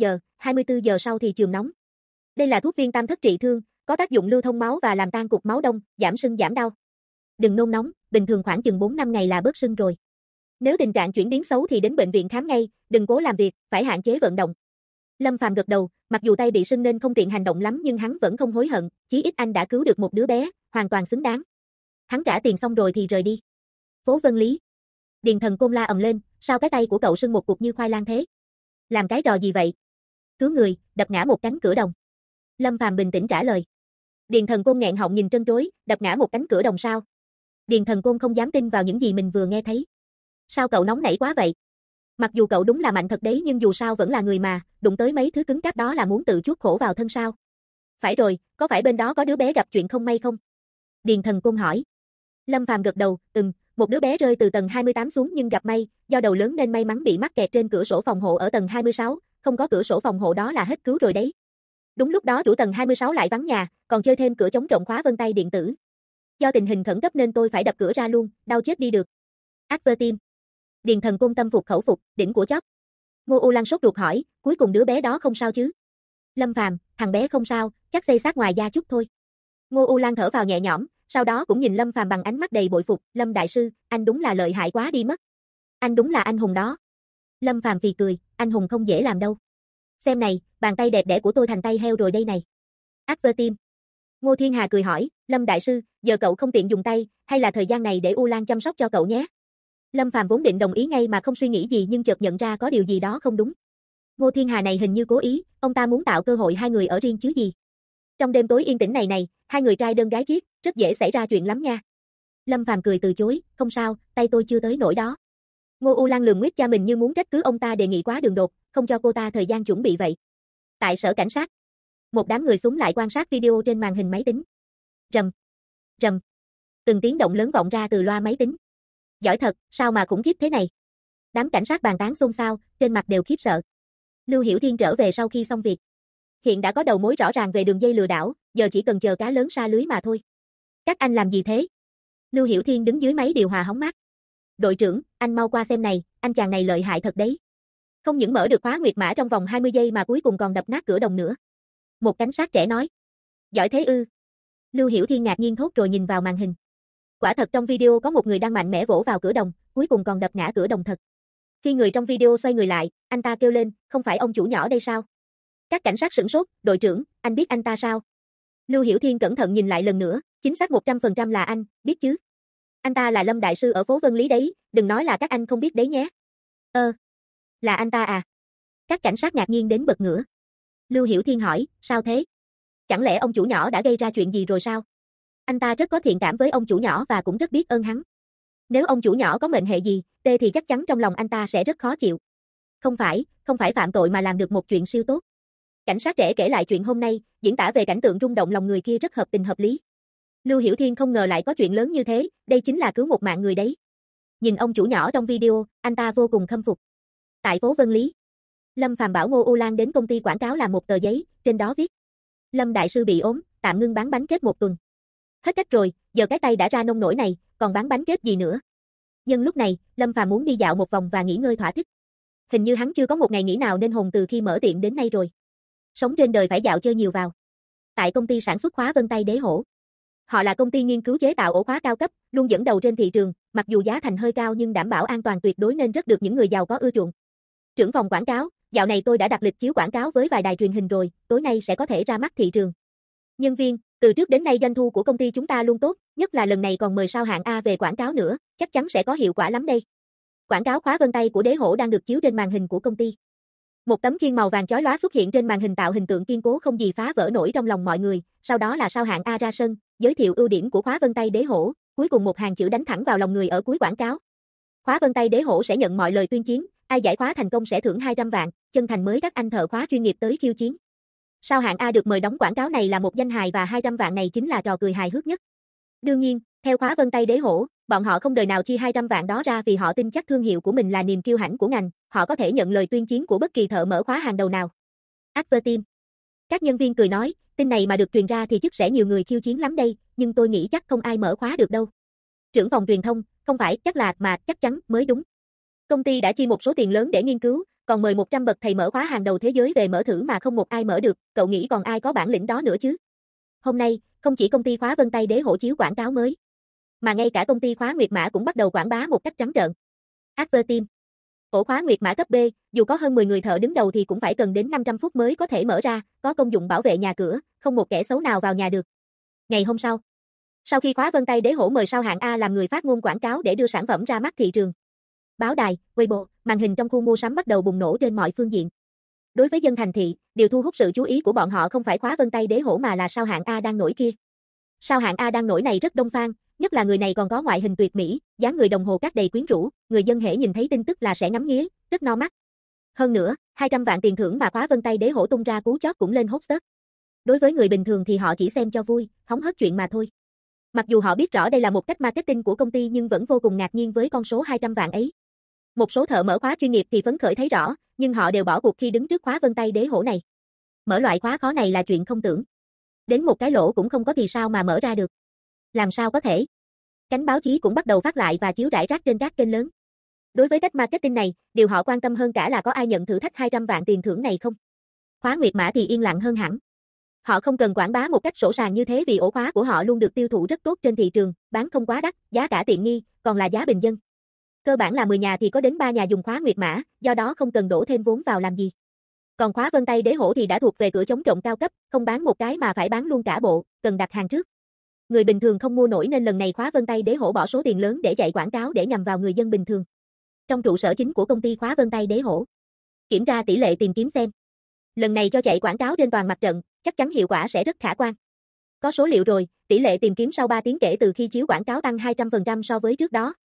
24 giờ sau thì chườm nóng. Đây là thuốc viên tam thất trị thương, có tác dụng lưu thông máu và làm tan cục máu đông, giảm sưng giảm đau. Đừng nôn nóng, bình thường khoảng chừng 4-5 ngày là bớt sưng rồi. Nếu tình trạng chuyển biến xấu thì đến bệnh viện khám ngay, đừng cố làm việc, phải hạn chế vận động. Lâm Phàm gật đầu, mặc dù tay bị sưng nên không tiện hành động lắm nhưng hắn vẫn không hối hận, chí ít anh đã cứu được một đứa bé, hoàn toàn xứng đáng. Hắn trả tiền xong rồi thì rời đi. Phố Vân Lý. Điền Thần Côn la ầm lên, sao cái tay của cậu sưng một cục như khoai lang thế? Làm cái trò gì vậy? Cứu người, đập ngã một cánh cửa đồng. Lâm Phàm bình tĩnh trả lời. Điền Thần Côn nghẹn họng nhìn trân trối, đập ngã một cánh cửa đồng sao? Điền Thần Côn không dám tin vào những gì mình vừa nghe thấy. Sao cậu nóng nảy quá vậy? Mặc dù cậu đúng là mạnh thật đấy nhưng dù sao vẫn là người mà, đụng tới mấy thứ cứng cáp đó là muốn tự chuốc khổ vào thân sao? Phải rồi, có phải bên đó có đứa bé gặp chuyện không may không? Điền Thần Côn hỏi. Lâm Phàm gật đầu, một đứa bé rơi từ tầng 28 xuống nhưng gặp may, do đầu lớn nên may mắn bị mắc kẹt trên cửa sổ phòng hộ ở tầng 26, không có cửa sổ phòng hộ đó là hết cứu rồi đấy. Đúng lúc đó chủ tầng 26 lại vắng nhà, còn chơi thêm cửa chống trộm khóa vân tay điện tử. Do tình hình khẩn cấp nên tôi phải đập cửa ra luôn, đau chết đi được. Advertime. Điền Thần Côn tâm phục khẩu phục, đỉnh của chóp. Ngô U Lan sốt ruột hỏi, cuối cùng đứa bé đó không sao chứ? Lâm Phàm, thằng bé không sao, chắc xây xát ngoài da chút thôi. Ngô U Lan thở vào nhẹ nhõm, sau đó cũng nhìn Lâm Phàm bằng ánh mắt đầy bội phục, Lâm đại sư, anh đúng là lợi hại quá đi mất. Anh đúng là anh hùng đó. Lâm Phàm phì cười, anh hùng không dễ làm đâu. Xem này, bàn tay đẹp đẽ của tôi thành tay heo rồi đây này. Advertime. Ngô Thiên Hà cười hỏi, Lâm đại sư, giờ cậu không tiện dùng tay, hay là thời gian này để U Lan chăm sóc cho cậu nhé? Lâm Phàm vốn định đồng ý ngay mà không suy nghĩ gì nhưng chợt nhận ra có điều gì đó không đúng. Ngô Thiên Hà này hình như cố ý, ông ta muốn tạo cơ hội hai người ở riêng chứ gì. Trong đêm tối yên tĩnh này, hai người trai đơn gái chiếc, rất dễ xảy ra chuyện lắm nha. Lâm Phàm cười từ chối, không sao, tay tôi chưa tới nỗi đó. Ngô U Lan lườm nguyết cha mình như muốn trách cứ ông ta đề nghị quá đường đột, không cho cô ta thời gian chuẩn bị vậy. Tại sở cảnh sát, một đám người súng lại quan sát video trên màn hình máy tính. Rầm, rầm. Từng tiếng động lớn vọng ra từ loa máy tính. Giỏi thật, sao mà khủng khiếp thế này? Đám cảnh sát bàn tán xôn xao, trên mặt đều khiếp sợ. Lưu Hiểu Thiên trở về sau khi xong việc. Hiện đã có đầu mối rõ ràng về đường dây lừa đảo, giờ chỉ cần chờ cá lớn sa lưới mà thôi. Các anh làm gì thế? Lưu Hiểu Thiên đứng dưới máy điều hòa hóng mát. Đội trưởng, anh mau qua xem này, anh chàng này lợi hại thật đấy. Không những mở được khóa nguyệt mã trong vòng 20 giây mà cuối cùng còn đập nát cửa đồng nữa. Một cảnh sát trẻ nói. Giỏi thế ư? Lưu Hiểu Thiên ngạc nhiên thốt rồi nhìn vào màn hình. Quả thật trong video có một người đang mạnh mẽ vỗ vào cửa đồng, cuối cùng còn đập ngã cửa đồng thật. Khi người trong video xoay người lại, anh ta kêu lên, không phải ông chủ nhỏ đây sao? Các cảnh sát sửng sốt, đội trưởng, anh biết anh ta sao? Lưu Hiểu Thiên cẩn thận nhìn lại lần nữa, chính xác 100% là anh, biết chứ? Anh ta là Lâm Đại Sư ở phố Vân Lý đấy, đừng nói là các anh không biết đấy nhé. Là anh ta à? Các cảnh sát ngạc nhiên đến bật ngửa. Lưu Hiểu Thiên hỏi, sao thế? Chẳng lẽ ông chủ nhỏ đã gây ra chuyện gì rồi sao? Anh ta rất có thiện cảm với ông chủ nhỏ và cũng rất biết ơn hắn. Nếu ông chủ nhỏ có mệnh hệ gì, tê thì chắc chắn trong lòng anh ta sẽ rất khó chịu. Không phải phạm tội mà làm được một chuyện siêu tốt. Cảnh sát trẻ kể lại chuyện hôm nay, diễn tả về cảnh tượng rung động lòng người kia rất hợp tình hợp lý. Lưu Hiểu Thiên không ngờ lại có chuyện lớn như thế, đây chính là cứu một mạng người đấy. Nhìn ông chủ nhỏ trong video, anh ta vô cùng khâm phục. Tại phố Vân Lý, Lâm Phàm bảo Ngô U Lan đến công ty quảng cáo làm một tờ giấy, trên đó viết: Lâm Đại Sư bị ốm, tạm ngưng bán bánh kết 1 tuần. Hết cách rồi, giờ cái tay đã ra nông nổi này, còn bán bánh kết gì nữa. Nhưng lúc này, Lâm Phàm muốn đi dạo một vòng và nghỉ ngơi thỏa thích. Hình như hắn chưa có một ngày nghỉ nào nên hồn từ khi mở tiệm đến nay rồi. Sống trên đời phải dạo chơi nhiều vào. Tại công ty sản xuất khóa Vân Tay Đế Hổ. Họ là công ty nghiên cứu chế tạo ổ khóa cao cấp, luôn dẫn đầu trên thị trường, mặc dù giá thành hơi cao nhưng đảm bảo an toàn tuyệt đối nên rất được những người giàu có ưa chuộng. Trưởng phòng quảng cáo, dạo này tôi đã đặt lịch chiếu quảng cáo với vài đài truyền hình rồi, tối nay sẽ có thể ra mắt thị trường. Nhân viên, từ trước đến nay doanh thu của công ty chúng ta luôn tốt, nhất là lần này còn mời sao hạng A về quảng cáo nữa, chắc chắn sẽ có hiệu quả lắm đây. Quảng cáo khóa Vân Tay của Đế Hổ đang được chiếu trên màn hình của công ty. Một tấm khiên màu vàng chói lóa xuất hiện trên màn hình tạo hình tượng kiên cố không gì phá vỡ nổi trong lòng mọi người, sau đó là sao hạng A ra sân, giới thiệu ưu điểm của khóa Vân Tay Đế Hổ, cuối cùng một hàng chữ đánh thẳng vào lòng người ở cuối quảng cáo. Khóa Vân Tay Đế Hổ sẽ nhận mọi lời tuyên chiến, ai giải khóa thành công sẽ thưởng 200 vạn, chân thành mới các anh thợ khóa chuyên nghiệp tới khiêu chiến. Sao hạng A được mời đóng quảng cáo này là một danh hài và 200 vạn này chính là trò cười hài hước nhất. Đương nhiên, theo khóa Vân Tay Đế Hổ, bọn họ không đời nào chi 200 vạn đó ra vì họ tin chắc thương hiệu của mình là niềm kiêu hãnh của ngành, họ có thể nhận lời tuyên chiến của bất kỳ thợ mở khóa hàng đầu nào. Advertime. Các nhân viên cười nói, tin này mà được truyền ra thì chắc sẽ nhiều người khiêu chiến lắm đây, nhưng tôi nghĩ chắc không ai mở khóa được đâu. Trưởng phòng truyền thông, không phải, chắc là mà chắc chắn mới đúng. Công ty đã chi một số tiền lớn để nghiên cứu, còn mời 100 bậc thầy mở khóa hàng đầu thế giới về mở thử mà không một ai mở được, cậu nghĩ còn ai có bản lĩnh đó nữa chứ? Hôm nay, không chỉ công ty khóa Vân Tay Đế Hổ chiếu quảng cáo mới, mà ngay cả công ty khóa Nguyệt Mã cũng bắt đầu quảng bá một cách trắng trợn. Advertime. Ổ khóa Nguyệt Mã cấp B, dù có hơn 10 người thợ đứng đầu thì cũng phải cần đến 500 phút mới có thể mở ra, có công dụng bảo vệ nhà cửa, không một kẻ xấu nào vào nhà được. Ngày hôm sau khi khóa Vân Tay Đế Hổ mời sao hạng A làm người phát ngôn quảng cáo để đưa sản phẩm ra mắt thị trường, báo đài, Weibo, màn hình trong khu mua sắm bắt đầu bùng nổ trên mọi phương diện. Đối với dân thành thị, điều thu hút sự chú ý của bọn họ không phải khóa Vân Tay Đế Hổ mà là sao hạng A đang nổi kia. Sao hạng A đang nổi này rất đông fan, nhất là người này còn có ngoại hình tuyệt mỹ, dáng người đồng hồ cát đầy quyến rũ, người dân hễ nhìn thấy tin tức là sẽ ngắm nghía, rất no mắt. Hơn nữa, 200 vạn tiền thưởng mà khóa Vân Tay Đế Hổ tung ra cú chót cũng lên hot search. Đối với người bình thường thì họ chỉ xem cho vui, hóng hớt chuyện mà thôi. Mặc dù họ biết rõ đây là một cách marketing của công ty nhưng vẫn vô cùng ngạc nhiên với con số 200 vạn ấy. Một số thợ mở khóa chuyên nghiệp thì phấn khởi thấy rõ, nhưng họ đều bỏ cuộc khi đứng trước khóa Vân Tay Đế Hổ này. Mở loại khóa khó này là chuyện không tưởng. Đến một cái lỗ cũng không có thì sao mà mở ra được. Làm sao có thể? Cánh báo chí cũng bắt đầu phát lại và chiếu rải rác trên các kênh lớn. Đối với cách marketing này, điều họ quan tâm hơn cả là có ai nhận thử thách 200 vạn tiền thưởng này không. Khóa Nguyệt Mã thì yên lặng hơn hẳn. Họ không cần quảng bá một cách sổ sàng như thế vì ổ khóa của họ luôn được tiêu thụ rất tốt trên thị trường, bán không quá đắt, giá cả tiện nghi, còn là giá bình dân. Cơ bản là 10 nhà thì có đến 3 nhà dùng khóa Nguyệt Mã, do đó không cần đổ thêm vốn vào làm gì. Còn khóa Vân Tay Đế Hổ thì đã thuộc về cửa chống trộm cao cấp, không bán một cái mà phải bán luôn cả bộ, cần đặt hàng trước. Người bình thường không mua nổi nên lần này khóa Vân Tay Đế Hổ bỏ số tiền lớn để chạy quảng cáo để nhằm vào người dân bình thường. Trong trụ sở chính của công ty khóa Vân Tay Đế Hổ, Kiểm tra tỷ lệ tìm kiếm xem. Lần này cho chạy quảng cáo trên toàn mặt trận, chắc chắn hiệu quả sẽ rất khả quan. Có số liệu rồi, tỷ lệ tìm kiếm sau 3 tiếng kể từ khi chiếu quảng cáo tăng 200% so với trước đó.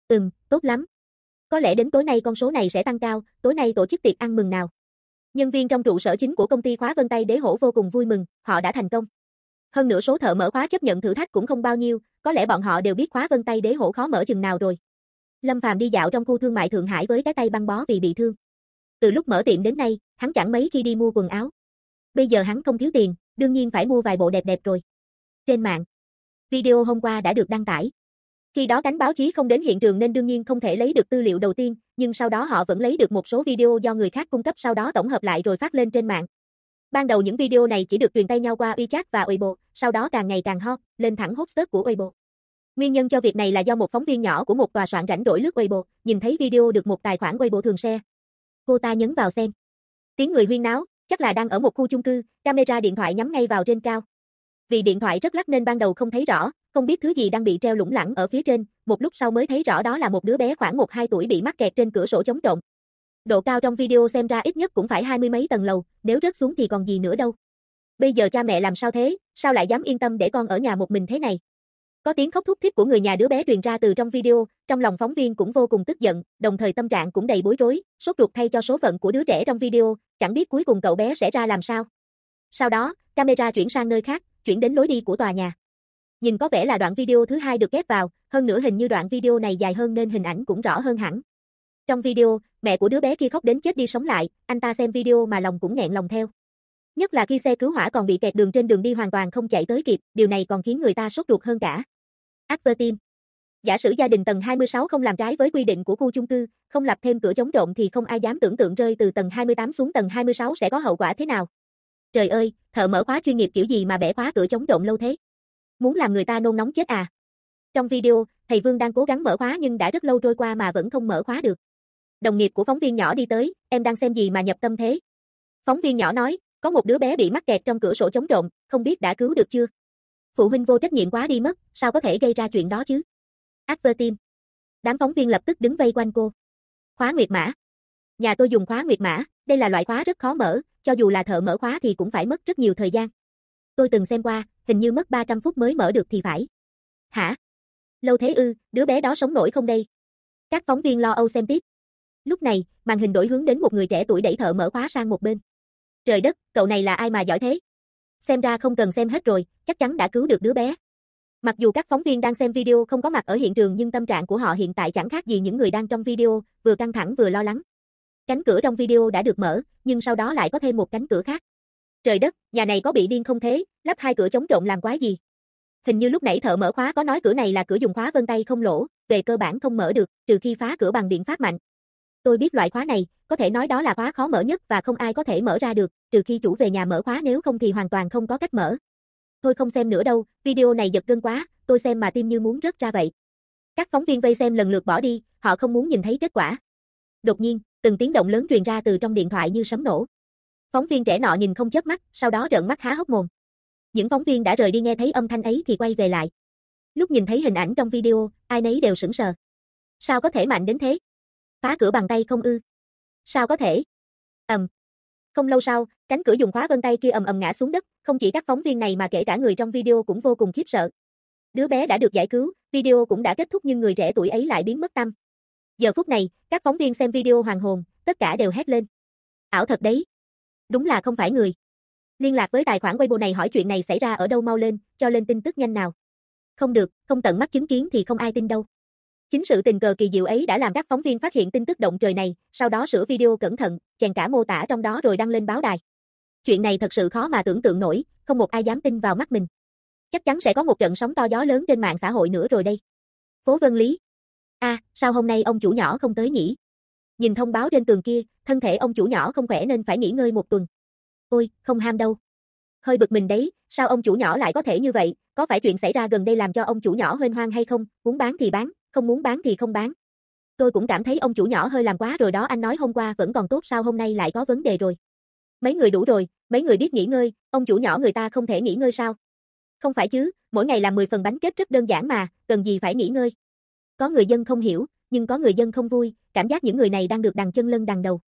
Tốt lắm. Có lẽ đến tối nay con số này sẽ tăng cao, tối nay tổ chức tiệc ăn mừng nào. Nhân viên trong trụ sở chính của công ty khóa vân tay đế hổ vô cùng vui mừng, họ đã thành công. Hơn nữa số thợ mở khóa chấp nhận thử thách cũng không bao nhiêu, có lẽ bọn họ đều biết khóa vân tay đế hổ khó mở chừng nào rồi. Lâm Phàm đi dạo trong khu thương mại Thượng Hải với cái tay băng bó vì bị thương. Từ lúc mở tiệm đến nay, hắn chẳng mấy khi đi mua quần áo. Bây giờ hắn không thiếu tiền, đương nhiên phải mua vài bộ đẹp đẹp rồi. Trên mạng, video hôm qua đã được đăng tải. Khi đó cánh báo chí không đến hiện trường nên đương nhiên không thể lấy được tư liệu đầu tiên, nhưng sau đó họ vẫn lấy được một số video do người khác cung cấp sau đó tổng hợp lại rồi phát lên trên mạng. Ban đầu những video này chỉ được truyền tay nhau qua WeChat và Weibo, sau đó càng ngày càng hot, lên thẳng hot search của Weibo. Nguyên nhân cho việc này là do một phóng viên nhỏ của một tòa soạn rảnh rỗi lướt Weibo, nhìn thấy video được một tài khoản Weibo thường share. Cô ta nhấn vào xem. Tiếng người huyên náo, chắc là đang ở một khu chung cư, camera điện thoại nhắm ngay vào trên cao. Vì điện thoại rất lắc nên ban đầu không thấy rõ, không biết thứ gì đang bị treo lủng lẳng ở phía trên, một lúc sau mới thấy rõ đó là một đứa bé khoảng 1-2 tuổi bị mắc kẹt trên cửa sổ chống trộm. Độ cao trong video xem ra ít nhất cũng phải 20 mấy tầng lầu, nếu rớt xuống thì còn gì nữa đâu. Bây giờ cha mẹ làm sao thế, sao lại dám yên tâm để con ở nhà một mình thế này? Có tiếng khóc thút thít của người nhà đứa bé truyền ra từ trong video, trong lòng phóng viên cũng vô cùng tức giận, đồng thời tâm trạng cũng đầy bối rối, sốt ruột thay cho số phận của đứa trẻ trong video, chẳng biết cuối cùng cậu bé sẽ ra làm sao. Sau đó, camera chuyển sang nơi khác, chuyển đến lối đi của tòa nhà. Nhìn có vẻ là đoạn video thứ hai được ghép vào, hơn nữa hình như đoạn video này dài hơn nên hình ảnh cũng rõ hơn hẳn. Trong video, mẹ của đứa bé kia khóc đến chết đi sống lại, anh ta xem video mà lòng cũng nghẹn lòng theo. Nhất là khi xe cứu hỏa còn bị kẹt đường trên đường đi hoàn toàn không chạy tới kịp, điều này còn khiến người ta sốt ruột hơn cả. Advertime. Giả sử gia đình tầng 26 không làm trái với quy định của khu chung cư, không lập thêm cửa chống trộm thì không ai dám tưởng tượng rơi từ tầng 28 xuống tầng 26 sẽ có hậu quả thế nào. Trời ơi, thợ mở khóa chuyên nghiệp kiểu gì mà bẻ khóa cửa chống trộm lâu thế? Muốn làm người ta nôn nóng chết à? Trong video, thầy Vương đang cố gắng mở khóa nhưng đã rất lâu trôi qua mà vẫn không mở khóa được. Đồng nghiệp của phóng viên nhỏ đi tới, em đang xem gì mà nhập tâm thế? Phóng viên nhỏ nói, có một đứa bé bị mắc kẹt trong cửa sổ chống trộm, không biết đã cứu được chưa? Phụ huynh vô trách nhiệm quá đi mất, sao có thể gây ra chuyện đó chứ? Advertime. Đám phóng viên lập tức đứng vây quanh cô. Khóa nguyệt mã. Nhà tôi dùng khóa nguyệt mã, đây là loại khóa rất khó mở, cho dù là thợ mở khóa thì cũng phải mất rất nhiều thời gian. Tôi từng xem qua, hình như mất 300 phút mới mở được thì phải. Hả? Lâu thế ư, đứa bé đó sống nổi không đây? Các phóng viên lo âu xem tiếp. Lúc này, màn hình đổi hướng đến một người trẻ tuổi đẩy thợ mở khóa sang một bên. Trời đất, cậu này là ai mà giỏi thế? Xem ra không cần xem hết rồi, chắc chắn đã cứu được đứa bé. Mặc dù các phóng viên đang xem video không có mặt ở hiện trường nhưng tâm trạng của họ hiện tại chẳng khác gì những người đang trong video, vừa căng thẳng vừa lo lắng. Cánh cửa trong video đã được mở, nhưng sau đó lại có thêm một cánh cửa khác. Trời đất, nhà này có bị điên không thế, lắp hai cửa chống trộm làm quái gì? Hình như lúc nãy thợ mở khóa có nói cửa này là cửa dùng khóa vân tay không lỗ, về cơ bản không mở được, trừ khi phá cửa bằng biện pháp mạnh. Tôi biết loại khóa này, có thể nói đó là khóa khó mở nhất và không ai có thể mở ra được, trừ khi chủ về nhà mở khóa nếu không thì hoàn toàn không có cách mở. Thôi không xem nữa đâu, video này giật gân quá, tôi xem mà tim như muốn rớt ra vậy. Các phóng viên vây xem lần lượt bỏ đi, họ không muốn nhìn thấy kết quả. Đột nhiên, từng tiếng động lớn truyền ra từ trong điện thoại như sấm nổ. Phóng viên trẻ nọ nhìn không chớp mắt, sau đó trợn mắt há hốc mồm. Những phóng viên đã rời đi nghe thấy âm thanh ấy thì quay về lại. Lúc nhìn thấy hình ảnh trong video, ai nấy đều sững sờ. Sao có thể mạnh đến thế? Phá cửa bằng tay không ư? Sao có thể? Không lâu sau, cánh cửa dùng khóa vân tay kia ầm ầm ngã xuống đất, không chỉ các phóng viên này mà kể cả người trong video cũng vô cùng khiếp sợ. Đứa bé đã được giải cứu, video cũng đã kết thúc nhưng người trẻ tuổi ấy lại biến mất tăm. Giờ phút này, các phóng viên xem video hoàn hồn, tất cả đều hét lên. Ảo thật đấy. Đúng là không phải người. Liên lạc với tài khoản Weibo này hỏi chuyện này xảy ra ở đâu mau lên, cho lên tin tức nhanh nào. Không được, không tận mắt chứng kiến thì không ai tin đâu. Chính sự tình cờ kỳ diệu ấy đã làm các phóng viên phát hiện tin tức động trời này, sau đó sửa video cẩn thận, chèn cả mô tả trong đó rồi đăng lên báo đài. Chuyện này thật sự khó mà tưởng tượng nổi, không một ai dám tin vào mắt mình. Chắc chắn sẽ có một trận sóng to gió lớn trên mạng xã hội nữa rồi đây. Phố Vân Lý. Sao hôm nay ông chủ nhỏ không tới nhỉ? Nhìn thông báo trên tường kia, thân thể ông chủ nhỏ không khỏe nên phải nghỉ ngơi một tuần. Ôi, không ham đâu. Hơi bực mình đấy, sao ông chủ nhỏ lại có thể như vậy, có phải chuyện xảy ra gần đây làm cho ông chủ nhỏ huênh hoang hay không, muốn bán thì bán, không muốn bán thì không bán. Tôi cũng cảm thấy ông chủ nhỏ hơi làm quá rồi đó, anh nói hôm qua vẫn còn tốt sao hôm nay lại có vấn đề rồi. Mấy người đủ rồi, mấy người biết nghỉ ngơi, ông chủ nhỏ người ta không thể nghỉ ngơi sao? Không phải chứ, mỗi ngày làm 10 phần bánh kết rất đơn giản mà, cần gì phải nghỉ ngơi. Có người dân không hiểu, nhưng có người dân không vui, cảm giác những người này đang được đằng chân lân đằng đầu.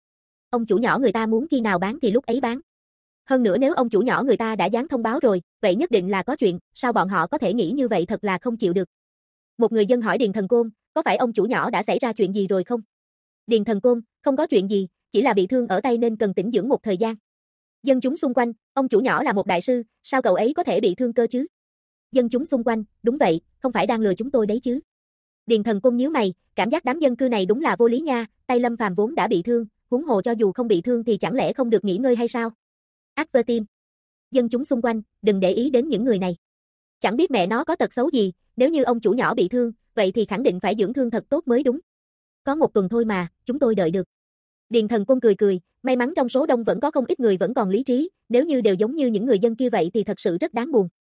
Ông chủ nhỏ người ta muốn khi nào bán thì lúc ấy bán. Hơn nữa nếu ông chủ nhỏ người ta đã dán thông báo rồi, vậy nhất định là có chuyện, sao bọn họ có thể nghĩ như vậy thật là không chịu được. Một người dân hỏi Điền Thần Côn, có phải ông chủ nhỏ đã xảy ra chuyện gì rồi không? Điền Thần Côn, không có chuyện gì, chỉ là bị thương ở tay nên cần tĩnh dưỡng một thời gian. Dân chúng xung quanh, ông chủ nhỏ là một đại sư, sao cậu ấy có thể bị thương cơ chứ? Dân chúng xung quanh, đúng vậy, không phải đang lừa chúng tôi đấy chứ. Điền Thần Côn nhíu mày, cảm giác đám dân cư này đúng là vô lý nha, tay Lâm Phàm vốn đã bị thương, huống hồ cho dù không bị thương thì chẳng lẽ không được nghỉ ngơi hay sao? Advertim. Dân chúng xung quanh, đừng để ý đến những người này. Chẳng biết mẹ nó có tật xấu gì, nếu như ông chủ nhỏ bị thương, vậy thì khẳng định phải dưỡng thương thật tốt mới đúng. Có một tuần thôi mà, chúng tôi đợi được. Điền Thần Côn cười cười, may mắn trong số đông vẫn có không ít người vẫn còn lý trí, nếu như đều giống như những người dân kia vậy thì thật sự rất đáng buồn.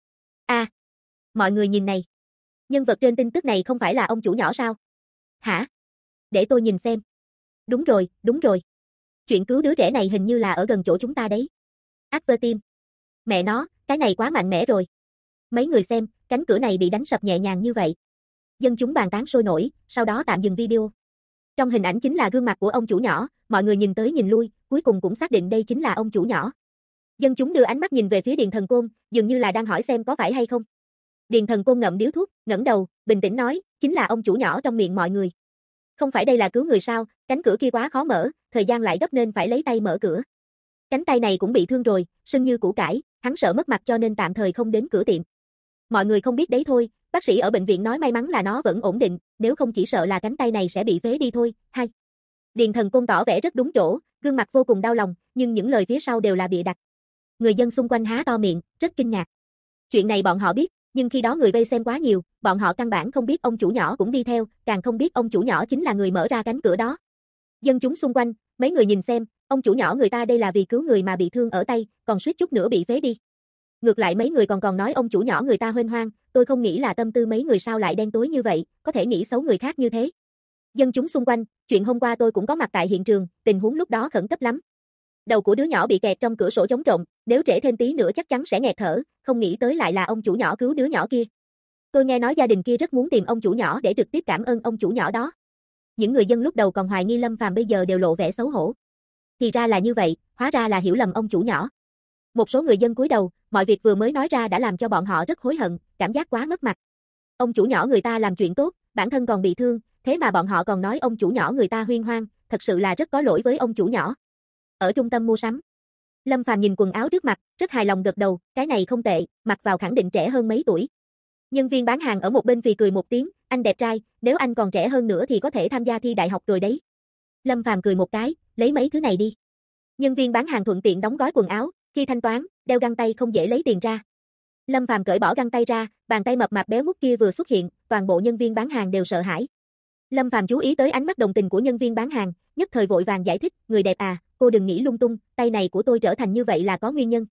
Mọi người nhìn này. Nhân vật trên tin tức này không phải là ông chủ nhỏ sao? Hả? Để tôi nhìn xem. Đúng rồi, đúng rồi. Chuyện cứu đứa trẻ này hình như là ở gần chỗ chúng ta đấy. Advertim. Mẹ nó, cái này quá mạnh mẽ rồi. Mấy người xem, cánh cửa này bị đánh sập nhẹ nhàng như vậy. Dân chúng bàn tán sôi nổi, sau đó tạm dừng video. Trong hình ảnh chính là gương mặt của ông chủ nhỏ, mọi người nhìn tới nhìn lui, cuối cùng cũng xác định đây chính là ông chủ nhỏ. Dân chúng đưa ánh mắt nhìn về phía Điền Thần Côn, dường như là đang hỏi xem có phải hay không. Điền Thần Côn ngậm điếu thuốc, ngẩng đầu, bình tĩnh nói, chính là ông chủ nhỏ trong miệng mọi người. Không phải đây là cứu người sao, cánh cửa kia quá khó mở, thời gian lại gấp nên phải lấy tay mở cửa. Cánh tay này cũng bị thương rồi, sưng như củ cải, hắn sợ mất mặt cho nên tạm thời không đến cửa tiệm. Mọi người không biết đấy thôi, bác sĩ ở bệnh viện nói may mắn là nó vẫn ổn định, nếu không chỉ sợ là cánh tay này sẽ bị phế đi thôi. Hay. Điền Thần Côn tỏ vẻ rất đúng chỗ, gương mặt vô cùng đau lòng, nhưng những lời phía sau đều là bịa đặt. Người dân xung quanh há to miệng, rất kinh ngạc. Chuyện này bọn họ biết, nhưng khi đó người vây xem quá nhiều, bọn họ căn bản không biết ông chủ nhỏ cũng đi theo, càng không biết ông chủ nhỏ chính là người mở ra cánh cửa đó. Dân chúng xung quanh, mấy người nhìn xem, ông chủ nhỏ người ta đây là vì cứu người mà bị thương ở tay, còn suýt chút nữa bị phế đi. Ngược lại mấy người còn nói ông chủ nhỏ người ta huênh hoang, tôi không nghĩ là tâm tư mấy người sao lại đen tối như vậy, có thể nghĩ xấu người khác như thế. Dân chúng xung quanh, chuyện hôm qua tôi cũng có mặt tại hiện trường, tình huống lúc đó khẩn cấp lắm. Đầu của đứa nhỏ bị kẹt trong cửa sổ chống trộm, nếu trễ thêm tí nữa chắc chắn sẽ nghẹt thở, không nghĩ tới lại là ông chủ nhỏ cứu đứa nhỏ kia. Tôi nghe nói gia đình kia rất muốn tìm ông chủ nhỏ để trực tiếp cảm ơn ông chủ nhỏ đó. Những người dân lúc đầu còn hoài nghi Lâm Phàm bây giờ đều lộ vẻ xấu hổ. Thì ra là như vậy, hóa ra là hiểu lầm ông chủ nhỏ. Một số người dân cúi đầu, mọi việc vừa mới nói ra đã làm cho bọn họ rất hối hận, cảm giác quá mất mặt. Ông chủ nhỏ người ta làm chuyện tốt, bản thân còn bị thương, thế mà bọn họ còn nói ông chủ nhỏ người ta huyên hoang, thật sự là rất có lỗi với ông chủ nhỏ. Ở trung tâm mua sắm, Lâm Phàm nhìn quần áo trước mặt, rất hài lòng gật đầu, cái này không tệ, mặc vào khẳng định trẻ hơn mấy tuổi. Nhân viên bán hàng ở một bên phì cười một tiếng, anh đẹp trai, nếu anh còn trẻ hơn nữa thì có thể tham gia thi đại học rồi đấy. Lâm Phàm cười một cái, lấy mấy thứ này đi. Nhân viên bán hàng thuận tiện đóng gói quần áo, khi thanh toán, đeo găng tay không dễ lấy tiền ra. Lâm Phàm cởi bỏ găng tay ra, bàn tay mập mạp béo mút kia vừa xuất hiện, toàn bộ nhân viên bán hàng đều sợ hãi. Lâm Phàm chú ý tới ánh mắt đồng tình của nhân viên bán hàng, nhất thời vội vàng giải thích, người đẹp à, cô đừng nghĩ lung tung, tay này của tôi trở thành như vậy là có nguyên nhân.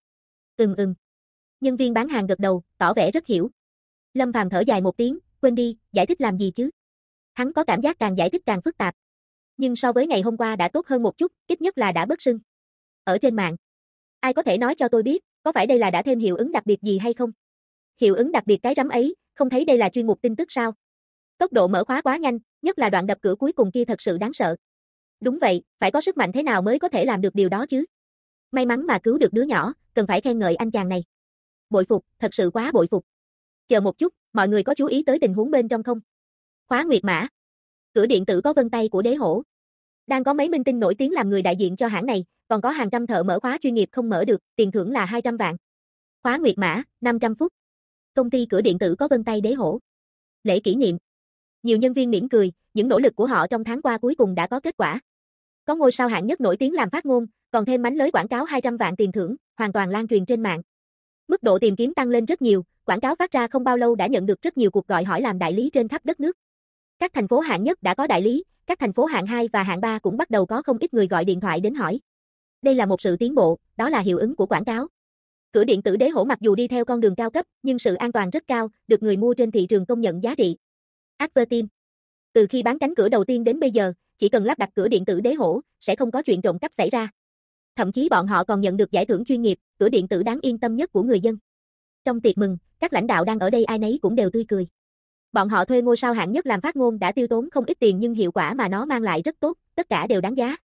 Nhân viên bán hàng gật đầu, tỏ vẻ rất hiểu. Lâm Phàm thở dài một tiếng, quên đi, giải thích làm gì chứ. Hắn có cảm giác càng giải thích càng phức tạp. Nhưng so với ngày hôm qua đã tốt hơn một chút, ít nhất là đã bớt sưng. Ở trên mạng, ai có thể nói cho tôi biết, có phải đây là đã thêm hiệu ứng đặc biệt gì hay không? Hiệu ứng đặc biệt cái rắm ấy, không thấy đây là chuyên mục tin tức sao? Tốc độ mở khóa quá nhanh, nhất là đoạn đập cửa cuối cùng kia thật sự đáng sợ. Đúng vậy, phải có sức mạnh thế nào mới có thể làm được điều đó chứ? May mắn mà cứu được đứa nhỏ, cần phải khen ngợi anh chàng này. Bội phục, thật sự quá bội phục. Chờ một chút, mọi người có chú ý tới tình huống bên trong không? Khóa nguyệt mã. Cửa điện tử có vân tay của đế hổ. Đang có mấy minh tinh nổi tiếng làm người đại diện cho hãng này, còn có hàng trăm thợ mở khóa chuyên nghiệp không mở được, tiền thưởng là 200 vạn. Khóa nguyệt mã, 500 phút. Công ty cửa điện tử có vân tay đế hổ. Lễ kỷ niệm. Nhiều nhân viên mỉm cười, những nỗ lực của họ trong tháng qua cuối cùng đã có kết quả. Có ngôi sao hạng nhất nổi tiếng làm phát ngôn, còn thêm mánh lới quảng cáo 200 vạn tiền thưởng, hoàn toàn lan truyền trên mạng. Mức độ tìm kiếm tăng lên rất nhiều, quảng cáo phát ra không bao lâu đã nhận được rất nhiều cuộc gọi hỏi làm đại lý trên khắp đất nước. Các thành phố hạng nhất đã có đại lý, các thành phố hạng 2 và hạng 3 cũng bắt đầu có không ít người gọi điện thoại đến hỏi. Đây là một sự tiến bộ, đó là hiệu ứng của quảng cáo. Cửa điện tử đế hổ mặc dù đi theo con đường cao cấp, nhưng sự an toàn rất cao, được người mua trên thị trường công nhận giá trị. Advertim. Từ khi bán cánh cửa đầu tiên đến bây giờ, chỉ cần lắp đặt cửa điện tử đế hổ, sẽ không có chuyện trộm cắp xảy ra. Thậm chí bọn họ còn nhận được giải thưởng chuyên nghiệp, cửa điện tử đáng yên tâm nhất của người dân. Trong tiệc mừng, các lãnh đạo đang ở đây ai nấy cũng đều tươi cười. Bọn họ thuê ngôi sao hạng nhất làm phát ngôn đã tiêu tốn không ít tiền nhưng hiệu quả mà nó mang lại rất tốt, tất cả đều đáng giá.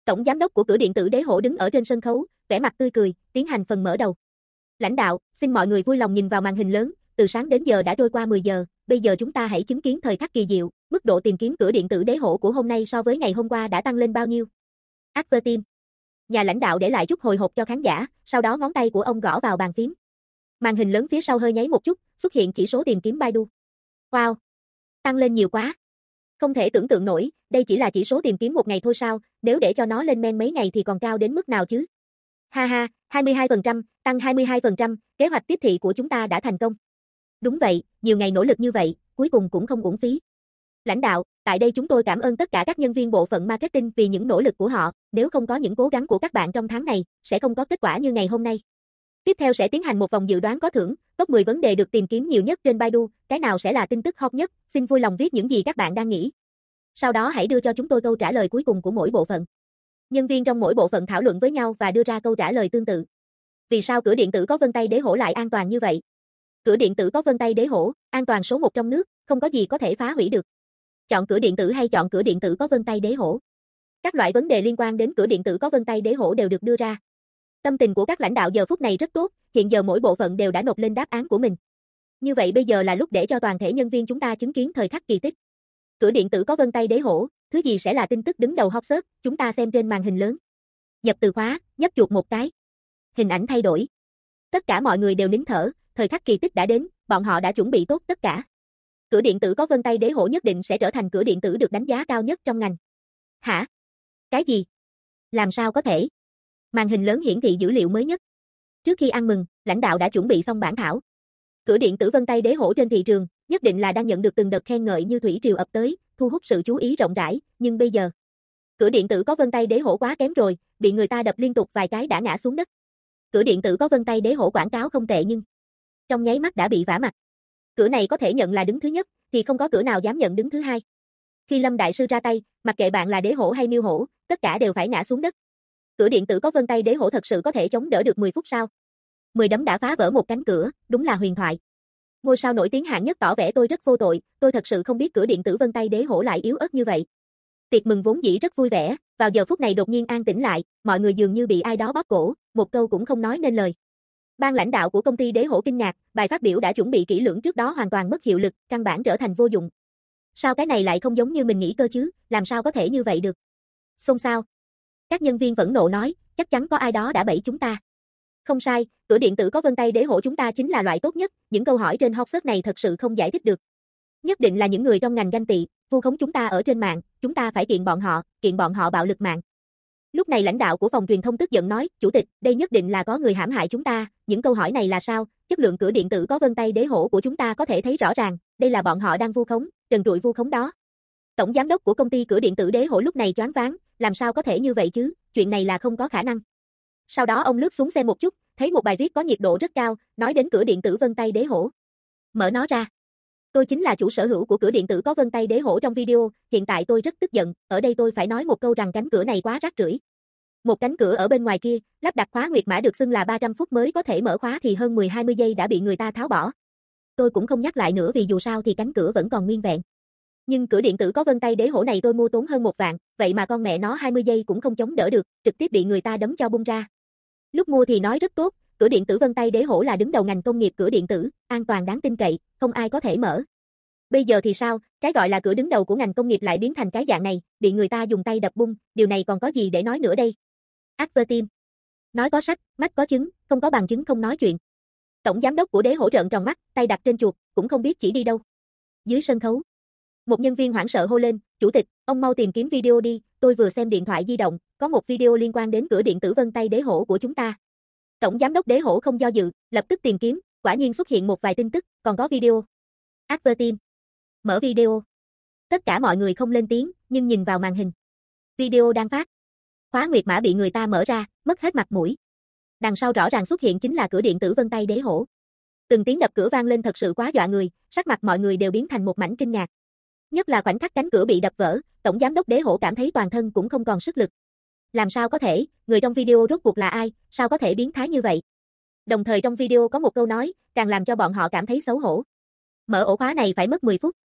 Tổng giám đốc của cửa điện tử Đế Hổ đứng ở trên sân khấu, vẻ mặt tươi cười, tiến hành phần mở đầu. Lãnh đạo, xin mọi người vui lòng nhìn vào màn hình lớn, từ sáng đến giờ đã trôi qua 10 giờ, bây giờ chúng ta hãy chứng kiến thời khắc kỳ diệu, mức độ tìm kiếm cửa điện tử Đế Hổ của hôm nay so với ngày hôm qua đã tăng lên bao nhiêu. Advertime. Nhà lãnh đạo để lại chút hồi hộp cho khán giả, sau đó ngón tay của ông gõ vào bàn phím. Màn hình lớn phía sau hơi nháy một chút, xuất hiện chỉ số tìm kiếm Baidu. Wow! Tăng lên nhiều quá. Không thể tưởng tượng nổi, đây chỉ là chỉ số tìm kiếm một ngày thôi sao, nếu để cho nó lên men mấy ngày thì còn cao đến mức nào chứ? Ha ha, 22%, tăng 22%, kế hoạch tiếp thị của chúng ta đã thành công. Đúng vậy, nhiều ngày nỗ lực như vậy, cuối cùng cũng không uổng phí. Lãnh đạo, tại đây chúng tôi cảm ơn tất cả các nhân viên bộ phận marketing vì những nỗ lực của họ, nếu không có những cố gắng của các bạn trong tháng này, sẽ không có kết quả như ngày hôm nay. Tiếp theo sẽ tiến hành một vòng dự đoán có thưởng, top 10 vấn đề được tìm kiếm nhiều nhất trên Baidu, cái nào sẽ là tin tức hot nhất, xin vui lòng viết những gì các bạn đang nghĩ. Sau đó hãy đưa cho chúng tôi câu trả lời cuối cùng của mỗi bộ phận. Nhân viên trong mỗi bộ phận thảo luận với nhau và đưa ra câu trả lời tương tự. Vì sao cửa điện tử có vân tay đế hổ lại an toàn như vậy? Cửa điện tử có vân tay đế hổ, an toàn số 1 trong nước, không có gì có thể phá hủy được. Chọn cửa điện tử hay chọn cửa điện tử có vân tay đế hổ? Các loại vấn đề liên quan đến cửa điện tử có vân tay đế hổ đều được đưa ra. Tâm tình của các lãnh đạo giờ phút này rất tốt, hiện giờ mỗi bộ phận đều đã nộp lên đáp án của mình. Như vậy bây giờ là lúc để cho toàn thể nhân viên chúng ta chứng kiến thời khắc kỳ tích. Cửa điện tử có vân tay đế hổ, thứ gì sẽ là tin tức đứng đầu hot search, chúng ta xem trên màn hình lớn. Nhập từ khóa, nhấp chuột một cái. Hình ảnh thay đổi. Tất cả mọi người đều nín thở, thời khắc kỳ tích đã đến, bọn họ đã chuẩn bị tốt tất cả. Cửa điện tử có vân tay đế hổ nhất định sẽ trở thành cửa điện tử được đánh giá cao nhất trong ngành. Hả? Cái gì? Làm sao có thể? Màn hình lớn hiển thị dữ liệu mới nhất. Trước khi ăn mừng, lãnh đạo đã chuẩn bị xong bản thảo. Cửa điện tử vân tay đế hổ trên thị trường, nhất định là đang nhận được từng đợt khen ngợi như thủy triều ập tới, thu hút sự chú ý rộng rãi, nhưng bây giờ, cửa điện tử có vân tay đế hổ quá kém rồi, bị người ta đập liên tục vài cái đã ngã xuống đất. Cửa điện tử có vân tay đế hổ quảng cáo không tệ nhưng trong nháy mắt đã bị vả mặt. Cửa này có thể nhận là đứng thứ nhất, thì không có cửa nào dám nhận đứng thứ hai. Khi Lâm đại sư ra tay, mặc kệ bạn là đế hổ hay miêu hổ, tất cả đều phải ngã xuống đất. Cửa điện tử có vân tay đế hổ thật sự có thể chống đỡ được 10 phút sao? 10 đấm đã phá vỡ một cánh cửa, đúng là huyền thoại. Ngôi sao nổi tiếng hạng nhất tỏ vẻ tôi rất vô tội, tôi thật sự không biết cửa điện tử vân tay đế hổ lại yếu ớt như vậy. Tiệc mừng vốn dĩ rất vui vẻ, vào giờ phút này đột nhiên an tĩnh lại, mọi người dường như bị ai đó bóp cổ, một câu cũng không nói nên lời. Ban lãnh đạo của công ty Đế Hổ kinh ngạc, bài phát biểu đã chuẩn bị kỹ lưỡng trước đó hoàn toàn mất hiệu lực, căn bản trở thành vô dụng. Sao cái này lại không giống như mình nghĩ cơ chứ, làm sao có thể như vậy được? Xôn xao. Các nhân viên phẫn nộ nói, chắc chắn có ai đó đã bẫy chúng ta. Không sai, cửa điện tử có vân tay đế hổ chúng ta chính là loại tốt nhất, những câu hỏi trên hot search này thật sự không giải thích được. Nhất định là những người trong ngành ganh tị, vu khống chúng ta ở trên mạng, chúng ta phải kiện bọn họ bạo lực mạng. Lúc này lãnh đạo của phòng truyền thông tức giận nói, chủ tịch, đây nhất định là có người hãm hại chúng ta, những câu hỏi này là sao, chất lượng cửa điện tử có vân tay đế hổ của chúng ta có thể thấy rõ ràng, đây là bọn họ đang vu khống, trần trụi vu khống đó. Tổng giám đốc của công ty cửa điện tử Đế Hổ lúc này choáng váng, làm sao có thể như vậy chứ, chuyện này là không có khả năng. Sau đó ông lướt xuống xem một chút, thấy một bài viết có nhiệt độ rất cao, nói đến cửa điện tử vân tay Đế Hổ. Mở nó ra. Tôi chính là chủ sở hữu của cửa điện tử có vân tay Đế Hổ trong video, hiện tại tôi rất tức giận, ở đây tôi phải nói một câu rằng cánh cửa này quá rác rưởi. Một cánh cửa ở bên ngoài kia, lắp đặt khóa nguyệt mã được xưng là 300 phút mới có thể mở khóa thì hơn 10-20 giây đã bị người ta tháo bỏ. Tôi cũng không nhắc lại nữa vì dù sao thì cánh cửa vẫn còn nguyên vẹn. Nhưng cửa điện tử có vân tay Đế Hổ này tôi mua tốn hơn 1 vạn, vậy mà con mẹ nó 20 giây cũng không chống đỡ được, trực tiếp bị người ta đấm cho bung ra. Lúc mua thì nói rất tốt, cửa điện tử vân tay Đế Hổ là đứng đầu ngành công nghiệp cửa điện tử, an toàn đáng tin cậy, không ai có thể mở. Bây giờ thì sao, cái gọi là cửa đứng đầu của ngành công nghiệp lại biến thành cái dạng này, bị người ta dùng tay đập bung, điều này còn có gì để nói nữa đây? Advertime. Nói có sách, mắt có chứng, không có bằng chứng không nói chuyện. Tổng giám đốc của Đế Hổ trợn tròn mắt, tay đặt trên chuột, cũng không biết chỉ đi đâu. Dưới sân khấu, một nhân viên hoảng sợ hô lên, chủ tịch, ông mau tìm kiếm video đi, tôi vừa xem điện thoại di động, có một video liên quan đến cửa điện tử vân tay Đế Hổ của chúng ta. Tổng giám đốc Đế Hổ không do dự, lập tức tìm kiếm, quả nhiên xuất hiện một vài tin tức, còn có video. Advertime. Mở video. Tất cả mọi người không lên tiếng, nhưng nhìn vào màn hình. Video đang phát. Khóa nguyệt mã bị người ta mở ra, mất hết mặt mũi. Đằng sau rõ ràng xuất hiện chính là cửa điện tử vân tay Đế Hổ. Từng tiếng đập cửa vang lên thật sự quá dọa người, sắc mặt mọi người đều biến thành một mảnh kinh ngạc. Nhất là khoảnh khắc cánh cửa bị đập vỡ, tổng giám đốc Đế Hổ cảm thấy toàn thân cũng không còn sức lực. Làm sao có thể, người trong video rốt cuộc là ai, sao có thể biến thái như vậy? Đồng thời trong video có một câu nói, càng làm cho bọn họ cảm thấy xấu hổ. Mở ổ khóa này phải mất 10 phút.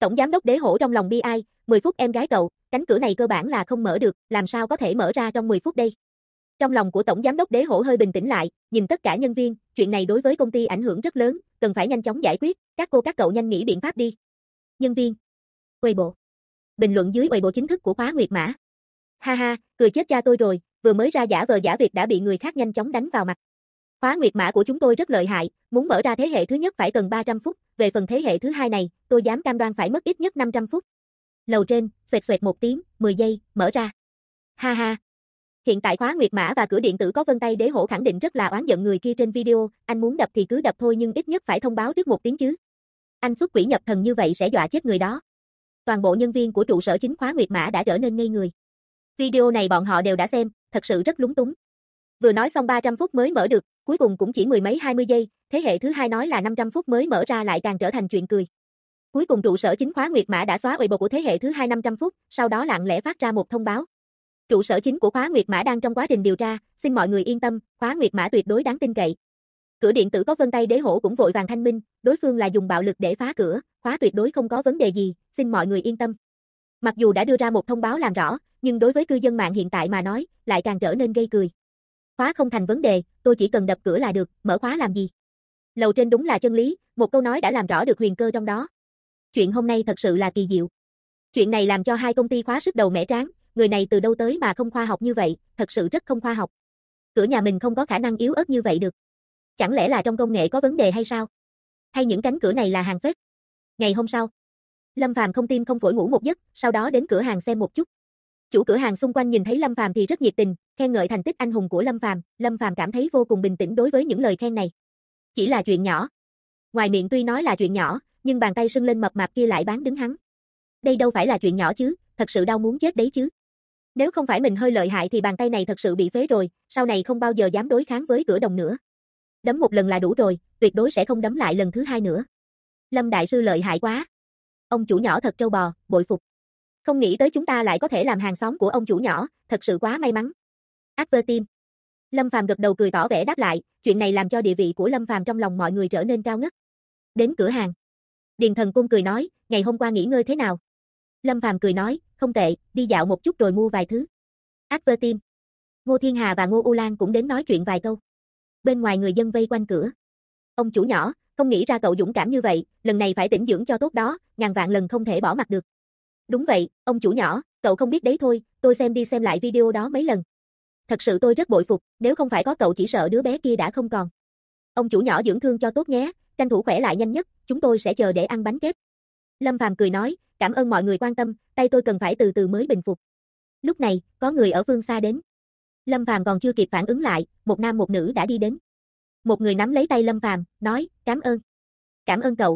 Tổng giám đốc Đế Hổ trong lòng bi ai, 10 phút em gái cậu, cánh cửa này cơ bản là không mở được, làm sao có thể mở ra trong 10 phút đây. Trong lòng của Tổng giám đốc Đế Hổ hơi bình tĩnh lại, nhìn tất cả nhân viên, chuyện này đối với công ty ảnh hưởng rất lớn, cần phải nhanh chóng giải quyết, các cô các cậu nhanh nghĩ biện pháp đi. Nhân viên. Weibo. Bình luận dưới Weibo chính thức của Khóa Nguyệt Mã. Ha ha, cười chết cha tôi rồi, vừa mới ra giả vờ giả việc đã bị người khác nhanh chóng đánh vào mặt. Khóa Nguyệt Mã của chúng tôi rất lợi hại, muốn mở ra thế hệ thứ nhất phải cần 300 phút, về phần thế hệ thứ hai này, tôi dám cam đoan phải mất ít nhất 500 phút. Lầu trên, xoẹt xoẹt một tiếng, 10 giây, mở ra. Ha ha. Hiện tại Khóa Nguyệt Mã và cửa điện tử có vân tay Đế Hổ khẳng định rất là oán giận người kia trên video, anh muốn đập thì cứ đập thôi nhưng ít nhất phải thông báo trước một tiếng chứ. Anh xuất quỷ nhập thần như vậy sẽ dọa chết người đó. Toàn bộ nhân viên của trụ sở chính Khóa Nguyệt Mã đã trở nên ngây người. Video này bọn họ đều đã xem, thật sự rất lúng túng. Vừa nói xong 300 phút mới mở được, cuối cùng cũng chỉ mười mấy 20 giây, thế hệ thứ hai nói là 500 phút mới mở ra lại càng trở thành chuyện cười. Cuối cùng trụ sở chính Khóa Nguyệt Mã đã xóa Weibo của thế hệ thứ hai 500 phút, sau đó lặng lẽ phát ra một thông báo. Trụ sở chính của Khóa Nguyệt Mã đang trong quá trình điều tra, xin mọi người yên tâm, Khóa Nguyệt Mã tuyệt đối đáng tin cậy. Cửa điện tử có vân tay Đế Hổ cũng vội vàng thanh minh, đối phương là dùng bạo lực để phá cửa, khóa tuyệt đối không có vấn đề gì, xin mọi người yên tâm. Mặc dù đã đưa ra một thông báo làm rõ, nhưng đối với cư dân mạng hiện tại mà nói, lại càng trở nên gây cười. Khóa không thành vấn đề, tôi chỉ cần đập cửa là được, mở khóa làm gì? Lầu trên đúng là chân lý, một câu nói đã làm rõ được huyền cơ trong đó. Chuyện hôm nay thật sự là kỳ diệu. Chuyện này làm cho hai công ty khóa sức đầu mẻ trán, người này từ đâu tới mà không khoa học như vậy, thật sự rất không khoa học. Cửa nhà mình không có khả năng yếu ớt như vậy được. Chẳng lẽ là trong công nghệ có vấn đề hay sao? Hay những cánh cửa này là hàng phết? Ngày hôm sau, Lâm Phàm không tim không phổi ngủ một giấc, sau đó đến cửa hàng xem một chút. Chủ cửa hàng xung quanh nhìn thấy Lâm Phàm thì rất nhiệt tình, khen ngợi thành tích anh hùng của Lâm Phàm cảm thấy vô cùng bình tĩnh đối với những lời khen này. Chỉ là chuyện nhỏ. Ngoài miệng tuy nói là chuyện nhỏ, nhưng bàn tay sưng lên mập mạp kia lại bán đứng hắn. Đây đâu phải là chuyện nhỏ chứ, thật sự đau muốn chết đấy chứ. Nếu không phải mình hơi lợi hại thì bàn tay này thật sự bị phế rồi, sau này không bao giờ dám đối kháng với cửa đồng nữa. Đấm một lần là đủ rồi, tuyệt đối sẽ không đấm lại lần thứ hai nữa. Lâm đại sư lợi hại quá. Ông chủ nhỏ thật trâu bò, bội phục. Không nghĩ tới chúng ta lại có thể làm hàng xóm của ông chủ nhỏ, thật sự quá may mắn. Advertim. Lâm Phàm gật đầu cười tỏ vẻ đáp lại, chuyện này làm cho địa vị của Lâm Phàm trong lòng mọi người trở nên cao ngất. Đến cửa hàng. Điền Thần Cung cười nói, ngày hôm qua nghỉ ngơi thế nào? Lâm Phàm cười nói, không tệ, đi dạo một chút rồi mua vài thứ. Advertim. Ngô Thiên Hà và Ngô U Lan cũng đến nói chuyện vài câu. Bên ngoài người dân vây quanh cửa. Ông chủ nhỏ, không nghĩ ra cậu dũng cảm như vậy, lần này phải tĩnh dưỡng cho tốt đó, ngàn vạn lần không thể bỏ mặc được. Đúng vậy, ông chủ nhỏ, cậu không biết đấy thôi, tôi xem đi xem lại video đó mấy lần. Thật sự tôi rất bội phục, nếu không phải có cậu chỉ sợ đứa bé kia đã không còn. Ông chủ nhỏ dưỡng thương cho tốt nhé, tranh thủ khỏe lại nhanh nhất, chúng tôi sẽ chờ để ăn bánh kép. Lâm Phàm cười nói, cảm ơn mọi người quan tâm, tay tôi cần phải từ từ mới bình phục. Lúc này, có người ở phương xa đến. Lâm Phàm còn chưa kịp phản ứng lại, một nam một nữ đã đi đến. Một người nắm lấy tay Lâm Phàm, nói, cảm ơn. Cảm ơn cậu.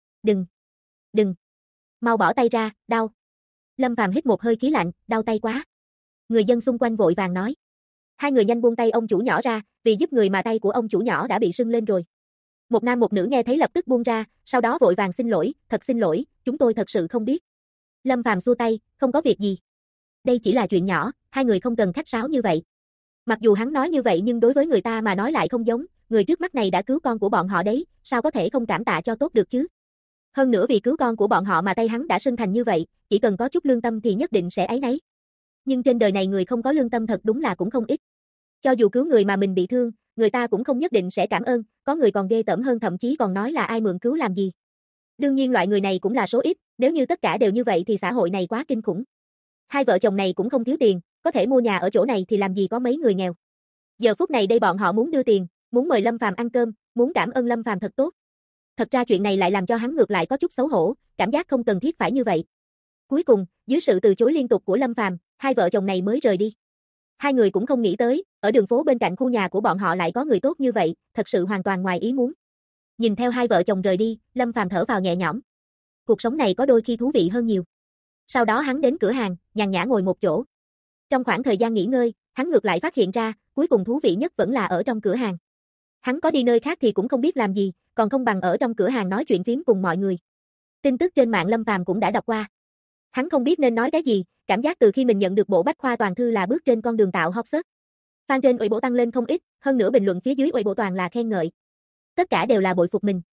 Đừng. Mau bỏ tay ra, đau. Lâm Phàm hít một hơi khí lạnh, đau tay quá. Người dân xung quanh vội vàng nói. Hai người nhanh buông tay ông chủ nhỏ ra, vì giúp người mà tay của ông chủ nhỏ đã bị sưng lên rồi. Một nam một nữ nghe thấy lập tức buông ra, sau đó vội vàng xin lỗi, thật xin lỗi, chúng tôi thật sự không biết. Lâm Phàm xua tay, không có việc gì. Đây chỉ là chuyện nhỏ, hai người không cần khách sáo như vậy. Mặc dù hắn nói như vậy nhưng đối với người ta mà nói lại không giống, người trước mắt này đã cứu con của bọn họ đấy, sao có thể không cảm tạ cho tốt được chứ? Hơn nữa vì cứu con của bọn họ mà tay hắn đã sưng thành như vậy, chỉ cần có chút lương tâm thì nhất định sẽ áy náy. Nhưng trên đời này người không có lương tâm thật đúng là cũng không ít. Cho dù cứu người mà mình bị thương, người ta cũng không nhất định sẽ cảm ơn, có người còn ghê tởm hơn thậm chí còn nói là ai mượn cứu làm gì. Đương nhiên loại người này cũng là số ít, nếu như tất cả đều như vậy thì xã hội này quá kinh khủng. Hai vợ chồng này cũng không thiếu tiền, có thể mua nhà ở chỗ này thì làm gì có mấy người nghèo. Giờ phút này đây bọn họ muốn đưa tiền, muốn mời Lâm Phàm ăn cơm, muốn cảm ơn Lâm Phàm thật tốt. Thật ra chuyện này lại làm cho hắn ngược lại có chút xấu hổ, cảm giác không cần thiết phải như vậy. Cuối cùng, dưới sự từ chối liên tục của Lâm Phàm, hai vợ chồng này mới rời đi. Hai người cũng không nghĩ tới, ở đường phố bên cạnh khu nhà của bọn họ lại có người tốt như vậy, thật sự hoàn toàn ngoài ý muốn. Nhìn theo hai vợ chồng rời đi, Lâm Phàm thở vào nhẹ nhõm. Cuộc sống này có đôi khi thú vị hơn nhiều. Sau đó hắn đến cửa hàng, nhàn nhã ngồi một chỗ. Trong khoảng thời gian nghỉ ngơi, hắn ngược lại phát hiện ra, cuối cùng thú vị nhất vẫn là ở trong cửa hàng. Hắn có đi nơi khác thì cũng không biết làm gì, còn không bằng ở trong cửa hàng nói chuyện phím cùng mọi người. Tin tức trên mạng Lâm Phàm cũng đã đọc qua. Hắn không biết nên nói cái gì, cảm giác từ khi mình nhận được bộ bách khoa toàn thư là bước trên con đường tạo hot search. Fan trên Weibo tăng lên không ít, hơn nữa bình luận phía dưới Weibo toàn là khen ngợi. Tất cả đều là bội phục mình.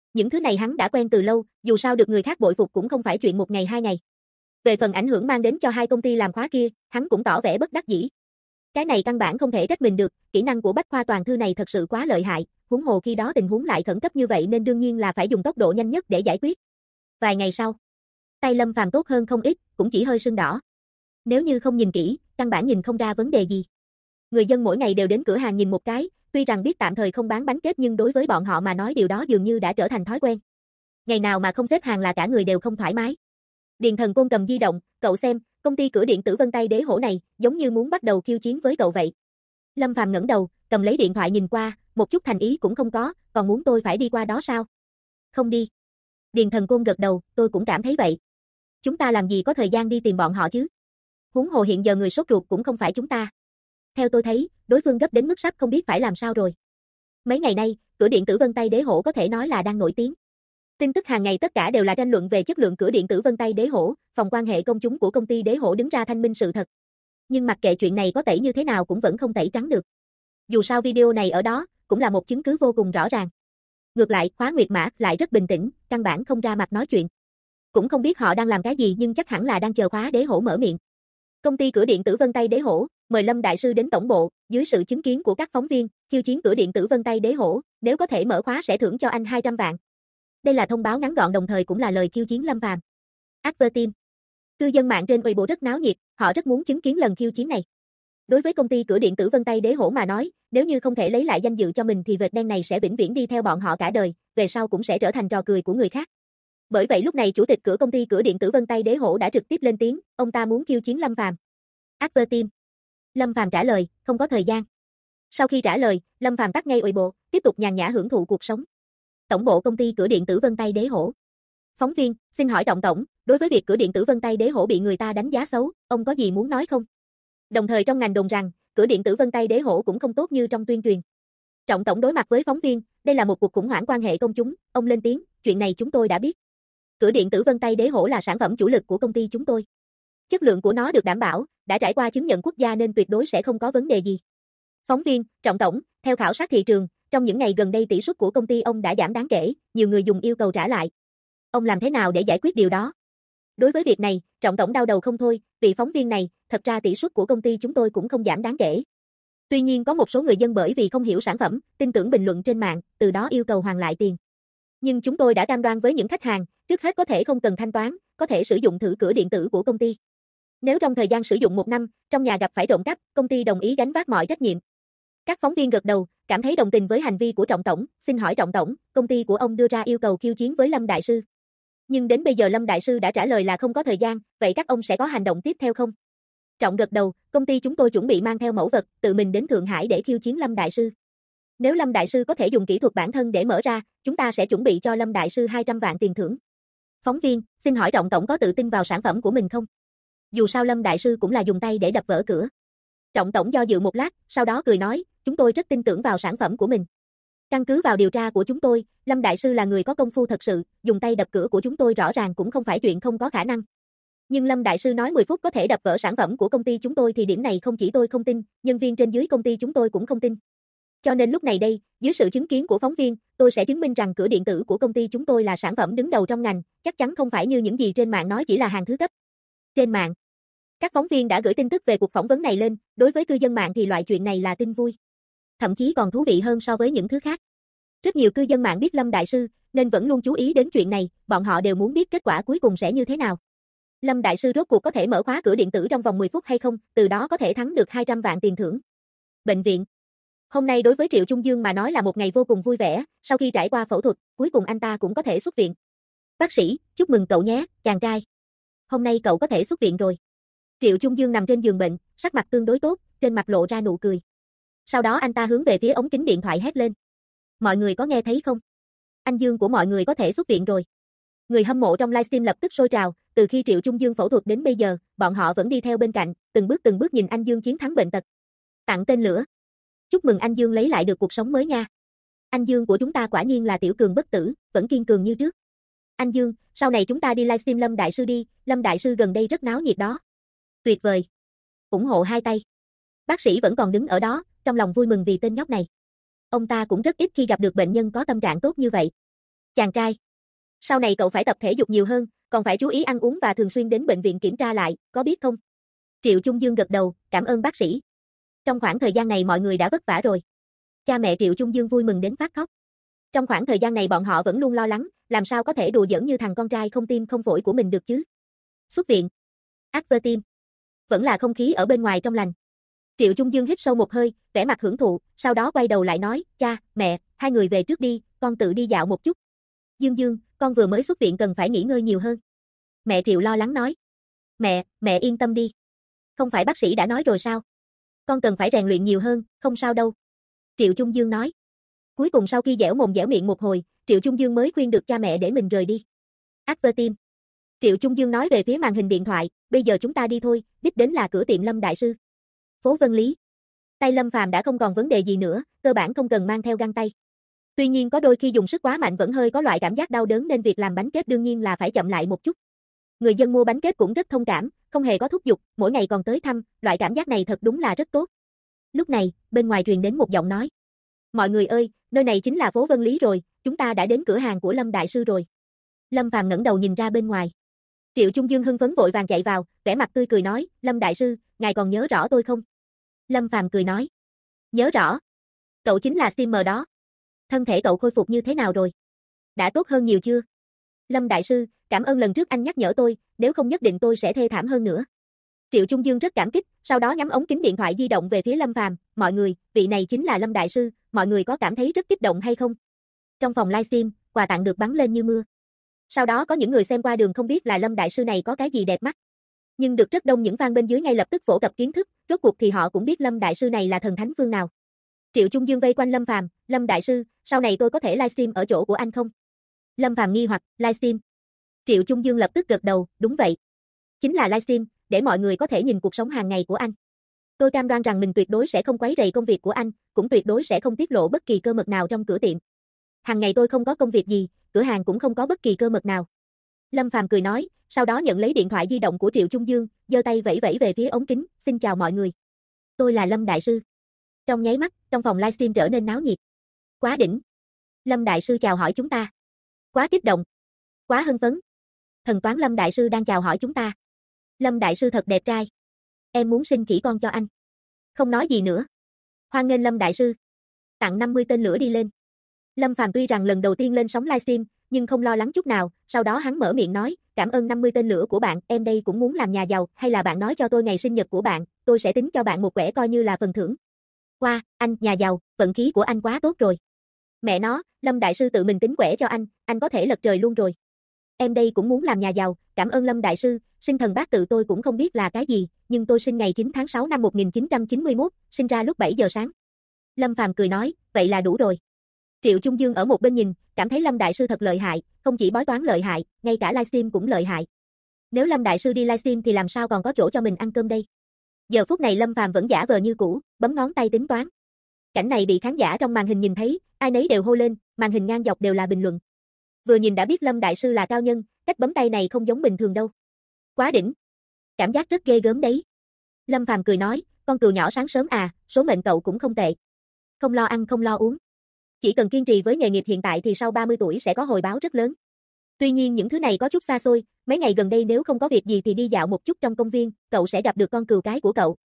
Những thứ này hắn đã quen từ lâu, dù sao được người khác bội phục cũng không phải chuyện một ngày hai ngày. Về phần ảnh hưởng mang đến cho hai công ty làm khóa kia, hắn cũng tỏ vẻ bất đắc dĩ. Cái này căn bản không thể trách mình được, kỹ năng của Bách Khoa Toàn Thư này thật sự quá lợi hại, huống hồ khi đó tình huống lại khẩn cấp như vậy nên đương nhiên là phải dùng tốc độ nhanh nhất để giải quyết. Vài ngày sau, tay Lâm Phàm tốt hơn không ít, cũng chỉ hơi sưng đỏ. Nếu như không nhìn kỹ, căn bản nhìn không ra vấn đề gì. Người dân mỗi ngày đều đến cửa hàng nhìn một cái, tuy rằng biết tạm thời không bán bánh kết nhưng đối với bọn họ mà nói điều đó dường như đã trở thành thói quen. Ngày nào mà không xếp hàng là cả người đều không thoải mái. Điền Thần Côn cầm di động, cậu xem, công ty cửa điện tử Vân Tay Đế Hổ này, giống như muốn bắt đầu khiêu chiến với cậu vậy. Lâm Phàm ngẩng đầu, cầm lấy điện thoại nhìn qua, một chút thành ý cũng không có, còn muốn tôi phải đi qua đó sao? Không đi. Điền Thần Côn gật đầu, tôi cũng cảm thấy vậy. Chúng ta làm gì có thời gian đi tìm bọn họ chứ? Huống hồ hiện giờ người sốt ruột cũng không phải chúng ta. Theo tôi thấy, đối phương gấp đến mức sắp không biết phải làm sao rồi. Mấy ngày nay, cửa điện tử Vân Tay Đế Hổ có thể nói là đang nổi tiếng. Tin tức hàng ngày tất cả đều là tranh luận về chất lượng cửa điện tử Vân Tay Đế Hổ, phòng quan hệ công chúng của công ty Đế Hổ đứng ra thanh minh sự thật. Nhưng mặc kệ chuyện này có tẩy như thế nào cũng vẫn không tẩy trắng được. Dù sao video này ở đó, cũng là một chứng cứ vô cùng rõ ràng. Ngược lại, Khóa Nguyệt Mã lại rất bình tĩnh, căn bản không ra mặt nói chuyện. Cũng không biết họ đang làm cái gì nhưng chắc hẳn là đang chờ Khóa Đế Hổ mở miệng. Công ty cửa điện tử Vân Tay Đế Hổ, mời Lâm Đại Sư đến tổng bộ, dưới sự chứng kiến của các phóng viên, khiêu chiến cửa điện tử Vân Tay Đế Hổ, nếu có thể mở khóa sẽ thưởng cho anh 200 vạn. Đây là thông báo ngắn gọn đồng thời cũng là lời khiêu chiến Lâm Phàm. Advertime. Cư dân mạng trên Weibo rất náo nhiệt, họ rất muốn chứng kiến lần khiêu chiến này. Đối với công ty cửa điện tử Vân Tay Đế Hổ mà nói, nếu như không thể lấy lại danh dự cho mình thì vệt đen này sẽ vĩnh viễn đi theo bọn họ cả đời, về sau cũng sẽ trở thành trò cười của người khác. Bởi vậy lúc này chủ tịch cửa công ty cửa điện tử Vân Tay Đế Hổ đã trực tiếp lên tiếng, ông ta muốn khiêu chiến Lâm Phàm. Advertime. Lâm Phàm trả lời, không có thời gian. Sau khi trả lời, Lâm Phàm tắt ngay Weibo, tiếp tục nhàn nhã hưởng thụ cuộc sống. Tổng bộ công ty cửa điện tử Vân Tay Đế Hổ. Phóng viên, xin hỏi Trọng tổng, đối với việc cửa điện tử Vân Tay Đế Hổ bị người ta đánh giá xấu, ông có gì muốn nói không? Đồng thời trong ngành đồn rằng, cửa điện tử Vân Tay Đế Hổ cũng không tốt như trong tuyên truyền. Trọng tổng đối mặt với phóng viên, đây là một cuộc khủng hoảng quan hệ công chúng, ông lên tiếng, chuyện này chúng tôi đã biết. Cửa điện tử Vân Tay Đế Hổ là sản phẩm chủ lực của công ty chúng tôi. Chất lượng của nó được đảm bảo, đã trải qua chứng nhận quốc gia nên tuyệt đối sẽ không có vấn đề gì. Phóng viên, Trọng tổng, theo khảo sát thị trường, trong những ngày gần đây tỷ suất của công ty ông đã giảm đáng kể, nhiều người dùng yêu cầu trả lại. Ông làm thế nào để giải quyết điều đó? Đối với việc này, Trọng tổng đau đầu không thôi, vị phóng viên này, thật ra tỷ suất của công ty chúng tôi cũng không giảm đáng kể. Tuy nhiên có một số người dân bởi vì không hiểu sản phẩm, tin tưởng bình luận trên mạng, từ đó yêu cầu hoàn lại tiền. Nhưng chúng tôi đã cam đoan với những khách hàng, trước hết có thể không cần thanh toán, có thể sử dụng thử cửa điện tử của công ty. Nếu trong thời gian sử dụng 1 năm, trong nhà gặp phải trộm cắp, công ty đồng ý gánh vác mọi trách nhiệm. Các phóng viên gật đầu, cảm thấy đồng tình với hành vi của Trọng tổng, xin hỏi Trọng tổng, công ty của ông đưa ra yêu cầu khiêu chiến với Lâm Đại Sư. Nhưng đến bây giờ Lâm Đại Sư đã trả lời là không có thời gian, vậy các ông sẽ có hành động tiếp theo không? Trọng gật đầu, công ty chúng tôi chuẩn bị mang theo mẫu vật, tự mình đến Thượng Hải để khiêu chiến Lâm Đại Sư. Nếu Lâm Đại Sư có thể dùng kỹ thuật bản thân để mở ra, chúng ta sẽ chuẩn bị cho Lâm Đại Sư 200 vạn tiền thưởng. Phóng viên, xin hỏi Trọng tổng có tự tin vào sản phẩm của mình không? Dù sao Lâm Đại Sư cũng là dùng tay để đập vỡ cửa. Trọng tổng do dự một lát, sau đó cười nói, chúng tôi rất tin tưởng vào sản phẩm của mình. Căn cứ vào điều tra của chúng tôi, Lâm Đại Sư là người có công phu thật sự, dùng tay đập cửa của chúng tôi rõ ràng cũng không phải chuyện không có khả năng. Nhưng Lâm Đại Sư nói 10 phút có thể đập vỡ sản phẩm của công ty chúng tôi thì điểm này không chỉ tôi không tin, nhân viên trên dưới công ty chúng tôi cũng không tin. Cho nên lúc này đây, dưới sự chứng kiến của phóng viên, tôi sẽ chứng minh rằng cửa điện tử của công ty chúng tôi là sản phẩm đứng đầu trong ngành, chắc chắn không phải như những gì trên mạng nói chỉ là hàng thứ cấp. Trên mạng, các phóng viên đã gửi tin tức về cuộc phỏng vấn này lên, đối với cư dân mạng thì loại chuyện này là tin vui. Thậm chí còn thú vị hơn so với những thứ khác. Rất nhiều cư dân mạng biết Lâm Đại Sư, nên vẫn luôn chú ý đến chuyện này, bọn họ đều muốn biết kết quả cuối cùng sẽ như thế nào. Lâm Đại Sư rốt cuộc có thể mở khóa cửa điện tử trong vòng 10 phút hay không, từ đó có thể thắng được 200 vạn tiền thưởng. Bệnh viện. Hôm nay đối với Triệu Trung Dương mà nói là một ngày vô cùng vui vẻ, sau khi trải qua phẫu thuật, cuối cùng anh ta cũng có thể xuất viện. Bác sĩ, chúc mừng cậu nhé, chàng trai. Hôm nay cậu có thể xuất viện rồi. Triệu Trung Dương nằm trên giường bệnh, sắc mặt tương đối tốt, trên mặt lộ ra nụ cười. Sau đó anh ta hướng về phía ống kính điện thoại hét lên. Mọi người có nghe thấy không? Anh Dương của mọi người có thể xuất viện rồi. Người hâm mộ trong livestream lập tức sôi trào, từ khi Triệu Trung Dương phẫu thuật đến bây giờ, bọn họ vẫn đi theo bên cạnh, từng bước nhìn anh Dương chiến thắng bệnh tật. Tặng tên lửa. Chúc mừng anh Dương lấy lại được cuộc sống mới nha. Anh Dương của chúng ta quả nhiên là tiểu cường bất tử, vẫn kiên cường như trước. Anh Dương, sau này chúng ta đi livestream Lâm Đại Sư đi, Lâm Đại Sư gần đây rất náo nhiệt đó. Tuyệt vời. Ủng hộ hai tay. Bác sĩ vẫn còn đứng ở đó, trong lòng vui mừng vì tên nhóc này. Ông ta cũng rất ít khi gặp được bệnh nhân có tâm trạng tốt như vậy. Chàng trai, sau này cậu phải tập thể dục nhiều hơn, còn phải chú ý ăn uống và thường xuyên đến bệnh viện kiểm tra lại, có biết không? Triệu Trung Dương gật đầu, cảm ơn bác sĩ. Trong khoảng thời gian này mọi người đã vất vả rồi. Cha mẹ Triệu Trung Dương vui mừng đến phát khóc. Trong khoảng thời gian này bọn họ vẫn luôn lo lắng, làm sao có thể đùa giỡn như thằng con trai không tim không phổi của mình được chứ? Xuất viện. Acver Team. Vẫn là không khí ở bên ngoài trong lành. Triệu Trung Dương hít sâu một hơi, vẻ mặt hưởng thụ, sau đó quay đầu lại nói, cha, mẹ, hai người về trước đi, con tự đi dạo một chút. Dương Dương, con vừa mới xuất viện cần phải nghỉ ngơi nhiều hơn. Mẹ Triệu lo lắng nói. Mẹ yên tâm đi. Không phải bác sĩ đã nói rồi sao? Con cần phải rèn luyện nhiều hơn, không sao đâu. Triệu Trung Dương nói. Cuối cùng sau khi dẻo mồm dẻo miệng một hồi, Triệu Trung Dương mới khuyên được cha mẹ để mình rời đi. Acver Team. Triệu Trung Dương nói về phía màn hình điện thoại, bây giờ chúng ta đi thôi, đích đến là cửa tiệm Lâm Đại Sư. Phố Vân Lý. Tay Lâm Phàm đã không còn vấn đề gì nữa, cơ bản không cần mang theo găng tay. Tuy nhiên có đôi khi dùng sức quá mạnh vẫn hơi có loại cảm giác đau đớn nên việc làm bánh kết đương nhiên là phải chậm lại một chút. Người dân mua bánh kết cũng rất thông cảm, không hề có thúc giục, mỗi ngày còn tới thăm, loại cảm giác này thật đúng là rất tốt. Lúc này, bên ngoài truyền đến một giọng nói. Mọi người ơi, nơi này chính là phố Vân Lý rồi, chúng ta đã đến cửa hàng của Lâm Đại Sư rồi. Lâm Phàm ngẩng đầu nhìn ra bên ngoài. Triệu Trung Dương hưng phấn vội vàng chạy vào, vẻ mặt tươi cười nói, Lâm Đại Sư, ngài còn nhớ rõ tôi không? Lâm Phàm cười nói. Nhớ rõ. Cậu chính là streamer đó. Thân thể cậu khôi phục như thế nào rồi? Đã tốt hơn nhiều chưa? Lâm Đại Sư, cảm ơn lần trước anh nhắc nhở tôi, nếu không nhất định tôi sẽ thê thảm hơn nữa. Triệu Trung Dương rất cảm kích, sau đó nhắm ống kính điện thoại di động về phía Lâm Phàm, mọi người, vị này chính là Lâm Đại Sư, mọi người có cảm thấy rất kích động hay không? Trong phòng livestream, quà tặng được bắn lên như mưa. Sau đó có những người xem qua đường không biết là Lâm Đại Sư này có cái gì đẹp mắt. Nhưng được rất đông những fan bên dưới ngay lập tức phổ cập kiến thức, rốt cuộc thì họ cũng biết Lâm Đại Sư này là thần thánh phương nào. Triệu Trung Dương vây quanh Lâm Phàm, Lâm Đại Sư, sau này tôi có thể livestream ở chỗ của anh không? Lâm Phàm nghi hoặc, livestream. Triệu Trung Dương lập tức gật đầu, đúng vậy. Chính là livestream, để mọi người có thể nhìn cuộc sống hàng ngày của anh. Tôi cam đoan rằng mình tuyệt đối sẽ không quấy rầy công việc của anh, cũng tuyệt đối sẽ không tiết lộ bất kỳ cơ mật nào trong cửa tiệm. Hàng ngày tôi không có công việc gì, cửa hàng cũng không có bất kỳ cơ mật nào. Lâm Phàm cười nói, sau đó nhận lấy điện thoại di động của Triệu Trung Dương, giơ tay vẫy vẫy về phía ống kính, xin chào mọi người. Tôi là Lâm Đại Sư. Trong nháy mắt, trong phòng livestream trở nên náo nhiệt. Quá đỉnh. Lâm Đại Sư chào hỏi chúng ta. Quá kích động. Quá hưng phấn. Thần toán Lâm Đại Sư đang chào hỏi chúng ta. Lâm Đại Sư thật đẹp trai. Em muốn sinh khỉ con cho anh. Không nói gì nữa. Hoan nghênh Lâm Đại Sư. Tặng 50 tên lửa đi lên. Lâm Phàm tuy rằng lần đầu tiên lên sóng livestream, nhưng không lo lắng chút nào, sau đó hắn mở miệng nói, cảm ơn 50 tên lửa của bạn, em đây cũng muốn làm nhà giàu, hay là bạn nói cho tôi ngày sinh nhật của bạn, tôi sẽ tính cho bạn một quẻ coi như là phần thưởng. Wow, anh, nhà giàu, vận khí của anh quá tốt rồi. Mẹ nó, Lâm Đại Sư tự mình tính quẻ cho anh có thể lật trời luôn rồi. Em đây cũng muốn làm nhà giàu, cảm ơn Lâm Đại Sư, sinh thần bát tự tôi cũng không biết là cái gì, nhưng tôi sinh ngày 9 tháng 6 năm 1991, sinh ra lúc 7 giờ sáng. Lâm Phàm cười nói, vậy là đủ rồi. Triệu Trung Dương ở một bên nhìn, cảm thấy Lâm Đại Sư thật lợi hại, không chỉ bói toán lợi hại, ngay cả livestream cũng lợi hại. Nếu Lâm Đại Sư đi livestream thì làm sao còn có chỗ cho mình ăn cơm đây? Giờ phút này Lâm Phàm vẫn giả vờ như cũ, bấm ngón tay tính toán. Cảnh này bị khán giả trong màn hình nhìn thấy, ai nấy đều hô lên, màn hình ngang dọc đều là bình luận. Vừa nhìn đã biết Lâm Đại Sư là cao nhân, cách bấm tay này không giống bình thường đâu. Quá đỉnh. Cảm giác rất ghê gớm đấy. Lâm Phàm cười nói, con cừu nhỏ sáng sớm à, số mệnh cậu cũng không tệ. Không lo ăn không lo uống. Chỉ cần kiên trì với nghề nghiệp hiện tại thì sau 30 tuổi sẽ có hồi báo rất lớn. Tuy nhiên những thứ này có chút xa xôi, mấy ngày gần đây nếu không có việc gì thì đi dạo một chút trong công viên, cậu sẽ gặp được con cừu cái của cậu.